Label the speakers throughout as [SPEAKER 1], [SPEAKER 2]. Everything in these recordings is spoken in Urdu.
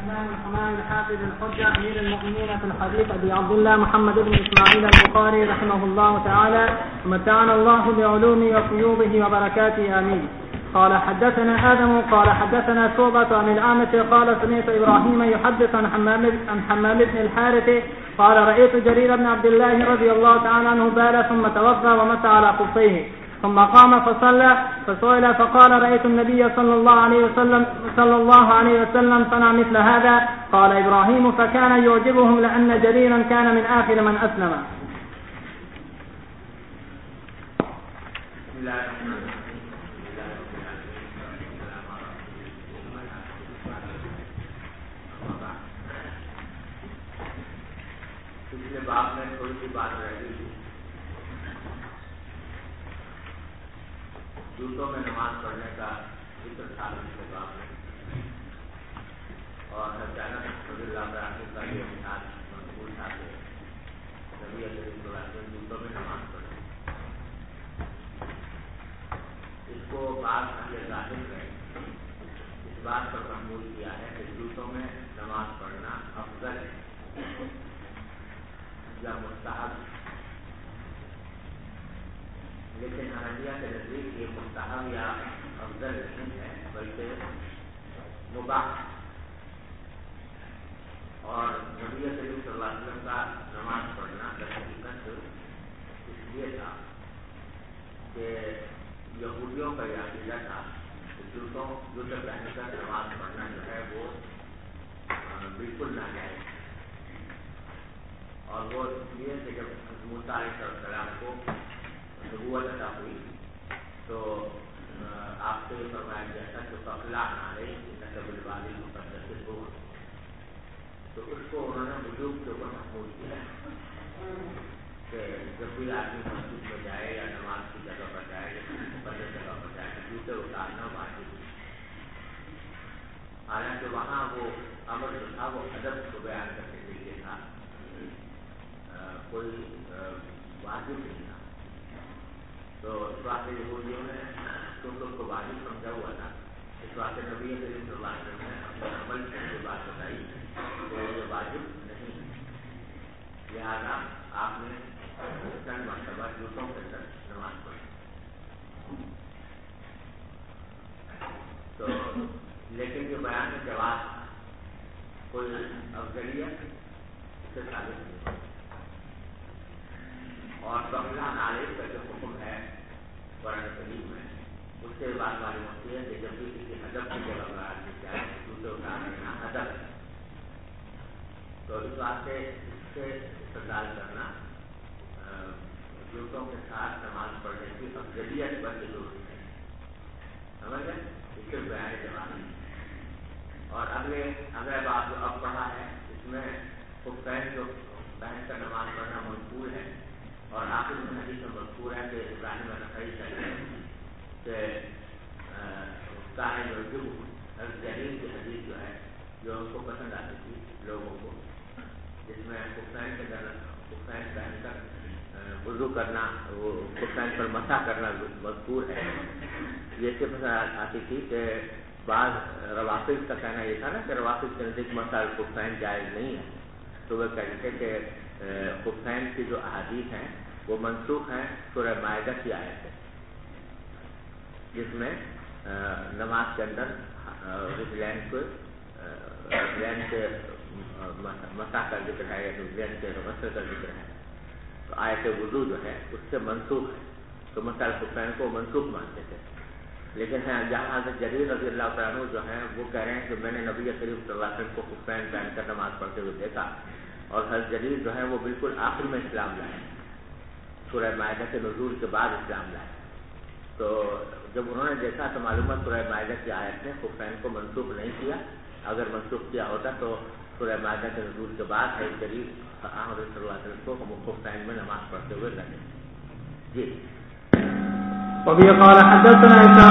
[SPEAKER 1] الله الرحمن الحافظ الحجة أمير المؤمنين في الحديث أبي عبد الله محمد بن إسماعيل البخاري رحمه الله تعالى ومتعنا الله بعلومه وفيوضه وبركاته آمين. قال حدثنا آدم قال حدثنا شعبة عن الأعمش قال سمعت إبراهيم يحدث عن حمام بن الحارث قال رأيت جرير بن عبد الله رضي الله تعالى عنه بال ثم توضأ ومسح على خفيه ثم قام فصلى فسئل فقال رأيت النبي صلى الله عليه وسلم صنع مثل هذا. قال إبراهيم فكان يعجبهم لأن جريرا كان من آخر من أسلم.
[SPEAKER 2] پچھلے باب میں تھوڑی سی بات رہ گئی تھی، جوتوں میں نماز پڑھنے کا ذکر تھا پچھلے باب میں، اور حضرت رضی اللہ عنہ کا یہ مثال مقبول تھا کہ نبی علیہ السلام جوتوں میں نماز پڑھے. اس کو بعض اہل ظاہر نے اس بات پر محمول کیا ہے کہ جوتوں میں نماز پڑھنا افضل ہے یا مستحب، لیکن حنفیہ کے نزدیک یہ مستحب یا افضل نہیں ہے بلکہ مباح. اور نبی کریم صلی اللہ علیہ وسلم کا نماز پڑھنا حقیقت اس لیے تھا کہ یہودیوں کا یہ عقیدہ تھا کہ جوتے پہن کر نماز پڑھنا جو ہے وہ بالکل ناجائز، اور وہ اس لیے کہ جب موسیٰ علیہ السلام کو نبوت عطا ہوئی تو آپ سے یہ فرمایا گیا تھا کہ فخلا علیہ بالبال المقدس الظہر، تو اس کو انہوں نے وجوب کے اوپر محمول کیا کہ جب بھی آدمی مسجد میں جائے یا نماز کی جگہ پر جائے یا کسی مقدس جگہ پر جائے تو جوتے اتارنا واجب ہے. حالانکہ وہاں وہ امر جو تھا وہ ادب کو بیان کرنے کے لیے تھا، کوئی واجب نہیں تھا. تو اس واسطے یہودیوں نے اس کو واجب سمجھا ہوا تھا. اس واسطے نبی کریم صلی اللہ علیہ وسلم نے اپنے عمل سے یہ بات بتائی کہ یہ واجب نہیں ہے، لہٰذا آپ نے چند مرتبہ جوتوں کے اندر نماز پڑھی. تو لیکن جو بیان جواز کوئی افضلیت اس سے ثابت نہیں. اور فخلا علیہ کا جو حکم ہے قرآن کریم میں اس سے بات معلوم ہوتی ہے کہ جب بھی کسی ادب کی جگہ پر آدمی جائے جوتے اتار لینا ادب ہے. تو اس واسطے اس سے استدلال کرنا جوتوں کے ساتھ نماز پڑھنے کی افضلیت پر ضروری ہے. سمجھ گئے؟ اس سے بیان جواب. اور اگلے بات جو اب پڑھا ہے اس میں خفین جو پہن کر نماز پڑھنا منقول ہے، اور آخر میں حدیث میں مذکور ہے کہ ابراہیم نخعی کہتے ہیں کہ کان یعجبہ جریر کی حدیث جو ہے جو ان کو پسند آتی تھی لوگوں کو، جس میں خفین کے اندر خفین پہن کر وضو کرنا، وہ خفین پر مسح کرنا مذکور ہے. یہ سے پسند آتی تھی کہ بعض روافض کا کہنا یہ تھا نا کہ روافض کے نزدیک مسح خفین جائز نہیں ہے، تو وہ کہتے تھے کہ خفین کی جو احادیث ہیں وہ منسوخ ہیں سورہ مائدہ کی آیت ہے جس میں نماز کے اندر رجلین کے مسح کا ذکر ہے یا رجلین کے غسل کا ذکر ہے. تو آیت وضو جو ہے اس سے منسوخ ہے، تو مسح خفین کو منسوخ مانتے تھے. لیکن جہاں حضرت جریر رضی اللہ تعالیٰ عنہ جو ہیں وہ کہہ رہے ہیں کہ میں نے نبی کریم صلی اللہ علیہ وسلم کو خفین پہن کر نماز پڑھتے ہوئے دیکھا، اور حضرت جریر جو ہے وہ بالکل آخر میں اسلام لائے، سورہ مائدہ کے نزول کے بعد اسلام لائے. تو جب انہوں نے دیکھا تو معلومات سورہ مائدہ کی آیت نے خفین کو منسوخ نہیں کیا. اگر منسوخ کیا ہوتا تو سورہ مائدہ کے نزول کے بعد حضرت جریر صلی اللہ علیہ وسلم کو خفین میں نماز پڑھتے ہوئے لگے. جی
[SPEAKER 1] وبه قال حدثنا إسحاق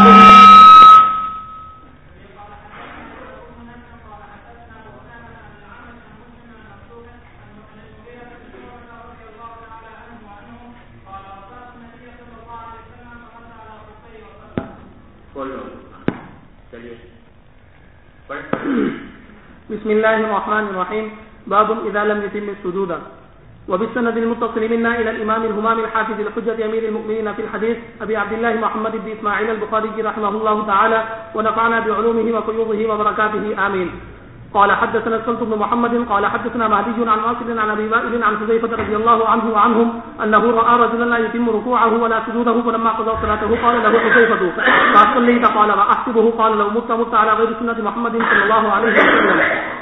[SPEAKER 1] بسم الله الرحمن الرحيم. باب إذا لم يتم السجود. وبالسند المتصل منا إلى الإمام الهمام الحافظ الحجة أمير المؤمنين في الحديث أبي عبد الله محمد بن إسماعيل البخاري رحمه الله تعالى ونفعنا بعلومه وفيوضه وبركاته آمين. قال حدثنا الصلت بن محمد قال حدثنا مهدي عن واصل عن أبي وائل عن حذيفة رضي الله عنه وعنهم أنه رأى رجلا لا يتم ركوعه ولا سجوده فلما قضى صلاته قال له حذيفة فصليت قال وأحسبه قال لو مت على غير سنة محمد صلى الله عليه وسلم.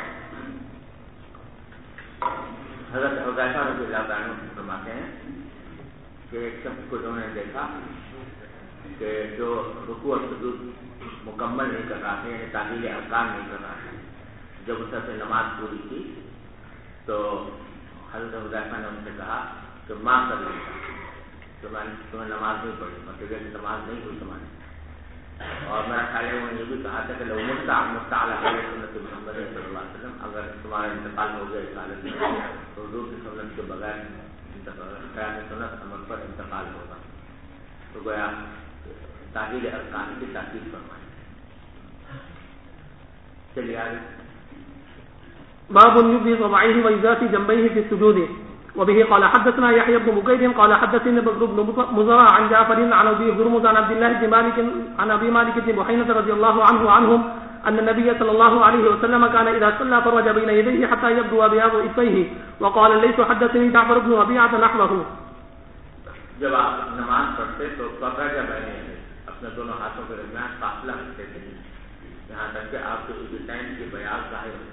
[SPEAKER 2] حضرت حذیفہ رضی اللہ عنہ فرماتے ہیں کہ ایک شخص کو انہوں نے دیکھا کہ جو رکوع اور سجود مکمل نہیں کر رہا تھا، یعنی تعدیل ارکان نہیں کر رہا تھا. جب اس سے نماز پوری کی تو حضرت حذیفہ نے ان سے کہا کہ ماں کر لوں تو میں تمہیں نماز نہیں پڑھی، مطلب کہ نماز نہیں ہوئی تمہاری. اور میرا خیال ہے انہوں نے یہ بھی کہا تھا کہ لو مستعلی سنت محمد صلی اللہ علیہ وسلم، اگر تمہارا انتقال ہو گیا اس حالت میں تو حضور کی سنت کے بغیر خیال سنت عمل پر انتقال ہوگا. تو گویا تعدیل ارکان کی تاکید فرمائی. چلیے آگے.
[SPEAKER 1] باب يبدي ضبعيه ويزاتي جنبيه في السجود. وبه قال حدثنا يحيى بن بكير قال حدثني بكر بن مزرع عن جعفر عن ابي هرمز عن عبد الله بن مالك عن ابي مالك بن بحينة رضي الله عنه عنهم ان النبي صلى الله عليه وسلم كان اذا صلى فرج بين يديه حتى يبدو بياض اثيه وقال ليس حدثني جعفر بن ربيعة نحوه.
[SPEAKER 2] جب آپ نماز پڑھتے تو فرج بین اپنے دونوں ہاتھوں کے درمیان فاصلہ رکھتے تھے یہاں تک کہ آپ کے اذنین کی بیاض ظاہر ہو.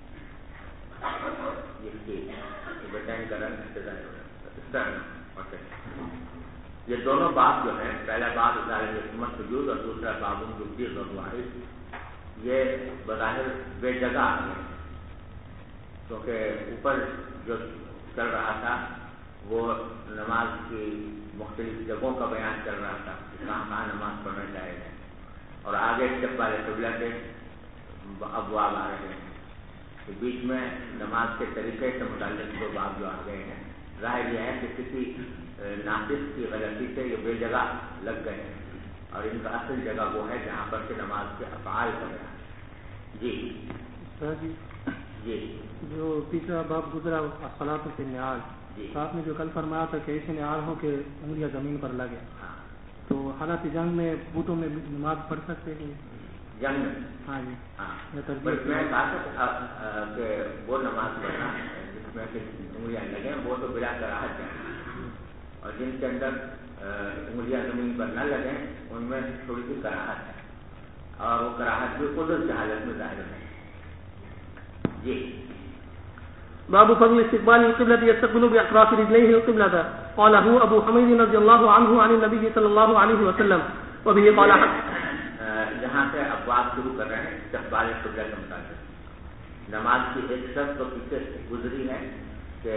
[SPEAKER 2] یہ دونوں باب جو ہے، پہلا باب حکمت سجود اور دوسرا باب واحد، یہ بظاہر بے جگہ ہے کیونکہ اوپر جو چل رہا تھا وہ نماز کی مختلف جگہوں کا بیان چل رہا تھا، کہاں کہاں نماز پڑھنا چاہیے گا، اور آگے استقبال قبلہ کے ابواب آ رہے ہیں. بیچ میں نماز کے طریقے سے متعلق دو باب جو آ گئے ہیں. ظاہر یہ ہے کہ کسی ناقص کی غلطی سے یہ بے جگہ لگ گئے ہیں اور ان کا اصل جگہ وہ ہے جہاں پر کہ نماز کے افعال کا بیان. جی جی
[SPEAKER 1] جو تیسرا باب گزرا الصلاۃ فی النعال،
[SPEAKER 2] جی
[SPEAKER 1] آپ نے جو کل فرمایا تھا کہ ایسے نعال ہو کہ انگلیاں زمین پر لگے، تو حالات جنگ میں بوٹوں میں نماز پڑھ سکتے ہیں؟
[SPEAKER 2] جنگ میں
[SPEAKER 1] ہاں جی
[SPEAKER 2] میں کہا تھا کہ وہ نماز پڑھنا جس میں کہ انگلیاں لگیں وہ تو بلا کراہت ہے، اور جن کے اندر انگلیاں زمین پر نہ لگیں ان میں تھوڑی سی کراہت ہے، اور وہ کراہت بھی قدرت کی حالت میں ظاہر ہے. جی
[SPEAKER 1] باب فضل استقبال القبلة يستقبل بأطراف رجليه القبلة. قاله أبو حميد رضي الله عنه عن النبي صلى الله عليه وسلم. وبه قال
[SPEAKER 2] جہاں سے اب بات شروع کر رہے ہیں استقبال قبلہ کے متعلق. نماز کی ایک شرط تو پیچھے گزری ہے کہ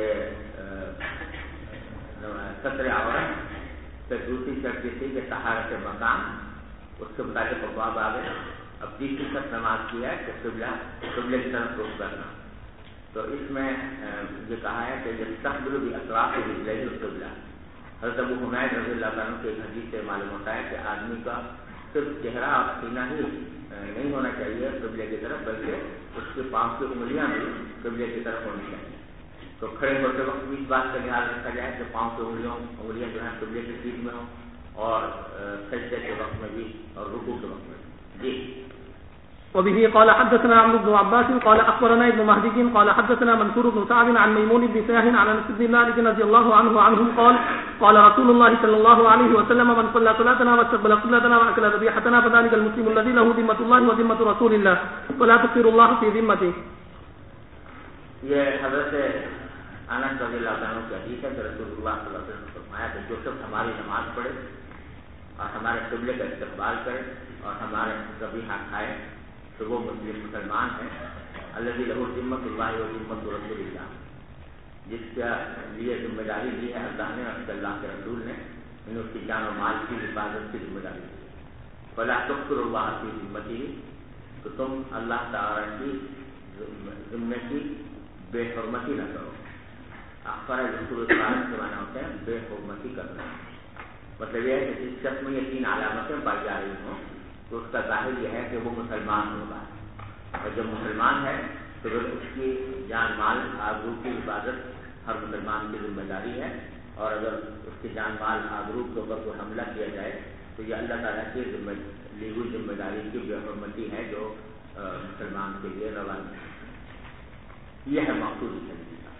[SPEAKER 2] ستر عورت، پھر دوسری شرط یہ تھی کہ طہارت مقام، اس کے متعلق ابواب آ گئے. اب تیسری شرط نماز کی ہے کہ قبلے کی طرف رخ کرنا. تو اس میں یہ کہا ہے کہ یستقبل باطراف رجلیہ القبلہ. حضرت ابو حمید رضی اللہ عنہ کے حدیث سے معلوم ہوتا ہے کہ آدمی کا صرف چہرہ اور سینہ ہی نہیں ہونا چاہیے قبلے کی طرف، بلکہ اس کے پاؤں کی انگلیاں بھی قبلے کی طرف ہونی چاہیے. تو کھڑے ہوتے وقت بھی اس بات کا خیال رکھا جائے کہ پاؤں کی انگلیاں جو ہیں قبلے کی سیدھ میں ہوں، اور سجدے کے وقت میں بھی اور رکوع کے وقت میں بھی. جی
[SPEAKER 1] وبه قال حدثنا عمرو بن عباس قال اخبرنا ابن مهدي قال حدثنا منصور بن سعد عن ميمون بن ساهن عن انس بن مالك رضي الله عنه عنهم قال قال رسول الله صلى الله عليه وسلم من صلى صلاتنا واستقبل قبلتنا واكل ذبيحتنا فذلك المسلم الذي له ذمة الله وذمة رسول الله ولا تقصر الله في ذمته.
[SPEAKER 2] یہ حضرت انس رضی اللہ عنہ کی حدیث ہے کہ رسول اللہ صلی اللہ علیہ وسلم نے فرمایا کہ جو شخص ہماری نماز پڑھے اور ہمارے قبلے کا استقبال کرے اور ہمارے ذبیحہ کھائے تو وہ مسلمان ہے. الذی لہ ذمۃ اللہ و ذمۃ رسول اللہ، جس کا لیے ذمہ داری لی ہے اللہ نے اور اللہ کے رسول نے، انہیں اس کی جان و مال کی حفاظت کی ذمہ داری دی. فلا تقصر اللہ فی ذمتہ، تو تم اللہ تعالی کی ذمے کی بے حرمتی نہ کرو. اخبار رسول کے معنی ہوتے ہیں بے حرمتی کرنا. مطلب یہ ہے کہ جس شخص میں یہ 3 علامتیں پائی جا رہی ہوں تو اس کا ظاہر یہ ہے کہ وہ مسلمان ہوگا، اور جب مسلمان ہے تو پھر اس کی جان مال آبرو کی حفاظت ہر مسلمان کی ذمہ داری ہے، اور اگر اس کی جان مال آبرو کے اوپر کوئی حملہ کیا جائے تو یہ اللہ تعالیٰ کی لی ہوئی ذمہ داری کی بے حرمتی ہے جو مسلمان کے لیے روا نہیں۔ یہ ہے مقصود زندگی کا۔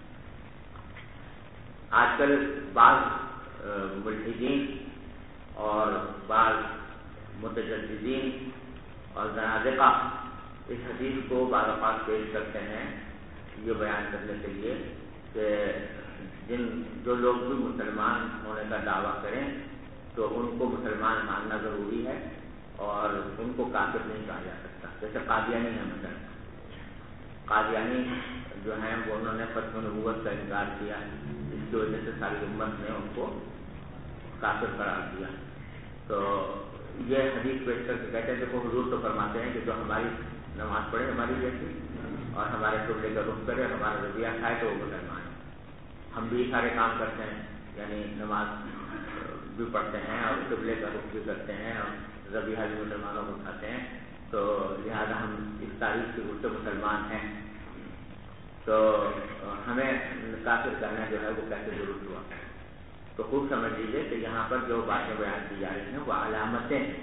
[SPEAKER 2] آج کل بعض ملحدین اور بعض متجددین اور زنادقہ اس حدیث کو بعض اوقات پیش کرتے ہیں یہ بیان کرنے کے لیے کہ جو لوگ بھی مسلمان ہونے کا دعویٰ کریں تو ان کو مسلمان ماننا ضروری ہے اور ان کو کافر نہیں کہا جا سکتا۔ جیسے قادیانی ہیں، مثلا قادیانی جو ہیں وہ انہوں نے ختم نبوت کا انکار کیا، جس کی وجہ سے ساری امت نے ان کو کافر قرار دیا۔ تو یہ حدیث پیش کر کے کہتے ہیں دیکھو حضور تو فرماتے ہیں کہ جو ہماری نماز پڑھے ہماری جیسی اور ہمارے قبلے کا رخ کرے، ہمارا رضیہ کھائے تو وہ مسلمان ہے۔ ہم بھی سارے کام کرتے ہیں، یعنی نماز بھی پڑھتے ہیں اور قبلے کا رخ بھی کرتے ہیں اور ذبیحہ بھی مسلمانوں کو کھاتے ہیں، تو لہٰذا ہم اس تاریخ کے روپ سے مسلمان ہیں، تو ہمیں کافر کرنا جو ہے وہ کیسے ضرورت ہوا؟ تو خوب سمجھ لیجیے کہ یہاں پر جو باتیں بیان کی جا رہی ہیں وہ علامتیں ہیں،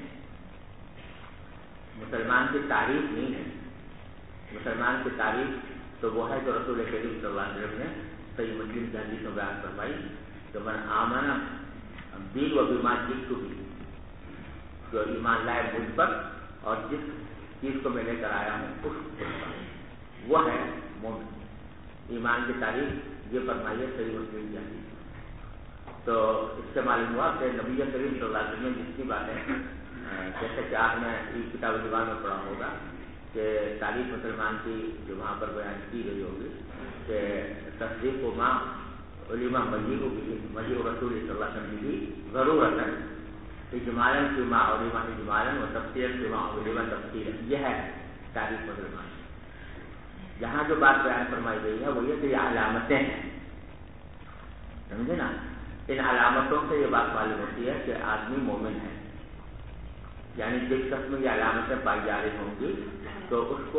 [SPEAKER 2] مسلمان کی تعریف نہیں ہے۔ مسلمان کی تعریف تو وہ ہے جو رسول کریم صلی اللہ علیہ وسلم نے صحیح مسلم کی حدیث میں بیان فرمائی کہ من آمن بی و بما جئت بھی، جو ایمان لائے مجھ پر اور جس چیز کو میں لے کر آیا ہوں اس پر، وہ ہے مومن۔ ایمان کی تعریف یہ فرمائی ہے صحیح مسلم کی حدیث۔ تو اس سے معلوم ہوا کہ نبی کریم صلی اللہ علیہ وسلم نے جس کی باتیں، جیسے کہ آپ نے کتاب الایمان میں پڑھا ہوگا کہ تعریف مسلمان کی جو وہاں پر بیان کی گئی ہوگی کہ تصدیق و ماں علما مجیع رسول صلی اللہ علیہ وسلم کی ضرورت اجمالاً فیما علما اجمالاً و تفصیلاً فیما علما تفصیلاً، یہ ہے تعریف مسلمان۔ یہاں جو بات بیان فرمائی گئی ہے وہ یہ کہ یہ علامتیں ہیں، سمجھے نا؟ ان علامتوں سے یہ بات معلوم ہوتی ہے کہ آدمی مومن ہے، یعنی جس شخص میں یہ علامتیں پائی جا رہی ہوں گی تو اس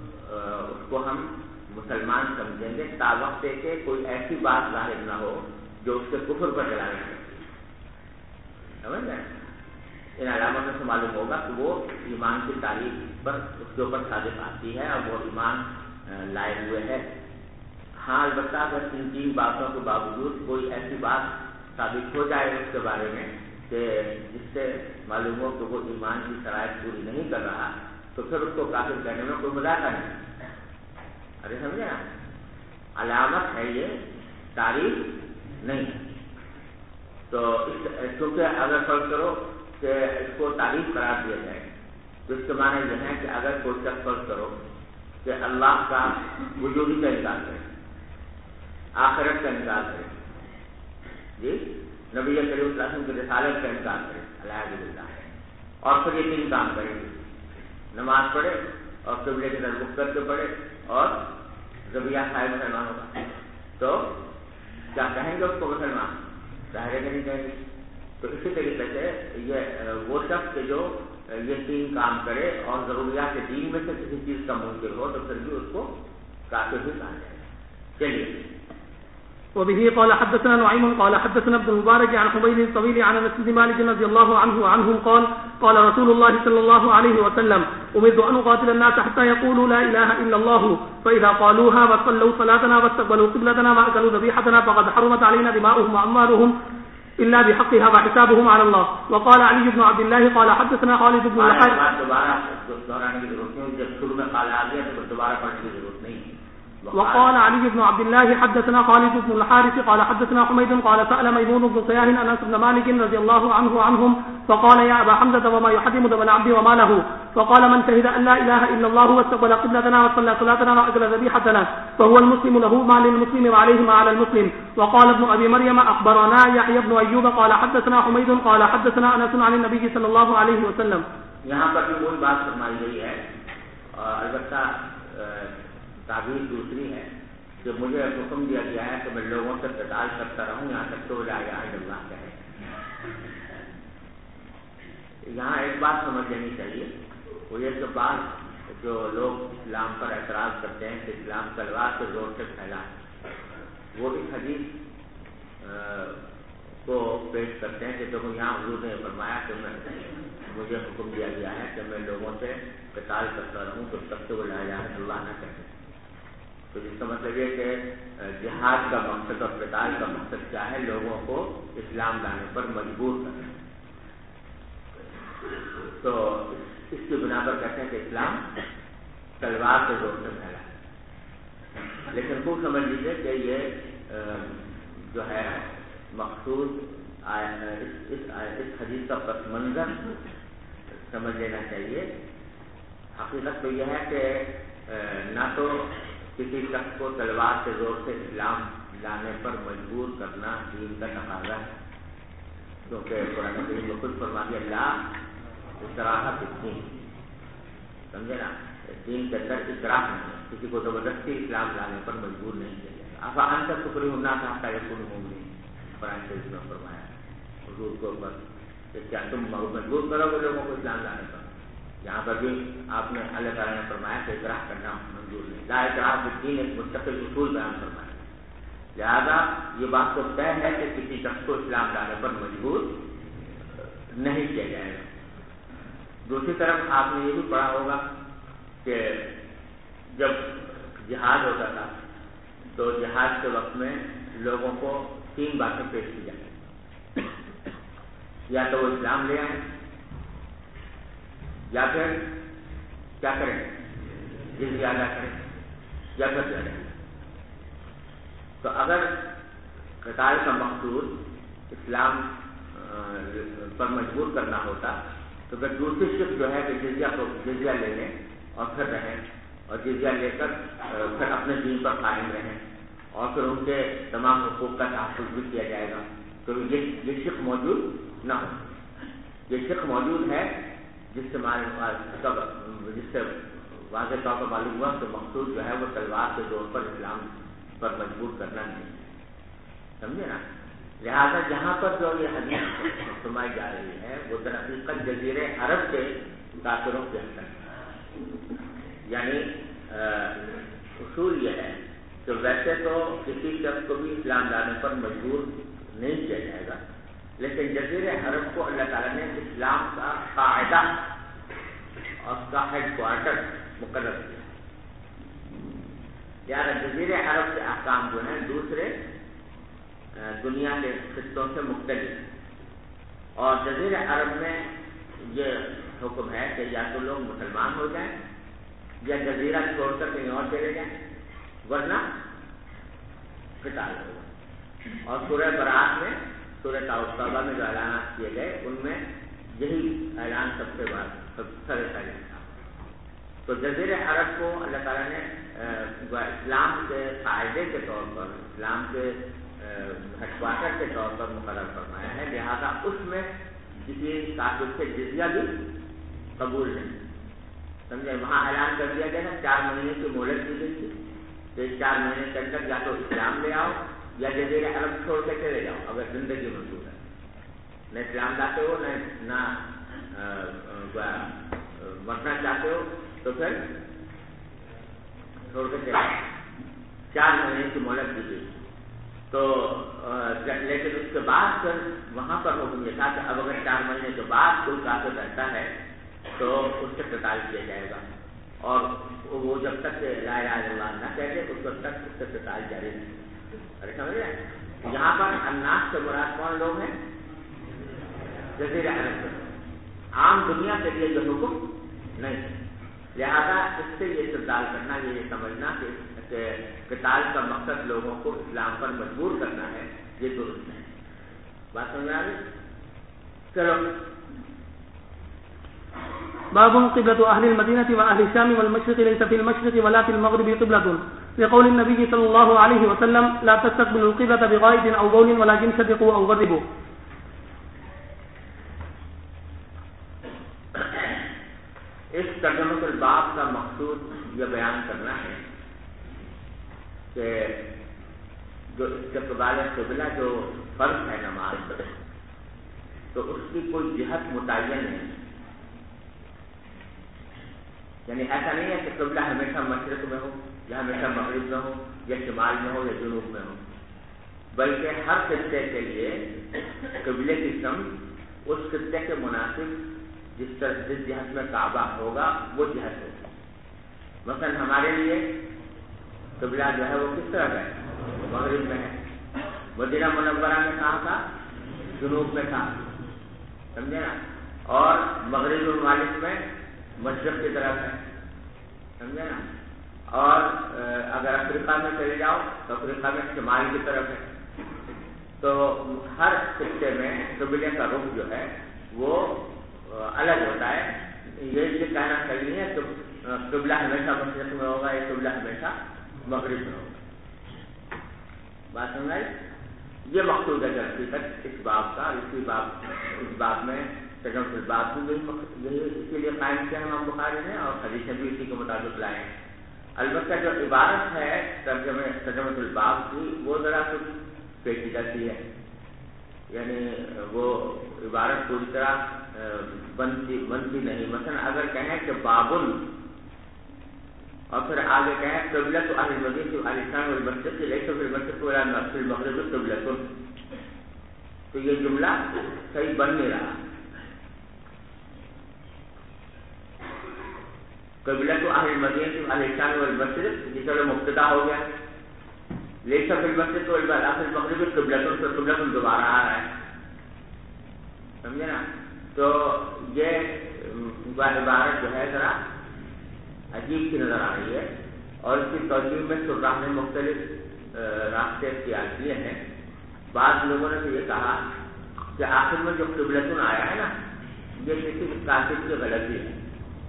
[SPEAKER 2] کو ہم مسلمان سمجھیں گے تا وقت کہ کوئی ایسی بات ظاہر نہ ہو جو اس کے کفر پر چلانے لگے، سمجھ گئے؟ ان علامتوں سے معلوم ہوگا کہ وہ ایمان کی تعریف پر اس کے اوپر صادق آتی ہے اور وہ ایمان لائے ہوئے ہے۔ ہاں البتہ اگر ان تین باتوں کے باوجود کوئی ایسی بات ثابت ہو جائے اس کے بارے میں کہ جس سے معلوم ہو کہ وہ ایمان کی شرائط پوری نہیں کر رہا تو پھر اس کو کافر کہنے میں کوئی مذاقہ نہیں۔ ارے سمجھے نا؟ علامت ہے یہ، تعریف نہیں ہے۔ تو کیونکہ اگر فرض کرو کہ اس کو تعریف قرار دیا جائے تو اس کے معنی یہ ہے کہ اگر کوئی شخص فرض کرو کہ اللہ کا وجودی کا انکار کرے، آخرت کا انکار کرے، جی نبی کریم صلی اللہ علیہ وسلم کی رسالت کا انکار کرے الحمد للہ، اور پھر یہ تین کام کرے، نماز پڑھے اور قبلے کی طرف رخ کر کے پڑھے اور ذبیحہ کھائے مسلمانوں کا، تو کیا کہیں گے اس کو مسلمان؟ ظاہر ہے کہ نہیں کہیں گے۔ تو اسی طریقے سے یہ وہ شخص کہ جو یہ تین کام کرے اور ضروریات دین میں سے کسی چیز کا منکر ہو تو پھر بھی اس کو کافر بھی کہا جائے۔ چلیے۔
[SPEAKER 1] وبه قال حدثنا نعيم قال حدثنا ابن المبارك عن حميد الطويل عن انس بن مالك رضي الله عنه وعنهم قال قال رسول الله صلى الله عليه وسلم امرت ان اقاتل الناس حتى يقولوا لا اله الا الله فاذا قالوها وصلوا صلاتنا واستقبلوا قبلتنا واكلوا ذبيحتنا فقد حرمت علينا دماؤهم واموالهم الا بحقها وحسابهم على الله. وقال علي بن عبد الله قال حدثنا خالد بن الحارث وقال علي بن عبد الله حدثنا خالد بن الحارث قال حدثنا حميد قال سأل ميمون بن صياح أنس بن مالك رضي الله عنه عنهم فقال يا أبا حمزة وما يحرم دم العبد وما له؟ فقال من شهد أن لا إله إلا الله واستقبل قبلتنا وصلى صلاتنا وأكل ذبيحتنا فهو المسلم له ما للمسلم وعليه ما على المسلم. وقال ابن أبي مريم أخبرنا يحيى بن أيوب قال حدثنا حميد قال حدثنا أنس عن النبي صلى الله عليه وسلم.
[SPEAKER 2] یہاں پر بھی وہی بات فرمائی گئی ہے، البتہ تعبیر دوسری ہے کہ مجھے حکم دیا گیا ہے کہ میں لوگوں سے قتال کرتا رہوں یہاں تک تو لا الہ الا اللہ کہے۔ یہاں ایک بات سمجھ لینی چاہیے، وہ یہ کہ بعض جو لوگ اسلام پر اعتراض کرتے ہیں کہ اسلام تلوار سے زور سے پھیلا، وہ اس حدیث کو پیش کرتے ہیں کہ دیکھو یہاں حضور نے فرمایا کہ مجھے حکم دیا گیا ہے کہ میں لوگوں سے قتال کرتا رہوں تو تب سے وہ لا الہ الا اللہ نہ کہتے. تو جس کا مطلب یہ کہ جہاد کا مقصد اور قتال کا مقصد کیا ہے؟ لوگوں کو اسلام لانے پر مجبور کرنا. تو اس کی بنا پر کہتے ہیں کہ اسلام تلوار سے زور سے پھیلا ہے. لیکن خوب سمجھ لیجیے کہ یہ جو ہے مقصود اس حدیث کا پس منظر سمجھ لینا چاہیے. حقیقت تو یہ ہے کہ نہ تو کسی شخص کو تلوار سے زور سے اسلام لانے پر مجبور کرنا دین کا تقاضا ہے، کیونکہ قرآن کریم میں خود فرما دیا اللہ اکراہ فی الدین. سمجھے نا؟ دین کے اندر اکراہ نہیں، کسی کو زبردستی اسلام لانے پر مجبور نہیں کیا جائے گا. افانت تکرہ الناس حتی یکونوا مؤمنین، قرآن شریف میں فرمایا حضور کو کہ کیا تم مجبور کرو گے لوگوں کو اسلام لانے پر؟ یہاں پر بھی آپ نے اللہ تعالیٰ نے فرمایا کہ اکراہ کرنا منظور نہیں. لا اکراہ فی الدین ایک مستقل اصول بیان فرمایا. لہذا یہ بات تو طے ہے کہ کسی شخص کو اسلام لانے پر مجبور نہیں کیا جائے گا. دوسری طرف آپ نے یہ بھی پڑھا ہوگا کہ جب جہاد ہوتا تھا تو جہاد کے وقت میں لوگوں کو 3 باتیں پیش کی جاتی، یا تو وہ اسلام لے آئیں، یا پھر کیا کریں، جزیہ ادا کریں، یا پھر لڑیں. تو اگر قتال کا مقصود اسلام پر مجبور کرنا ہوتا تو پھر دوسری شخص جو ہے کہ جزیہ لے لیں اور پھر رہیں، اور جزیہ لے کر پھر اپنے دین پر قائم رہیں، اور پھر ان کے تمام حقوق کا تحفظ بھی کیا جائے گا. تو یہ شق موجود نہ ہو. یہ شق موجود ہے جس سے واضح طور پر معلوم ہوا کہ مقصود جو ہے وہ تلوار کے زور پر اسلام پر مجبور کرنا نہیں. سمجھے نا؟ لہذا جہاں پر جو یہ حدیث سنائی جا رہی ہے وہ در حقیقت جزیرے عرب کے کافروں کے اندر، یعنی اصول یہ ہے کہ ویسے تو کسی شخص کو بھی اسلام لانے پر مجبور نہیں کیا جائے گا، لیکن جزیرے عرب کو اللہ تعالیٰ نے اسلام کا قاعدہ اور اس کا ہیڈ کوارٹر مقرر کیا. یعنی جزیرے عرب کے احکام جو ہیں دوسرے دنیا کے خطوں سے مختلف، اور جزیرے عرب میں یہ حکم ہے کہ یا تو لوگ مسلمان ہو جائیں یا جزیرہ چھوڑ کر کہیں اور چلے جائیں، ورنہ قتال ہوگا. اور سورہ برات میں، سورہ توبہ میں جو اعلانات کیے گئے ان میں یہی اعلان سب سے پہلے تھا. تو جزیرہ عرب کو اللہ تعالیٰ نے اسلام کے قاعدے کے طور پر، اسلام کے ہیڈ کوارٹر کے طور پر مقرر فرمایا ہے. لہذا اس میں کسی کافر سے جزیہ بھی قبول نہیں. سمجھے؟ وہاں اعلان کر دیا گیا نا 4 مہینے کی مہلت دی گئی تھی کہ 4 مہینے کے اندر یا تو اسلام لے آؤ یا جزیرہ عرب چھوڑ کے چلے جاؤ اگر زندگی منظور ہے. نہ اسلام لاتے ہو نہ مرنا چاہتے ہو تو پھر چھوڑ کے چلے جاؤ. 4 مہینے کی مہلت دی گئی. تو لیکن اس کے بعد پھر وہاں پر حکم یہ تھا کہ اب اگر 4 مہینے کے بعد کوئی کافر رہتا ہے تو اس سے قتال کیا جائے گا، اور وہ جب تک لا الہ الا اللہ نہ کہتے اس وقت تک اس سے قتال جاری نہیں. ارے سمجھ رہے ہیں؟ یہاں پر الناس سے مراد کون لوگ ہیں؟ جزیرہ عرب سے. عام دنیا کے لیے جو حکم نہیں. لہذا اس سے یہ استدلال کرنا، یہ سمجھنا کہ قتال کا مقصد لوگوں کو اسلام پر مجبور کرنا ہے، یہ درست ہے. بات سمجھ آ گئی؟ چلو.
[SPEAKER 1] باب قبلة أهل المدينة وأهل الشام والمشرق ليس في المشرق ولا في المغرب قبلة، لقول النبي صلى الله عليه وسلم لا تستقبلوا القبلة بغائط أو بول ولكن شرقوا أو غربوا.
[SPEAKER 2] اس ترجمہ الباب کا مقصود یہ بیان کرنا ہے کہ جو استقبال قبلہ جو فرض ہے نماز میں، تو اس کی کوئی جہت متعین نہیں. یعنی ایسا نہیں ہے کہ قبلہ ہمیشہ مشرق میں ہو یا ہمیشہ مغرب میں ہو یا شمال میں ہو یا جنوب میں ہو، بلکہ ہر خطے کے لیے قبلے کی سمت اس خطے کے مناسب جس جہت میں کعبہ ہوگا وہ جہت ہوگی۔ مثلا ہمارے لیے قبلہ جو ہے وہ کس طرح ہے؟ مغرب میں ہے۔ مدینہ منورہ میں کہاں تھا؟ جنوب میں تھا، سمجھے نا؟ اور مغرب الممالک میں مشرق کی طرف ہے، سمجھے نا؟ اور اگر افریقہ میں چلے جاؤ تو افریقہ میں شمال کی طرف ہے۔ تو ہر خطے میں قبلے کا رخ جو ہے وہ الگ ہوتا ہے۔ یہ کہنا صحیح ہے کہ قبلہ ہمیشہ مشرق میں ہوگا یا قبلہ ہمیشہ مغرب میں ہوگا۔ بات سمجھ؟ یہ مقصود ہے حقیقت اس باب کا۔ اس باب میں ترجمۃ الباب بھی یہی اس کے لیے قائم کیا امام بخاری نے، اور حدیثیں بھی اسی کے مطابق لائے ہیں۔ البتہ جو عبارت ہے ترجمۃ الباب کی وہ ذرا کچھ پیچیدہ سی ہے، یعنی وہ عبارت پوری طرح بنتی نہیں۔ مثلا اگر کہیں کہ بابل اور پھر آگے کہیں قبلۃ اہل المدینہ واہل الشام والمشرق لیس فی المشرق ولا فی المغرب قبلۃ، تو یہ جملہ صحیح بن نہیں رہا۔ قبلۃ اہل المدینہ واہل الشام والمشرق جس طرح مبتدا ہو گیا، لیس فی المشرق ولا فی المغرب قبلۃ، تو قبلۃ دوبارہ آ رہا ہے، سمجھے نا؟ تو یہ عبارت جو ہے ذرا عجیب سی نظر آ رہی ہے، اور اس کی توجیہ میں شراح نے مختلف راستے اختیار کیے ہیں۔ بعض لوگوں نے تو یہ کہا کہ آخر میں جو قبلتن آیا ہے نا یہ کسی کاتب کی غلطی ہے،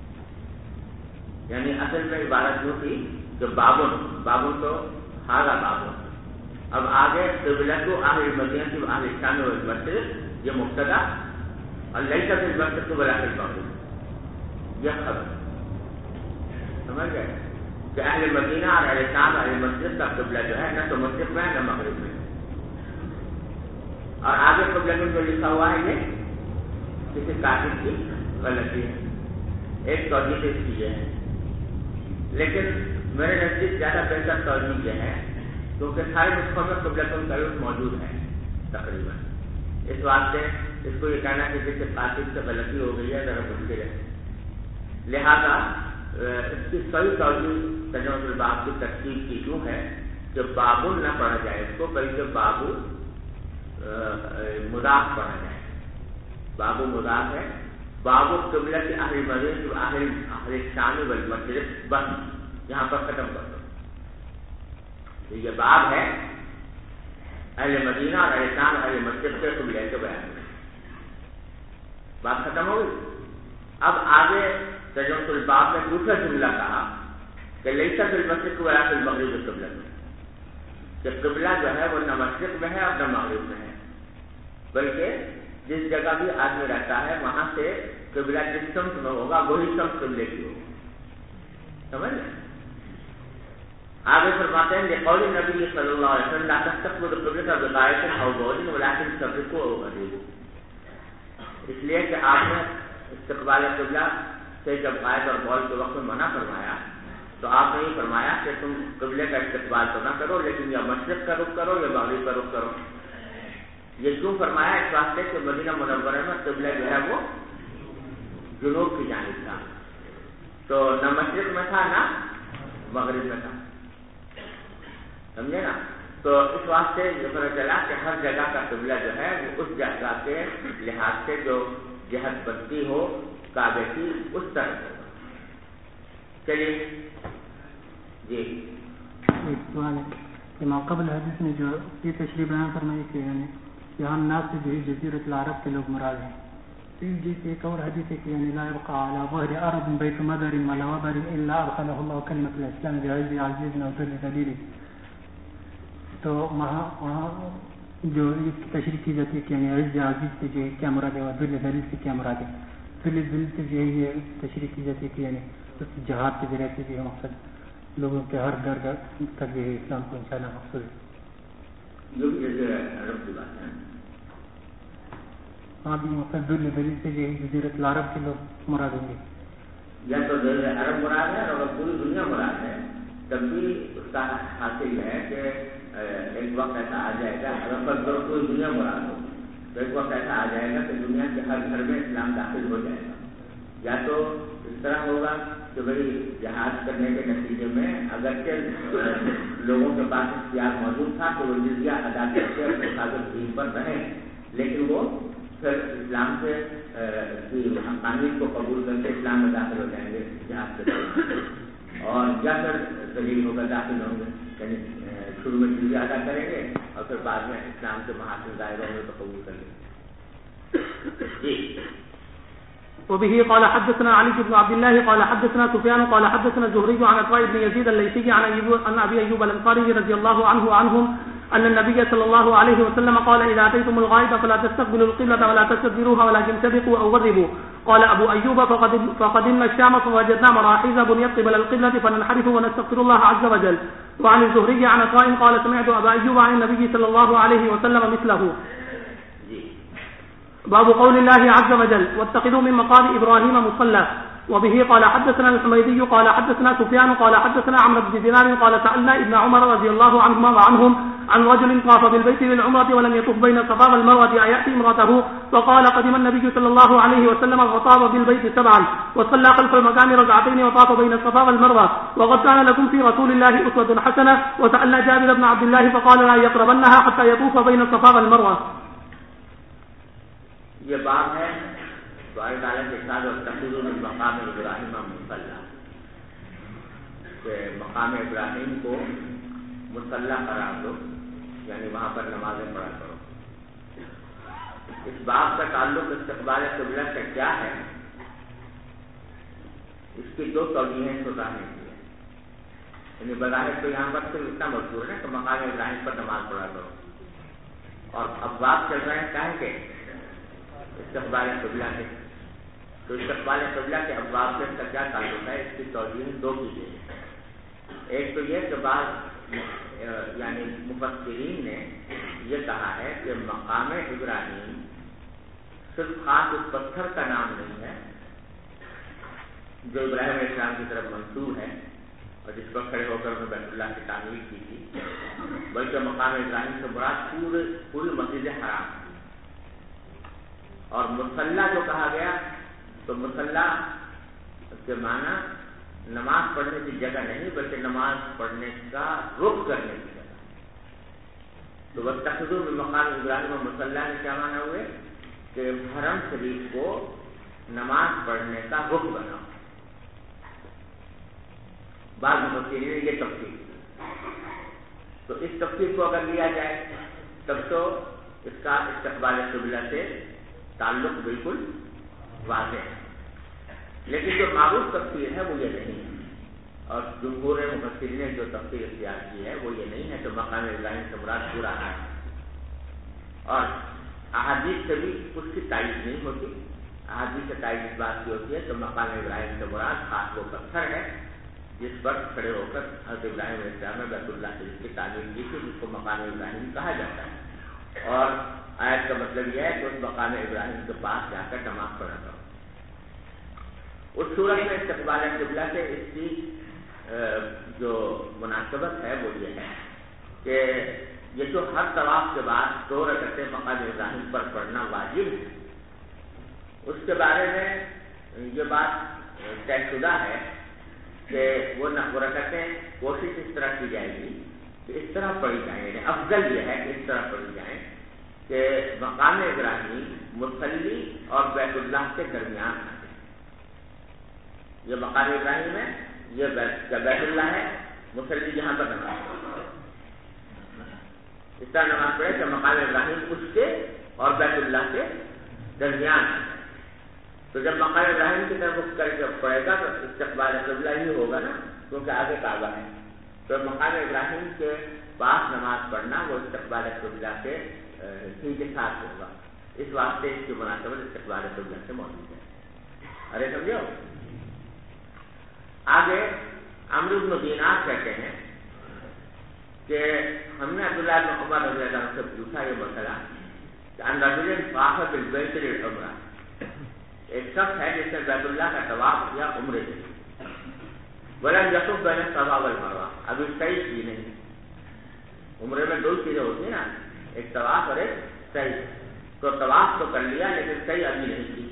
[SPEAKER 2] یعنی اصل میں عبارت جو تھی کہ بابن تو ہاگا بابن، اب آگے قبلۃ اہل المدینہ واہل الشام والمشرق یہ مبتدا اور لیس فی المشرق ولا فی المغرب یہ خبر، سمجھ گئے کہ اہل مدینہ اور اہل شام اہل مشرق کا قبلہ جو ہے نہ تو مشرق میں ہے نہ مغرب میں، اور آگے قبلہ میں جو لکھا ہوا ہے یہ کسی کاتب کی غلطی ہے۔ ایک توجیہ اس کی یہ ہے، لیکن میرے نزدیک زیادہ بہتر توجیہ یہ ہے کیونکہ سارے نسخوں میں قبلۃ کا لفظ موجود ہے تقریباً، اس واسطے اس کو یہ کہنا کہ کسی کاتب سے غلطی ہو گئی ہے ذرا مشکل ہے، لہذا اس کی صحیح توجہ ترجمۃ الباب کی ترتیب کی یوں ہے کہ بابل نہ پڑھا جائے اس کو، بلکہ بابو مضاف پڑھا جائے۔ بابو مضاف ہے، بابو قبلۃ اہل مدینہ اہل الشام والمشرق، بس یہاں پر ختم کر دو۔ تو یہ باب ہے اہل مدینہ اور اہل شام اہل مشرق کے قبلے کے بیان میں، بات ختم ہو گئی۔ اب آگے ترجمۃ الباب میں دوسرا جملہ کہا کہ لیس فی المشرق ولا فی المغرب قبلۃ، کہ قبلہ جو ہے وہ نہ مشرق میں ہے اور نہ مغرب میں ہے، بلکہ جس جگہ بھی آدمی رہتا ہے وہاں سے قبلہ جس سمت میں ہوگا وہی سمت قبلے کی ہوگی، سمجھ لیں؟ آگے فرماتے ہیں لقول نبی صلی اللہ علیہ وسلم لا تستقبلوا القبلة بغائط او بول ولكن استقبلوا او غریب، اس لیے کہ آپ نے استقبال قبلہ سے جب غائط اور بول کے وقت میں منع فرمایا تو آپ نے یہ فرمایا کہ تم قبلے کا استقبال تو نہ کرو لیکن یا مشرق کا رخ کرو یا مغرب کا رخ کرو۔ یہ کیوں فرمایا؟ اس واسطے کہ مدینہ منورہ میں قبلہ جو ہے وہ جنوب کی جانب تھا، تو نہ مشرق میں تھا نہ مغرب میں تھا، سمجھے نا؟ تو اس واسطے یہ پتہ چلا کہ ہر جگہ کا قبلہ جو ہے وہ اس جگہ کے لحاظ سے جو جہت بنتی ہو کعبے کی اس طرح ہوگا۔ چلیے جی
[SPEAKER 1] ایک سوال ہے کہ ماقبل حدیث نے جو یہ تشریح بیان فرمائی کہ یعنی یہاں ناس سے جو جزیرۃ العرب کے لوگ مراد ہیں، جیسے ایک اور حدیث ہے کہ یعنی لا يبقى على ظهر ارض بيت مدر ولا وبر الا ادخله الله كلمة الاسلام بعز عزيز وذل ذليل، تو وہاں جو تشریح کی جاتی ہے کہ یعنی عز عزیز سے جو کیا مراد ہے اور ذل ذلیل سے کیا مراد ہے، ذل ذلیل سے جو ہے تشریح کی جاتی ہے کہ یعنی جہاد کے ذریعے سے جو مقصد لوگوں کے ہر گھر تک جو ہے اسلام کو انشاءاللہ مقصود ہے،
[SPEAKER 2] جو عرب کی بات ہے
[SPEAKER 1] ہاں بھی مقصد ذل ذلیل سے جو ہے جزیرۃ العرب کے لوگ مراد ہوں گے۔
[SPEAKER 2] یا تو جزیرہ عرب مراد ہے، اور اگر پوری دنیا مراد ہے تب بھی اس کا حاصل ہے کہ ایک وقت ایسا آ جائے گا، اگر پوری دنیا مراد ہو تو ایک وقت ایسا آ جائے گا کہ دنیا کے ہر گھر میں اسلام داخل ہو جائے گا. یا تو اس طرح ہوگا کہ بھائی جہاد کرنے کے نتیجے میں اگرچہ لوگوں کے پاس اختیار موجود تھا کہ وہ جزیہ ادا کرتے اپنے ثابت دین پر رہیں، لیکن وہ پھر اسلام سے حقانیت کو قبول کر کے اسلام میں داخل ہو جائیں گے جہاد کے دوران، اور یا پھر ذلیل ہو کر داخل ہوں گے، یعنی شروع میں جزیہ ادا کریں گے اور پھر بعد میں اسلام کے محاسن ظاہر ہوں گے تو قبول کر لیں گے. جی.
[SPEAKER 1] وبه قال حدثنا علي بن عبد الله قال حدثنا سفيان قال حدثنا الزهري عن عطاء بن يزيد الليثي عن ابي ايوب الانصاري رضي الله عنهم ان النبي صلى الله عليه وسلم قال اذا اتيتم الغائط فلا تستقبلوا القبلة ولا تستدبروها ولكن سبقوا او غربوا. قال ابو ايوب فقدمنا الشام فوجدنا مراحيض بنيت قبل القبلة فننحرف ونستغفر الله عز وجل. وعن الزهري عن عطاء قال سمعت ابا ايوب عن النبي صلى الله عليه وسلم مثله. باب قول الله عز وجل واتخذوا من مقام ابراهيم مصلى. وبه قال حدثنا الحميدي قال حدثنا سفيان قال حدثنا عمرو بن دينار قال سألنا ابن عمر رضي الله عنهما وعنهم عن رجل طاف بالبيت للعمرة ولم يطف بين الصفا والمروة أيأتي امرأته، فقال قدم النبي صلى الله عليه وسلم وطاف بالبيت 7 وصلى خلف المقام ركعتين وطاف بين الصفا والمروة، وقد كان لكم في رسول الله أسوة حسنة. وسألنا جابر بن عبد الله فقال لا يقربنها حتى يطوف بين الصفا والمروة.
[SPEAKER 2] یہ باب ہے دعائے تعالیٰ کے ساتھ اور تقریر میں مقام ابراہیم مصلی، کہ مقام ابراہیم کو مصلی قرار دو، یعنی وہاں پر نمازیں پڑھا کرو. اس باب کا تعلق استقبال قبلہ سے کیا ہے، اس کی 2 توجیہیں ظاہر کی ہے. یعنی بظاہر تو یہاں پر صرف اتنا مذکور ہے کہ مقام ابراہیم پر نماز پڑھا کرو، اور اب باب چل رہے ہیں کہیں کہ استقبال قبلہ کے. تو استقبال قبلہ کے ابواب سے اس کا کیا تعلق ہے، اس کی توجیہ 2 کی گئی. ایک تو یہ کہ بعض یعنی مفسرین نے یہ کہا ہے کہ مقام ابراہیم صرف خاص اس پتھر کا نام نہیں ہے جو ابراہیم علیہ السلام کی طرف منسوب ہے اور جس پر کھڑے ہو کر انہوں نے بیت اللہ کی تعمیر کی تھی، بلکہ مقام ابراہیم سے مراد پوری مسجد حرام. اور مصلی جو کہا گیا تو مصلی کے معنی نماز پڑھنے کی جگہ نہیں بلکہ نماز پڑھنے کا رخ کرنے کی جگہ. تو واتخذوا من مقام ابراہیم مصلی نے کیا معنی ہوئے کہ حرم شریف کو نماز پڑھنے کا رخ بناؤ. بعض مفسرین نے یہ تفسیر کی. تو اس تفسیر کو اگر لیا جائے تب تو اس کا استقبال قبلہ سے تعلق بالکل واضح ہے، لیکن جو معروف تفسیر ہے وہ یہ نہیں ہے، اور جمہور مفسرین نے جو تفسیر اختیار کی ہے وہ یہ نہیں ہے کہ مقام ابراہیم سے مراد پورا ہے. اور احادیث سے بھی اس کی تائید نہیں ہوتی. احادیث سے تائید اس بات کی ہوتی ہے کہ مقام ابراہیم سے مراد خاص وہ پتھر ہے جس پر کھڑے ہو کر حضرت ابراہیم علیہ السلام نے بیت اللہ شریف کی تعمیر کی تھی، جس کو مقام ابراہیم کہا جاتا ہے. اور آیت کا مطلب یہ ہے کہ اس مقام ابراہیم کے پاس جا کر نماز پڑھا کرو. اس صورت میں استقبال قبلہ سے اس کی جو مناسبت ہے وہ یہ ہے کہ یہ جو ہر طواف کے بعد 2 رکعتیں مقام ابراہیم پر پڑھنا واجب ہے، اس کے بارے میں یہ بات طے شدہ ہے کہ وہ رکعتیں کوشش اس طرح کی جائے گی کہ اس طرح پڑھی جائیں، یعنی افضل یہ ہے کہ اس طرح پڑھی جائیں کہ مقام ابراہیم مصلی اور بیت اللہ کے درمیان ہے. یہ مقام ابراہیم ہے، یہ بیت اللہ ہے، مصلی جہاں پر نماز اس طرح نماز پڑھے کہ مقام ابراہیم اس کے اور بیت اللہ کے درمیان ہے. تو جب مقام ابراہیم کی طرف رخ کر کے پڑے گا تو استقبال قبلہ ہی ہوگا نا، کیونکہ آگے کعبہ ہے. تو مقام ابراہیم کے پاس نماز پڑھنا وہ استقبال قبلہ کے ہی کے ساتھ ہوگا. اس واسطے اس کی مناسبت استقبال قبلہ سے موجود ہے. ارے سمجھو. آگے عمرو بن دینار کہتے ہیں کہ ہم نے عبداللہ بن عمر رضی اللہ عنہ سے پوچھا یہ مسئلہ کہ ان رجل طاف بالبیت للعمرہ، ایک شخص ہے جس نے بیت اللہ کا طواف کیا عمرے سے، ولم یطف بین الصفا والمروہ، ابھی صحیح کی نہیں. عمرے میں دو چیزیں ہوتی ہیں نا، ایک طواف اور ایک صحیح. تو طواف تو کر لیا لیکن صحیح ابھی نہیں کی.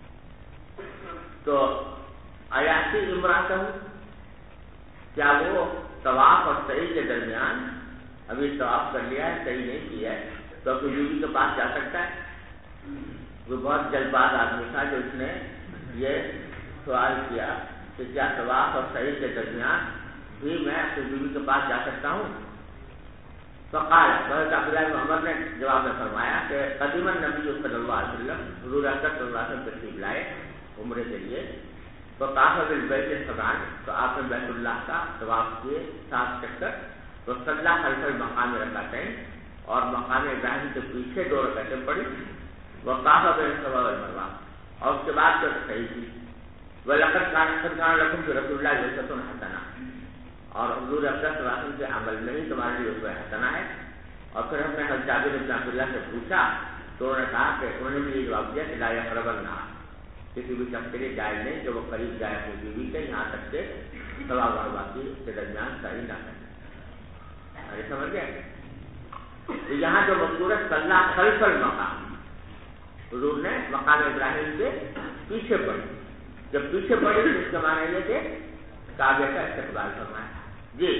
[SPEAKER 2] تو آیاتی امراۃ ہوں، کیا وہ طواف اور صحیح کے درمیان ابھی طواف کر لیا ہے صحیح نہیں کیا ہے تو اپنی بیوی کے پاس جا سکتا ہے؟ وہ بہت جلد باز آدمی تھا جو اس نے یہ سوال کیا کہ کیا طواف اور صحیح کے درمیان بھی میں اپنی بیوی کے پاس جا سکتا ہوں؟ فقال حضرت عبداللہ بن عمر نے جواب میں فرمایا کہ قدیم النبی صلی اللہ علیہ وسلم، حضور اکرم صلی اللہ علیہ وسلم تشریف لائے عمرے کے لیے. تو طاف بالبیت الحرام، تو آپ نے بیت اللہ کا طواف کیے 7 چکر. تو صلی خلف المقام رکعتین، اور مقام ابراہیم کے پیچھے 2 رکعتیں پڑھی. وہ طاف بین الصفا والمروہ، اور اس کے بعد تو صحیح کی. وَلَقَدْ كَانَ لَكُمْ فِي رَسُولِ اللَّهِ أُسْوَةٌ حَسَنَةٌ، اور حضور اکرم صلی اللہ علیہ وسلم کے عمل میں ہی تمہارے لیے اسوہ حسنہ ہے. اور پھر ہم نے حضرت جابر بن عبداللہ سے پوچھا تو انہوں نے کہا کہ انہوں نے بھی یہ جواب دیا کہ لا يقربن النار، کسی بھی شخص کے لیے جائز نہیں کہ وہ قریب جائے اپنی بیوی سے، یہاں تک کہ صفا والمروہ کے درمیان صحیح نہ کرے. ارے سمجھ گئے؟ تو یہاں جو مذکور ہے صلی خلف المقام، حضور نے مقام ابراہیم کے پیچھے پڑھی. جب پیچھے پڑھی تو اس کا معنی یہ کہ کعبے کا استقبال فرمایا. جی.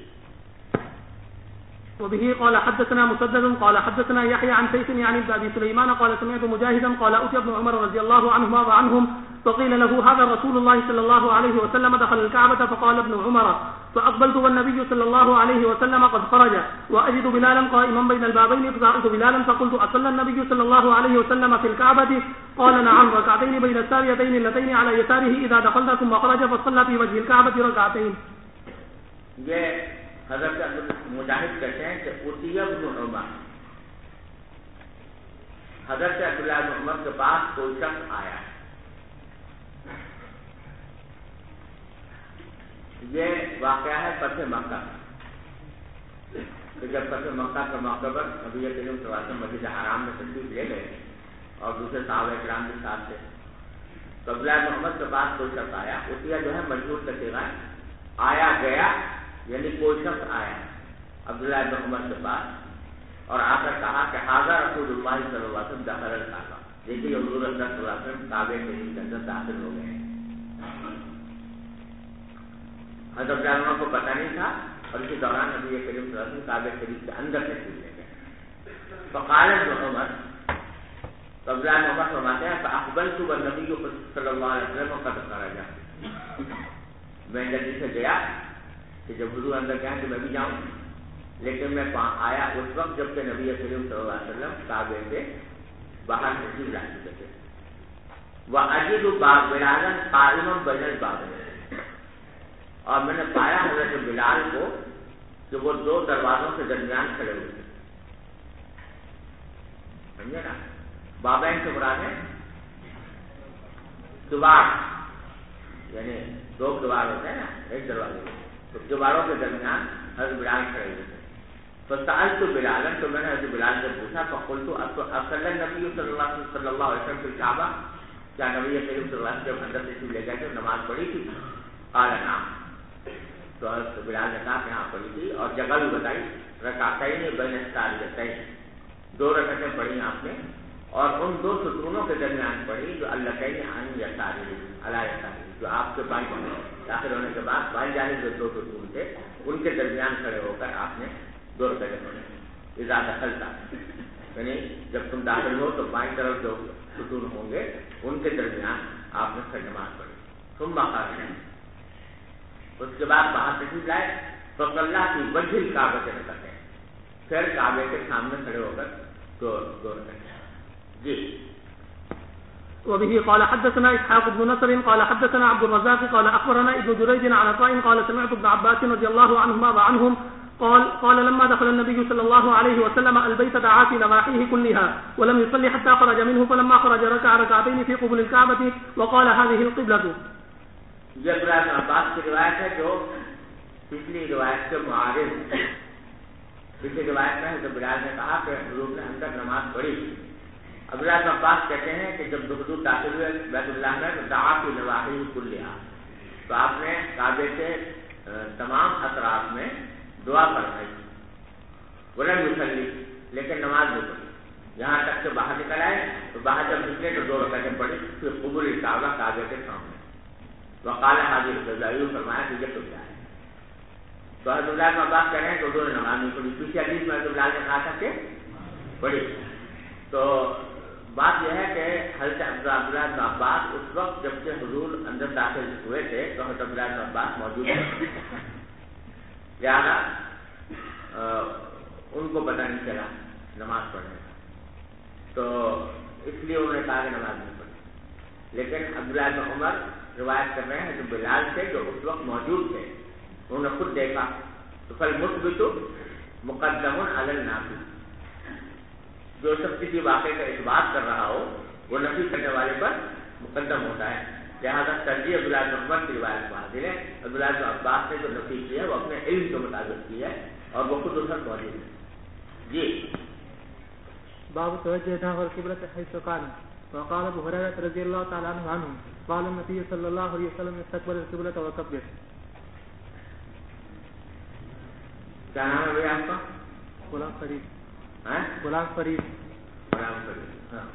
[SPEAKER 1] وبه قال حدثنا مسدد قال حدثنا يحيى عن سيف يعني ابن ابي سليمان قال سمعت مجاهدا قال اتي ابن عمر رضي الله عنهما وعنهم فقيل له هذا رسول الله صلى الله عليه وسلم دخل الكعبة فقال ابن عمر فأقبلت والنبي صلى الله عليه وسلم قد خرج وأجد بلالا قائما بين البابين فسألت بلالا فقلت أصلى النبي صلى الله عليه وسلم في الكعبة قال نعم ركعتين بين الساريتين اللتين على يساره إذا دخلت ثم خرج فصلى في وجه الكعبة ركعتين.
[SPEAKER 2] حضرت مجاہد کہتے ہیں کہ اتی ابن عمر، حضرت عبداللہ بن عمر کے پاس کوئی شخص آیا. یہ واقعہ ہے فتح مکہ، کہ جب فتح مکہ کے موقع پر نبی کریم صلی اللہ علیہ وسلم مسجد حرام میں تشریف لے گئے اور دوسرے صحابہ کرام بھی ساتھ تھے. تو عبداللہ بن عمر کے پاس کوئی شخص آیا. اتیا جو ہے مجبور کا صیغہ ہے، آیا گیا یعنی کوئی شخص آیا عبداللہ بن عمر کے پاس اور آ کر کہا کہ حاضر رسول اللہ صلی اللہ علیہ وسلم داخل الکعبہ، دیکھیے حضور صلی اللہ علیہ وسلم کعبے کے اندر داخل ہو گئے ہیں. حضرت عبداللہ بن عمر کو پتہ نہیں تھا اور اسی دوران نبی کریم صلی اللہ علیہ وسلم کعبے شریف کے اندر تشریف لے گئے. فقال ابن عمر، تو عبداللہ بن عمر فرماتے ہیں فاقبلت والنبی صلی اللہ علیہ وسلم قد خرج، میں جلدی سے گیا کہ جب حضور اندر گئے تو میں بھی جاؤں، لیکن میں آیا اس وقت جب کہ نبی کریم صلی اللہ علیہ وسلم کعبے سے باہر تشریف لا چکے تھے. وأجد بلالا قائما بین البابین، اور میں نے پایا حضرت بلال کو کہ وہ 2 دروازوں کے درمیان کھڑے ہوئے تھے. سمجھے نا؟ بابین سے مراد ہے دوار، یعنی 2 دوار ہوتے ہیں نا ایک دروازے، تو دیواروں کے درمیان حضرت بلال کھڑے ہوئے تھے. فسألت بلالا، تو میں نے حضرت بلال سے پوچھا فقلت اصلی النبی صلی اللہ علیہ وسلم فی الکعبہ، کیا نبی کریم صلی اللہ علیہ وسلم جب اندر تشریف لے گئے تھے نماز پڑھی تھی؟ قال نعم، تو حضرت بلال نے کہا کہ ہاں پڑھی تھی، اور جگہ بھی بتائی. رکعتین بین الساریتین، 2 رکعتیں پڑھی آپ نے اور ان 2 ستونوں کے درمیان پڑھی جو اللتین عن یساری علی یساری، جو آپ کے بائیں داخل ہونے کے بعد بائیں جانب جو 2 ستون تھے ان کے درمیان کھڑے ہو کر آپ نے 2 رکعتیں پڑھی. اذا دخلتا، یعنی جب تم داخل ہو تو بائیں طرف جو ستون ہوں گے ان کے درمیان آپ نے پھر نماز پڑھی. ثم خرج، اس کے بعد باہر تشریف لائے. فصلی فی وجہ الکعبہ سے رکعتیں، پھر کعبے کے سامنے کھڑے ہو کر 2 رکعتیں. جی.
[SPEAKER 1] وبه قال حدثنا إسحاق بن نصر قال حدثنا عبد الرزاق قال أخبرنا ابن جريج عن عطاء قال سمعت ابن عباس رضي الله عنهما وعنهم قال لما دخل النبي صلى الله عليه وسلم البيت دعا في نواحيه كلها ولم يصلي حتى خرج منه، فلما خرج ركع ركعتين في قبل الكعبة وقال هذه القبلة.
[SPEAKER 2] یہ ابن عباس کی روایت ہے جو پچھلی روایت سے معارض. پچھلی روایت میں حضرت بلال نے کہا کہ حضور نے اندر نماز پڑھی عبداللہ بن عباس کہتے ہیں کہ جب حضور داخل ہوئے بیت اللہ میں تو دعا فی نواحی کلھا، تو آپ نے کعبے کے تمام اطراف میں دعا فرمائی، ولم یصلی، لیکن نماز نہیں پڑھی، یہاں تک کہ باہر نکل آئے تو باہر جب نکلے تو 2 رکعتیں پڑھی پھر قبول الکعبہ، کعبے کے سامنے وقال حاضر القبلہ، فرمایا کہ یہ قبلہ ہے۔ تو حضرت عبداللہ بن عباس کہہ رہے ہیں کہ انہوں نے نماز نہیں پڑھی، پیچھے حدیث میں عبداللہ نے کہا تھا کہ پڑھی۔ تو بات یہ ہے کہ حضرت عبداللہ بن عباس اس وقت جب کہ حضور اندر داخل ہوئے تھے تو حضرت عبداللہ بن عباس موجود تھے، لہٰذا ان کو پتہ نہیں چلا نماز پڑھنے کا، تو اس لیے انہوں نے کہا کہ نماز نہیں پڑھی۔ لیکن عبداللہ بن عمر روایت کر رہے ہیں جو بلال تھے جو اس وقت موجود تھے، انہوں نے خود دیکھا، تو فالمثبت مقدم علی النافی، جو سب کسی واقعے کا اثبات کر رہا ہو وہ نفی کرنے والے پر مقدم ہوتا ہے، لہٰذا ترجیح عبداللہ بن عمر کی روایت کو حاصل ہے۔ عبداللہ بن عباس نے جو نفی کی ہے وہ اپنے علم کے مطابق کی ہے اور وہ خود اس وقت موجود ہے۔ جی
[SPEAKER 1] باب توجه نحو القبلة حيث كان. وقال ابو هريرة رضي الله تعالى عنه قال النبي صلى الله عليه وسلم استقبل القبلة وكبر.
[SPEAKER 2] کیا نام ہے بھائی آپ کا؟
[SPEAKER 1] غلام فرید.
[SPEAKER 2] غلام فرید. غلام فرید، ہاں۔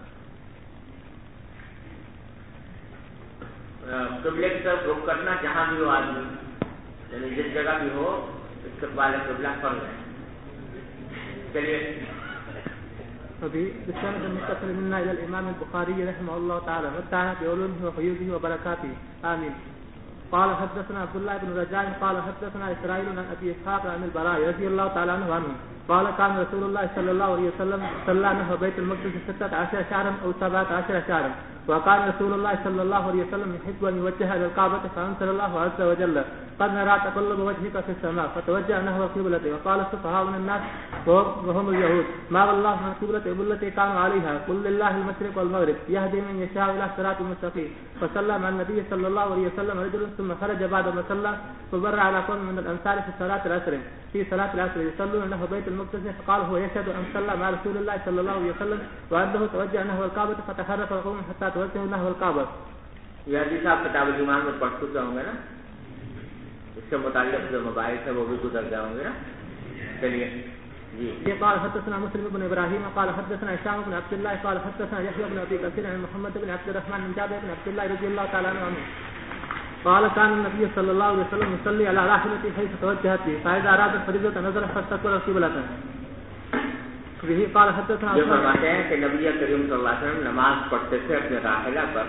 [SPEAKER 2] قبلے کی طرف رخ کرنا جہاں بھی ہو آدمی، یعنی جس جگہ بھی ہو استقبال قبلہ فرض ہے۔ چلیے
[SPEAKER 1] وبه بالسند المتصل منا الى الامام البخاري رحمه الله تعالى وتعالى بعلومه وفيوضه وبركاته امين. قال حدثنا عبد الله بن رجاء قال حدثنا اسرائيل عن ابي اسحاق عن البراء رضي الله تعالى عنه قال كان رسول الله صلى الله عليه وسلم صلى نحو بيت المقدس 16 شهرا او 17 شهرا، وكان رسول الله صلى الله عليه وسلم يحب ان يوجه الى الكعبه، فانزل الله عز وجل قد نرى تقلب وجهك في السماء فتوجه نحو القبلة. وقال السفهاء من الناس وهم اليهود ما والله عن القبلة التي كانوا عليها قل لله المشرق والمغرب يهدي من يشاء الى صراط مستقيم. فصلى مع النبي صلى الله عليه وسلم رجل ثم خرج بعد ما صلى فبر على قوم من الانصار في صلاة العصر يصلون نحو بيت المقدس، فقال هو يشهد ان صلى مع رسول الله صلى الله عليه وسلم وانه توجه نحو الكعبة فتحرك القوم حتى توجهوا نحو الكعبة.
[SPEAKER 2] یہ حدیث آپ کتاب الایمان میں پڑھ چکے ہوں گے نا، اس سے متعلق جو مباحث ہے وہ بھی گزر جائیں گے نا۔ چلیے جی
[SPEAKER 1] قال حدثنا مسلم بن ابراهيم قال حدثنا هشام بن عبد الله قال حدثنا يحيى بن ابي كثير عن محمد بن عبد الرحمن بن جابر بن عبد الله رضي الله تعالى عنه قال كان النبي صلى الله عليه وسلم يصلي على راحلته حيث توجهت به، فاذا اراد الفريضه نزل فاستقبل القبلة. به قال حدثنا
[SPEAKER 2] یہ فرماتے ہیں کہ نبی کریم صلی اللہ علیہ وسلم نماز پڑھتے تھے اپنے راحلہ پر،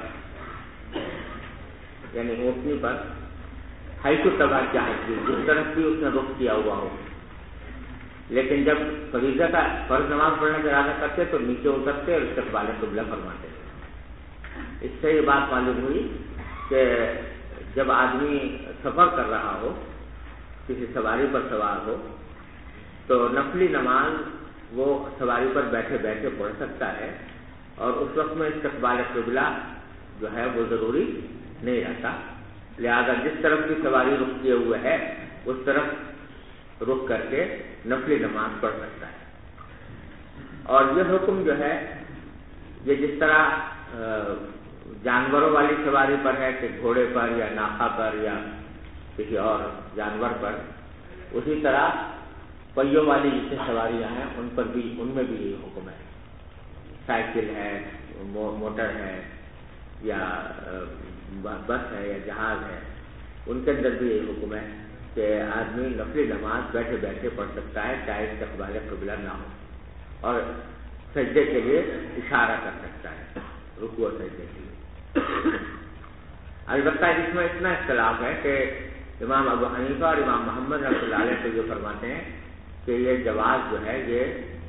[SPEAKER 2] یعنی اونٹنی پر، حیث توجہ کی، جس طرف بھی اس نے رخ کیا ہوا ہو، لیکن جب فریضہ کا فرض نماز پڑھنے کا ارادہ کرتے تو نیچے اترتے اور استقبال قبلہ فرماتے تھے۔ اس سے یہ بات معلوم ہوئی کہ جب آدمی سفر کر رہا ہو، کسی سواری پر سوار ہو، تو نفلی نماز وہ سواری پر بیٹھے بیٹھے پڑھ سکتا ہے، اور اس وقت میں استقبال قبلہ جو ہے وہ ضروری نہیں رہتا، لہذا جس طرف کی سواری رخ کیے ہوئے ہے اس طرف رخ کر کے نفلی نماز پڑھ سکتا ہے۔ اور یہ حکم جو ہے یہ جس طرح جانوروں والی سواری پر ہے کہ گھوڑے پر یا ناقہ پر یا کسی اور جانور پر، اسی طرح پہیوں والی جتنی سواریاں ہیں ان میں بھی یہ حکم ہے۔ سائیکل ہے، موٹر ہے یا بس ہے یا جہاز ہے، ان کے اندر بھی یہ حکم ہے کہ آدمی نفلی نماز بیٹھے بیٹھے پڑھ سکتا ہے چاہے استقبال قبلہ نہ ہو، اور سجدے کے لیے اشارہ کر سکتا ہے، رکوع اور سجدے کے لیے۔ البتہ اس میں اتنا اختلاف ہے کہ امام ابو حنیفہ اور امام محمد رحمۃ اللہ علیہ کو جو فرماتے ہیں کہ یہ جواز جو ہے یہ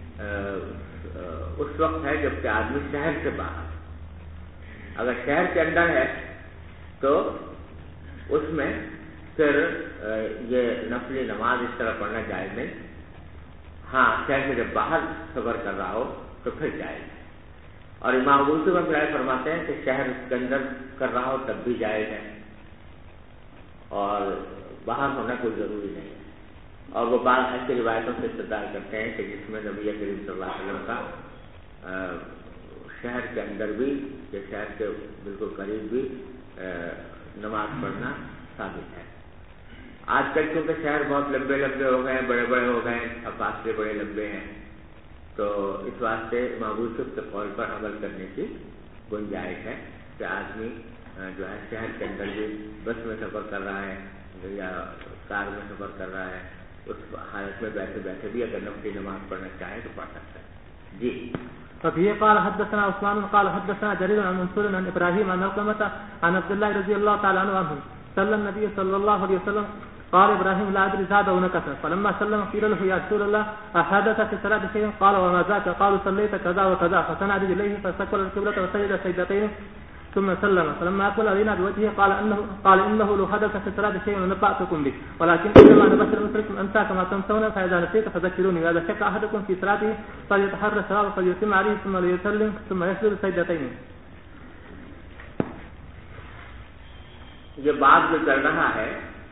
[SPEAKER 2] اس وقت ہے جب کہ آدمی شہر سے باہر، اگر شہر کے اندر ہے تو اس میں پھر یہ نفلی نماز اس طرح پڑھنا جائز نہیں، ہاں شہر سے جب باہر سفر کر رہا ہو تو پھر جائز ہے۔ اور امام ابو یوسف رحمۃ اللہ فرماتے ہیں کہ شہر کے اندر کر رہا ہو تب بھی جائز ہے، اور باہر ہونا کوئی ضروری نہیں ہے۔ اور وہ بعض ایسی روایتوں سے استدلال کرتے ہیں کہ جس میں نبی کریم صلی اللہ علیہ وسلم کا شہر کے اندر بھی یا شہر کے بالکل قریب بھی نماز پڑھنا ثابت ہے۔ آج کل کیونکہ شہر بہت لمبے لمبے ہو گئے ہیں، بڑے بڑے ہو گئے ہیں، اب فاصلے بڑے لمبے ہیں، تو اس واسطے امام یوسف کے قول پر عمل کرنے کی گنجائش ہے کہ آدمی جو ہے شہر کے اندر بھی بس میں سفر کر رہا ہے یا کار میں سفر کر رہا ہے، اس حالت میں بیٹھے بیٹھے بھی اگر نفلی نماز پڑھنا چاہے تو پڑھ سکتا ہے۔ جی
[SPEAKER 1] ففيه قال حدثنا عثمان قال حدثنا جرير عن منصور عن ابراهيم عن علقمة عن عبد الله رضي الله تعالى عنه صلى النبي صلى الله عليه وسلم قال ابراهيم لا ادري زاد او نقص فلما سلم قيل له يا رسول الله احدث في الصلاه شيء قال وما ذاك قالوا صليت كذا وكذا فسند اليه فاستقبل القبلة وسجد سجدتين ثم سلم فلما اقبل علينا بوجهه قال انه لو حدث في الصلاه شيء لنبأتكم به ولكن انما انا بشر مثلكم انسى كما تنسون فاذا نسيت فذكروني واذا شك احدكم في صلاته فليتحرى الصواب فليتم عليه ثم ليسلم ثم يسجد سجدتين۔
[SPEAKER 2] یہ باب جو چل رہا ہے،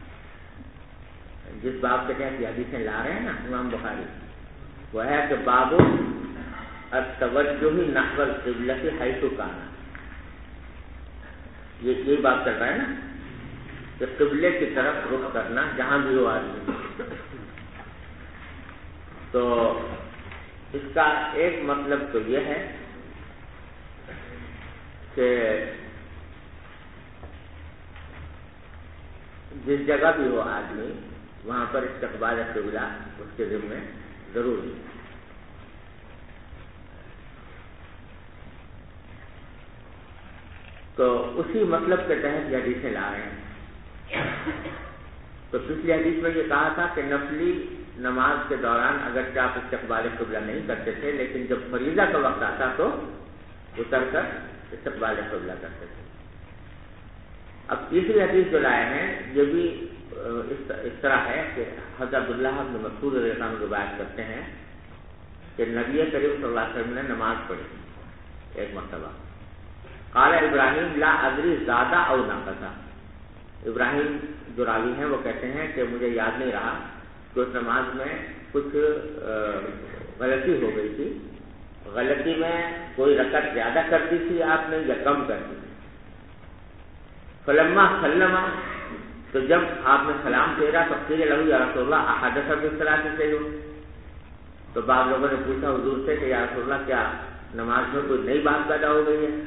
[SPEAKER 2] جس باب کے تحت یہ حدیثیں لا رہے ہیں نا امام بخاری، وہ ہے کہ باب التوجہ نحو القبلۃ حیث کان، یہی بات چل رہا ہے نا کہ قبلے کی طرف رخ کرنا جہاں بھی ہو آدمی۔ تو اس کا ایک مطلب تو یہ ہے کہ جس جگہ بھی ہو آدمی وہاں پر استقبال قبلہ اس کے ذمہ ضروری ہے۔ تو اسی مطلب کے تحت یہ حدیثیں لا رہے ہیں۔ تو پچھلی حدیث میں یہ کہا تھا کہ نفلی نماز کے دوران اگرچہ آپ استقبال قبلہ نہیں کرتے تھے، لیکن جب فریضہ کا وقت آتا تو اتر کر استقبال قبلہ کرتے تھے۔ اب تیسری حدیث جو لائے ہیں یہ بھی اس طرح ہے کہ حضرت عبداللہ بن مسعود رضی اللہ عنہ روایت کرتے ہیں کہ نبی کریم صلی اللہ علیہ وسلم نے نماز پڑھی ایک مرتبہ، قال ابراہیم لا ادری زادہ او نقص، ابراہیم جو راوی ہیں وہ کہتے ہیں کہ مجھے یاد نہیں رہا کہ اس نماز میں کچھ غلطی ہو گئی تھی، غلطی میں کوئی رکعت زیادہ کر دی تھی آپ نے یا کم کر دی۔ فلما سلم، تو جب آپ نے سلام پھیرا تو قیل له یا رسول اللہ احدث فی الصلاۃ شیء، تو بعض لوگوں نے پوچھا حضور سے کہ یا رسول اللہ کیا نماز میں کوئی نئی بات پیدا ہو گئی ہے؟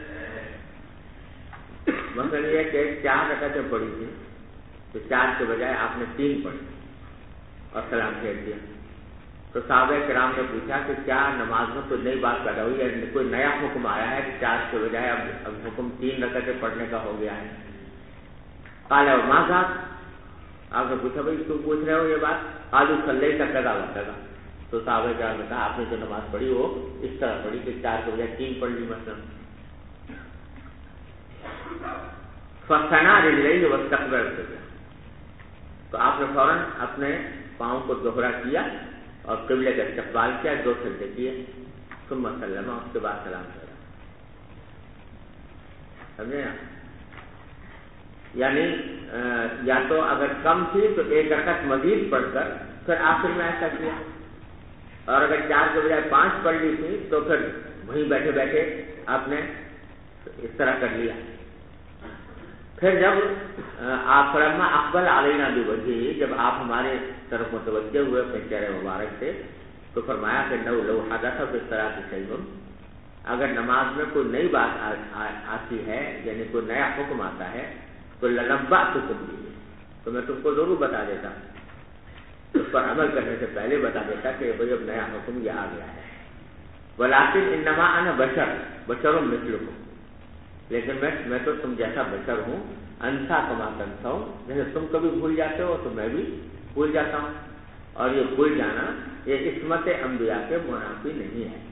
[SPEAKER 2] مثلا یہ کہ 4 رکعتیں پڑھی تھی تو 4 کے بجائے آپ نے 3 پڑھی اور سلام پھیر دیا۔ تو صحابہ کرام نے پوچھا کہ کیا نماز میں کوئی نئی بات پیدا ہوئی ہے، کوئی نیا حکم آیا ہے کہ 4 کے بجائے اب حکم 3 رکعتیں پڑھنے کا ہو گیا ہے؟ قال وما ذاک، آپ نے پوچھا بھائی کیوں پوچھ رہے ہو یہ بات؟ قالوا صلیت کذا وکذا، تو صحابہ کرام نے کہا آپ نے جو نماز پڑھی وہ اس طرح پڑھی کہ 4 کے بجائے 3 پڑھ لی مثلا۔ فثنا رجلین واستقبل القبلہ، تو آپ نے فوراً اپنے پاؤں کو دوہرا کیا اور قبلے کا استقبال کیا، 2 سجدے کیے، ثم سلم، اس کے بعد سلام پھیرا۔ سمجھے نا؟ یعنی یا تو اگر کم تھی تو 1 رکعت مزید پڑھ کر پھر آخر میں ایسا کیا، اور اگر 4 کے بجائے 5 پڑھ لی تھی تو پھر وہیں بیٹھے بیٹھے آپ نے اس طرح کر لیا۔ پھر جب آپ فلما اقبل علینا بوجہہ، جب آپ ہمارے طرف متوجہ ہوئے اپنے چہرے مبارک سے، تو فرمایا کہ لو حدث فی الصلاۃ شیء، اگر نماز میں کوئی نئی بات آتی ہے یعنی کوئی نیا حکم آتا ہے تو لنبأتکم بہ، تو میں تم کو ضرور بتا دیتا، اس پر عمل کرنے سے پہلے بتا دیتا کہ بھائی اب نیا حکم یہ آ گیا ہے۔ ولکن انما انا بشر مثلکم، لیکن میں تو تم جیسا بشر ہوں، انسا کما تنسون، جیسے تم کبھی بھول جاتے ہو تو میں بھی بھول جاتا ہوں، اور یہ بھول جانا یہ عصمت انبیاء کے منافی نہیں ہے۔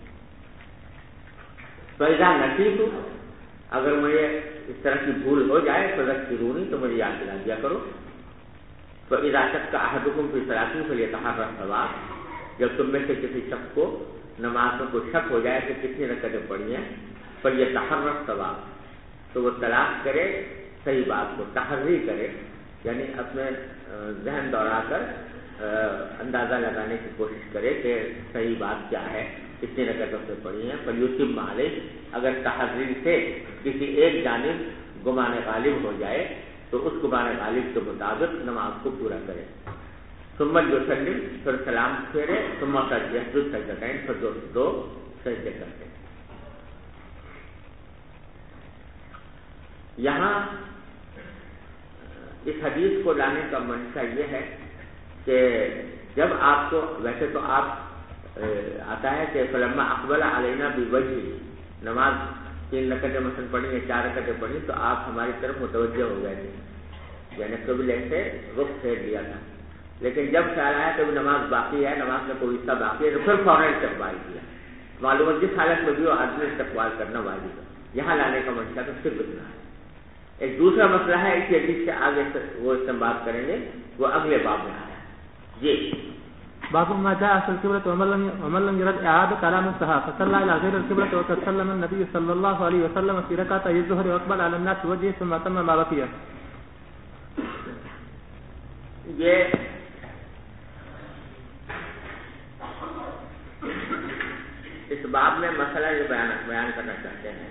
[SPEAKER 2] فإذا نسیت، اگر مجھے اس طرح کی بھول ہو جائے فذکرونی، تو مجھے یاد دلا دیا کرو۔ فإذا شک أحدکم فی صلاتہ فلیتحرى الصواب، جب تم میں سے کسی شخص کو نماز میں کوئی شک ہو جائے کہ کتنی رکعتیں پڑھی ہیں، فلیتحرى الصواب، تو وہ تلاش کرے صحیح بات کو، تحری کرے، یعنی اپنے ذہن دوڑا کر اندازہ لگانے کی کوشش کرے کہ صحیح بات کیا ہے، کتنی رکعتوں سے پڑھی ہیں. فلیتم علیہ، اگر تحری سے کسی ایک جانب گمان غالب ہو جائے تو اس گمان غالب کے مطابق نماز کو پورا کرے. ثم یسلم، پھر سلام پھیرے. ثم یسجد سجدتین، پھر دو سجدے کرتے. یہاں اس حدیث کو لانے کا منشا یہ ہے کہ جب آپ کو، ویسے تو آپ آتا ہے کہ فلما اقبل علینا بوجہ، نماز 3 رکعتیں مثلا پڑھی یا 4 رکعتیں پڑھی تو آپ ہماری طرف متوجہ ہو گئے تھے، یعنی قبلے سے رخ پھیر لیا تھا. لیکن جب خیال آیا کہ نماز باقی ہے، نماز میں کوئی حصہ باقی ہے، تو پھر فوراً استقبال کیا. معلوم ہے جس حالت میں بھی وہ آدمی استقبال کرنا واجب ہے. یہاں لانے کا منشا تو صرف اتنا ہے. ایک دوسرا مسئلہ ہے، اس حدیث سے آگے وہ استنباط کریں گے، وہ اگلے باب میں آیا. جی
[SPEAKER 1] باب ما جاء في القبلة ومن لم يرد إعادة كلام الصحابة فصلى إلى غير القبلة وقد سلم النبي صلى الله عليه وسلم في ركعتي الظهر وأقبل على الناس بوجهه ثم تم ما بقي.
[SPEAKER 2] یہ اس باب میں مسئلہ یہ بیان کرنا چاہتے ہیں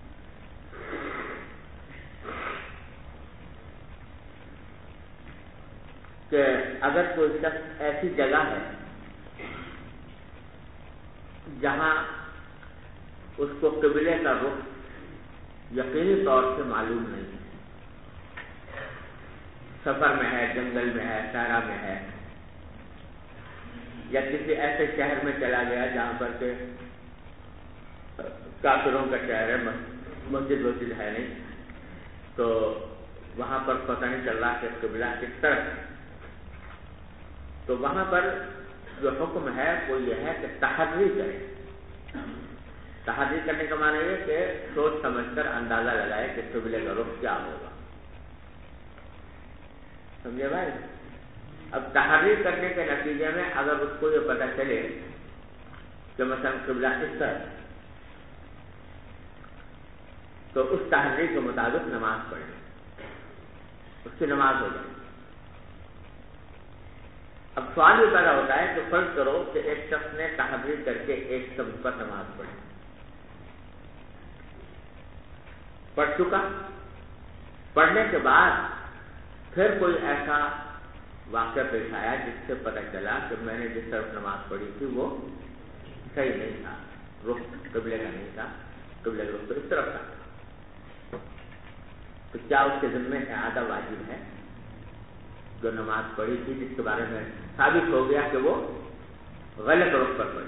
[SPEAKER 2] کہ اگر کوئی شخص ایسی جگہ ہے جہاں اس کو قبلے کا رخ یقینی طور سے معلوم نہیں ہے، سفر میں ہے، جنگل میں ہے، صحرا میں ہے، یا کسی ایسے شہر میں چلا گیا جہاں پر کہ کافروں کا شہر ہے، مسجد ہے نہیں، تو وہاں پر پتہ نہیں چل رہا کہ قبلہ کس طرف ہے. تو وہاں پر جو حکم ہے وہ یہ ہے کہ تحری کرے. تحری کرنے کا معنی یہ کہ سوچ سمجھ کر اندازہ لگائے کہ قبلے کا رخ کیا ہوگا. سمجھے بھائی؟ اب تحری کرنے کے نتیجے میں اگر اس کو یہ پتہ چلے کہ مثلا قبلہ اس طرف، تو اس تحری کے مطابق نماز پڑھے، اس کی نماز ہو جائے. اب سوال یہ پیدا ہوتا ہے کہ فرض کرو کہ ایک شخص نے تحری کر کے ایک سمت پر نماز پڑھی، پڑھ چکا، پڑھنے کے بعد پھر کوئی ایسا واقعہ پیش آیا جس سے پتہ چلا کہ میں نے جس طرف نماز پڑھی تھی وہ صحیح نہیں تھا، رخ قبلے کا نہیں تھا، قبلے کا رخ تو اس طرف تھا. تو کیا اس کے ذمہ اعادہ واجب ہے؟ جو نماز پڑھی تھی جس کے بارے میں ثابت ہو گیا کہ وہ غلط رخ پر پڑھی،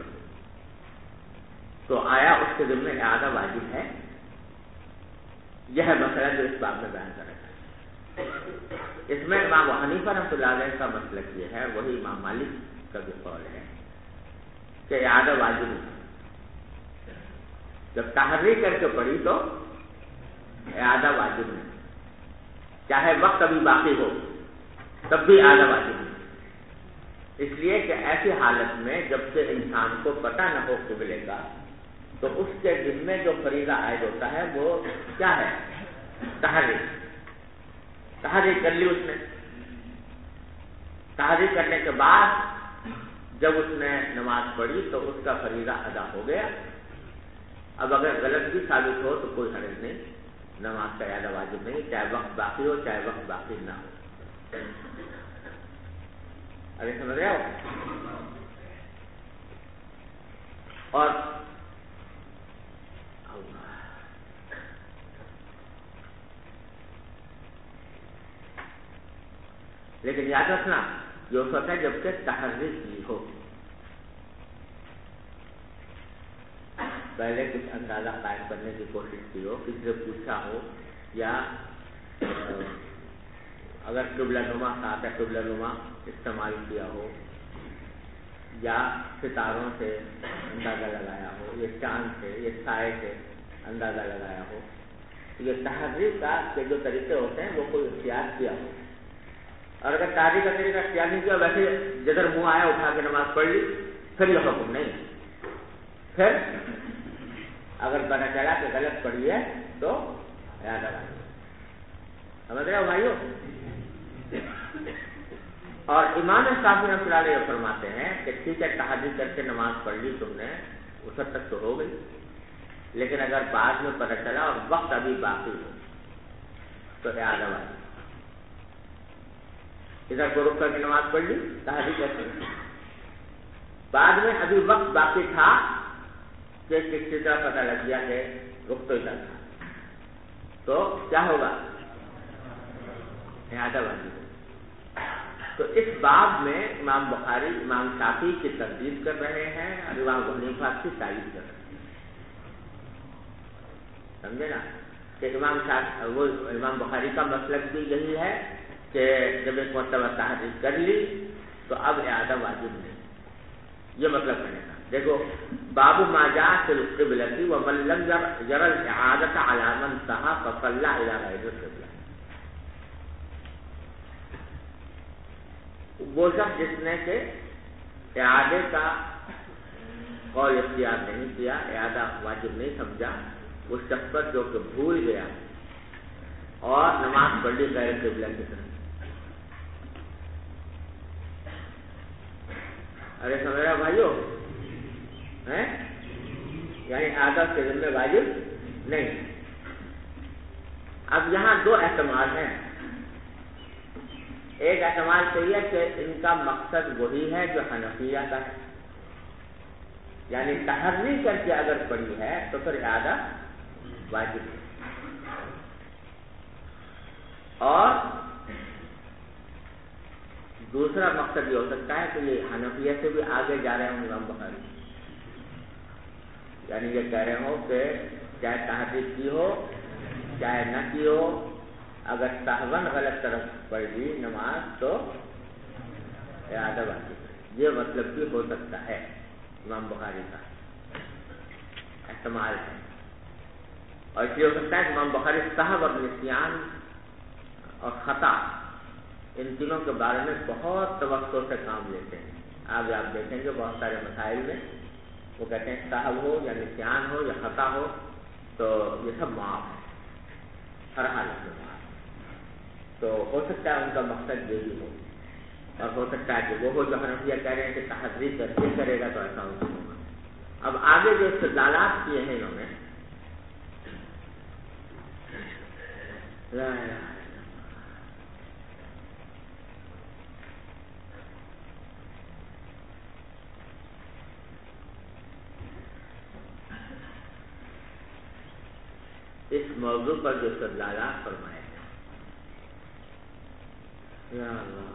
[SPEAKER 2] تو آیا اس کے ذمہ اعادہ واجب ہے؟ یہ ہے مسئلہ جو اس باب میں بیان کر رہا ہے. اس میں امام حنیفہ رحمۃ اللہ علیہ کا مسلک یہ ہے، وہی امام مالک کا بھی قول ہے کہ اعادہ واجب ہے. جب تحری کر کے پڑھی تو اعادہ واجب ہے، چاہے وقت ابھی باقی ہو تب بھی اعادہ واجب ہے. اس لیے کہ ایسی حالت میں جب سے انسان کو پتہ نہ ہو قبلے کا، تو اس کے ذمہ جو فریضہ عائد ہوتا ہے وہ کیا ہے؟ تحری. تحری کر لی اس نے، تحری کرنے کے بعد جب اس نے نماز پڑھی تو اس کا فریضہ ادا ہو گیا. اب اگر غلط بھی ثابت ہو تو کوئی حرج نہیں، نماز کا اعادہ واجب نہیں، چاہے وقت باقی ہو چاہے وقت باقی نہ ہو. ارے سمجھ رہے ہو؟ اور لیکن یاد رکھنا یہ اس وقت ہے جب کہ تحری کی ہو. پہلے کچھ اندازہ قائم کرنے کی کوشش کی ہو، کسی سے پوچھا ہو، یا اگر قبلہ نما ساتھ ہے قبلہ نما استعمال کیا ہو، یا ستاروں سے اندازہ لگایا ہو، یہ چاند سے، یہ سائے سے اندازہ لگایا ہو. یہ تحری کا کے جو طریقے ہوتے ہیں وہ کوئی اختیار کیا ہو. اور اگر تحری کا طریقہ اختیار نہیں کیا، ویسے جدھر منہ آیا اٹھا کے نماز پڑھ لی، پھر یہ حکم نہیں ہے. پھر اگر پتہ چلا کہ غلط پڑھی ہے تو یاد آ. سمجھ رہے ہو بھائیو؟ اور امام شافعی رحمۃ اللہ علیہ فرماتے ہیں کہ ٹھیک ہے تہجد کر کے نماز پڑھ لی تم نے اس وقت تک تو ہو گئی، لیکن اگر بعد میں پتہ چلا اور وقت ابھی باقی ہو تو اعادہ واجب۔ ادھر کو رک کر کے نماز پڑھ لی تہجد کر کے، بعد میں ابھی وقت باقی تھا کہ کسی طرح پتہ لگ گیا کہ رک تو ادھر تھا، تو کیا ہوگا؟ اعادہ واجب۔ تو اس باب میں امام بخاری امام شافعی کی تردید کر رہے ہیں اور امام ابو حنیفہ کی تائید کر رہے ہیں، سمجھے نا؟ کہ امام بخاری کا مسلک بھی یہی ہے کہ جب ایک مرتبہ تہجد کر لی تو اب اعادہ واجب نہیں، یہ مطلب کرنے کا۔ دیکھو باب ما جاء فی القبلۃ ومن لم یر الاعادۃ علی من سہی فصلی الی غیر القبلہ۔ وہ شخص جس نے کہ اعادے کا قول اختیار نہیں کیا، اعادہ واجب نہیں سمجھا، اس شخص پر جو کہ بھول گیا اور نماز پڑھ لی غیر قبلہ کی طرف۔ ارے سمیرا بھائیو ہیں، یعنی اعادہ کے ذمہ واجب نہیں۔ اب یہاں دو احتمال ہیں، ایک احتمال تو یہ کہ ان کا مقصد وہی ہے جو حنفیہ کا ہے، یعنی تحری کر کے اگر پڑھی ہے تو پھر اعادہ واجب ہے، اور دوسرا مقصد یہ ہو سکتا ہے کہ یہ حنفیہ سے بھی آگے جا رہے ہوں امام بخاری، یعنی یہ کہہ رہے ہوں کہ چاہے تحریک کی ہو چاہے نہ کی ہو، اگر سہون غلط طرف پڑھ لی نماز تو اعادہ واجب ہے۔ یہ مطلب بھی ہو سکتا ہے امام بخاری کا احتمال ہے، اور اس لیے ہو سکتا ہے کہ امام بخاری صحو اور نسیان اور خطا ان تینوں کے بارے میں بہت توقع سے کام لیتے ہیں۔ آج آپ دیکھیں گے بہت سارے مسائل میں وہ کہتے ہیں صحو ہو یا نسیان ہو یا خطا ہو تو یہ سب معاف ہے، ہر حالت میں معاف۔ تو ہو سکتا ہے ان کا مقصد یہی ہو، اور ہو سکتا ہے کہ وہ ہو جو حنفیہ کہہ رہے ہیں کہ تحری کر کے کرے گا تو ایسا ہوگا۔ اب آگے جو استدلالات کیے ہیں انہوں نے، اس موضوع پر جو استدلالات فرمائے ہیں، یا اللہ،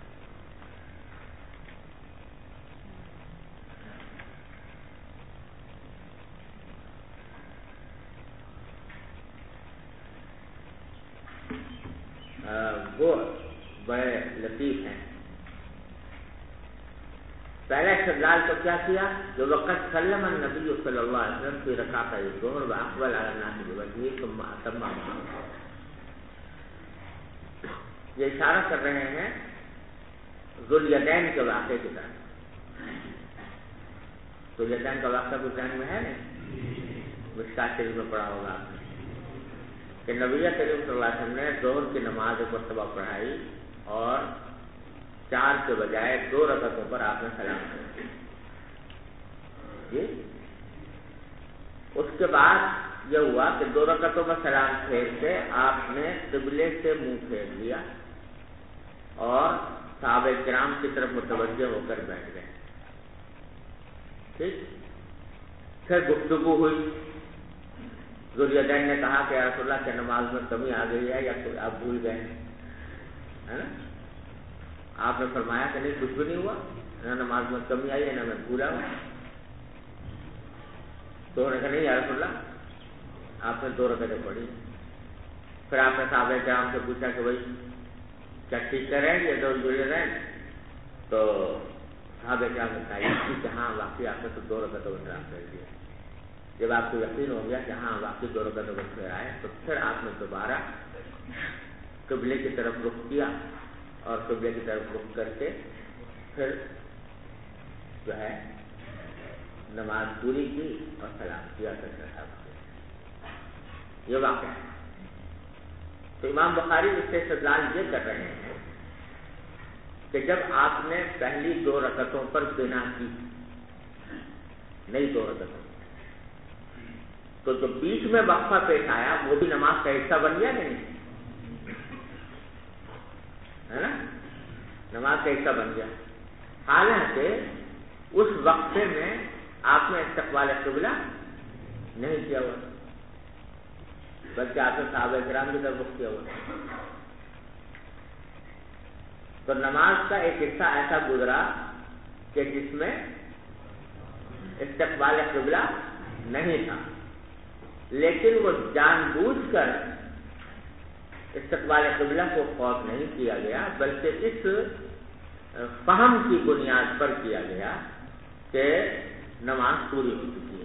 [SPEAKER 2] وہ بڑے لطیف ہیں۔ پہلا استدلال تو کیا کیا؟ جو وقت سلم النبی صلی اللہ علیہ وسلم فی رکعتي الظہر واقبل علی الناس بوجهه ثم اتم معهم، یہ اشارہ کر رہے ہیں ذوالیدین کے واقعے کی طرف۔ ذوالیدین کا واقعہ کچھ ذہن میں ہے نہیں؟ مشکات شریف میں پڑھا ہوگا آپ نے کہ نبی کریم صلی اللہ علیہ وسلم نے ظہر کی نماز ایک مرتبہ پڑھائی اور 4 کے بجائے 2 رکعتوں پر آپ نے سلام کیا جی۔ اس کے بعد یہ ہوا کہ 2 رکعتوں میں سلام پھیر کے آپ نے قبلے سے منہ پھیر لیا اور صحابہ کرام کی طرف متوجہ ہو کر بیٹھ گئے، ٹھیک۔ پھر گفتگو ہوئی، ذوالیدین نے کہا کہ یا رسول اللہ کہ نماز میں کمی آ گئی ہے یا آپ بھول گئے ہے نا؟ آپ نے فرمایا کہ نہیں، کچھ بھی نہیں ہوا، نہ نماز میں کمی آئی ہے نہ میں بھولا ہوں۔ تو انہوں نے کہا نہیں یا رسول اللہ آپ نے 2 رکعتیں پڑھی۔ پھر آپ نے صحابہ کرام سے پوچھا کہ بھائی کیا ٹھیک کر رہے ہیں یہ ذوالیدین؟ تو صحابہ کرام نے کہا کہ ہاں واقعی آپ نے تو 2 رکعتوں میں سلام پھیر دیا۔ جب آپ کو یقین ہو گیا کہ ہاں واقعی 2 رکعتوں میں پھیر آئے تو پھر آپ نے دوبارہ قبلے کی طرف رخ کیا اور قبلے کی طرف رخ کر کے پھر جو ہے نماز پوری کی اور سلام کیا کرتا تھا۔ یہ واقعہ ہے۔ تو امام بخاری اس سے استدلال یہ کر رہے ہیں کہ جب آپ نے پہلی 2 رکعتوں پر بنا کی، نئی 2 رکعتوں، تو جو بیچ میں وقفہ پیش آیا وہ بھی نماز کا حصہ بن گیا نہیں، ہے نا؟ نماز کا حصہ بن گیا، حالانکہ اس وقفے میں آپ نے استقبال قبلہ نہیں کیا ہوا، بلکہ آپ نے صحابہ کرام کی طرف رخ کیا ہوا، تو نماز کا ایک حصہ ایسا گزرا کہ جس میں استقبال قبلہ نہیں تھا، لیکن وہ جان بوجھ کر استقبال قبلہ کو خوف نہیں کیا گیا، بلکہ اس فہم کی بنیاد پر کیا گیا کہ نماز پوری ہو چکی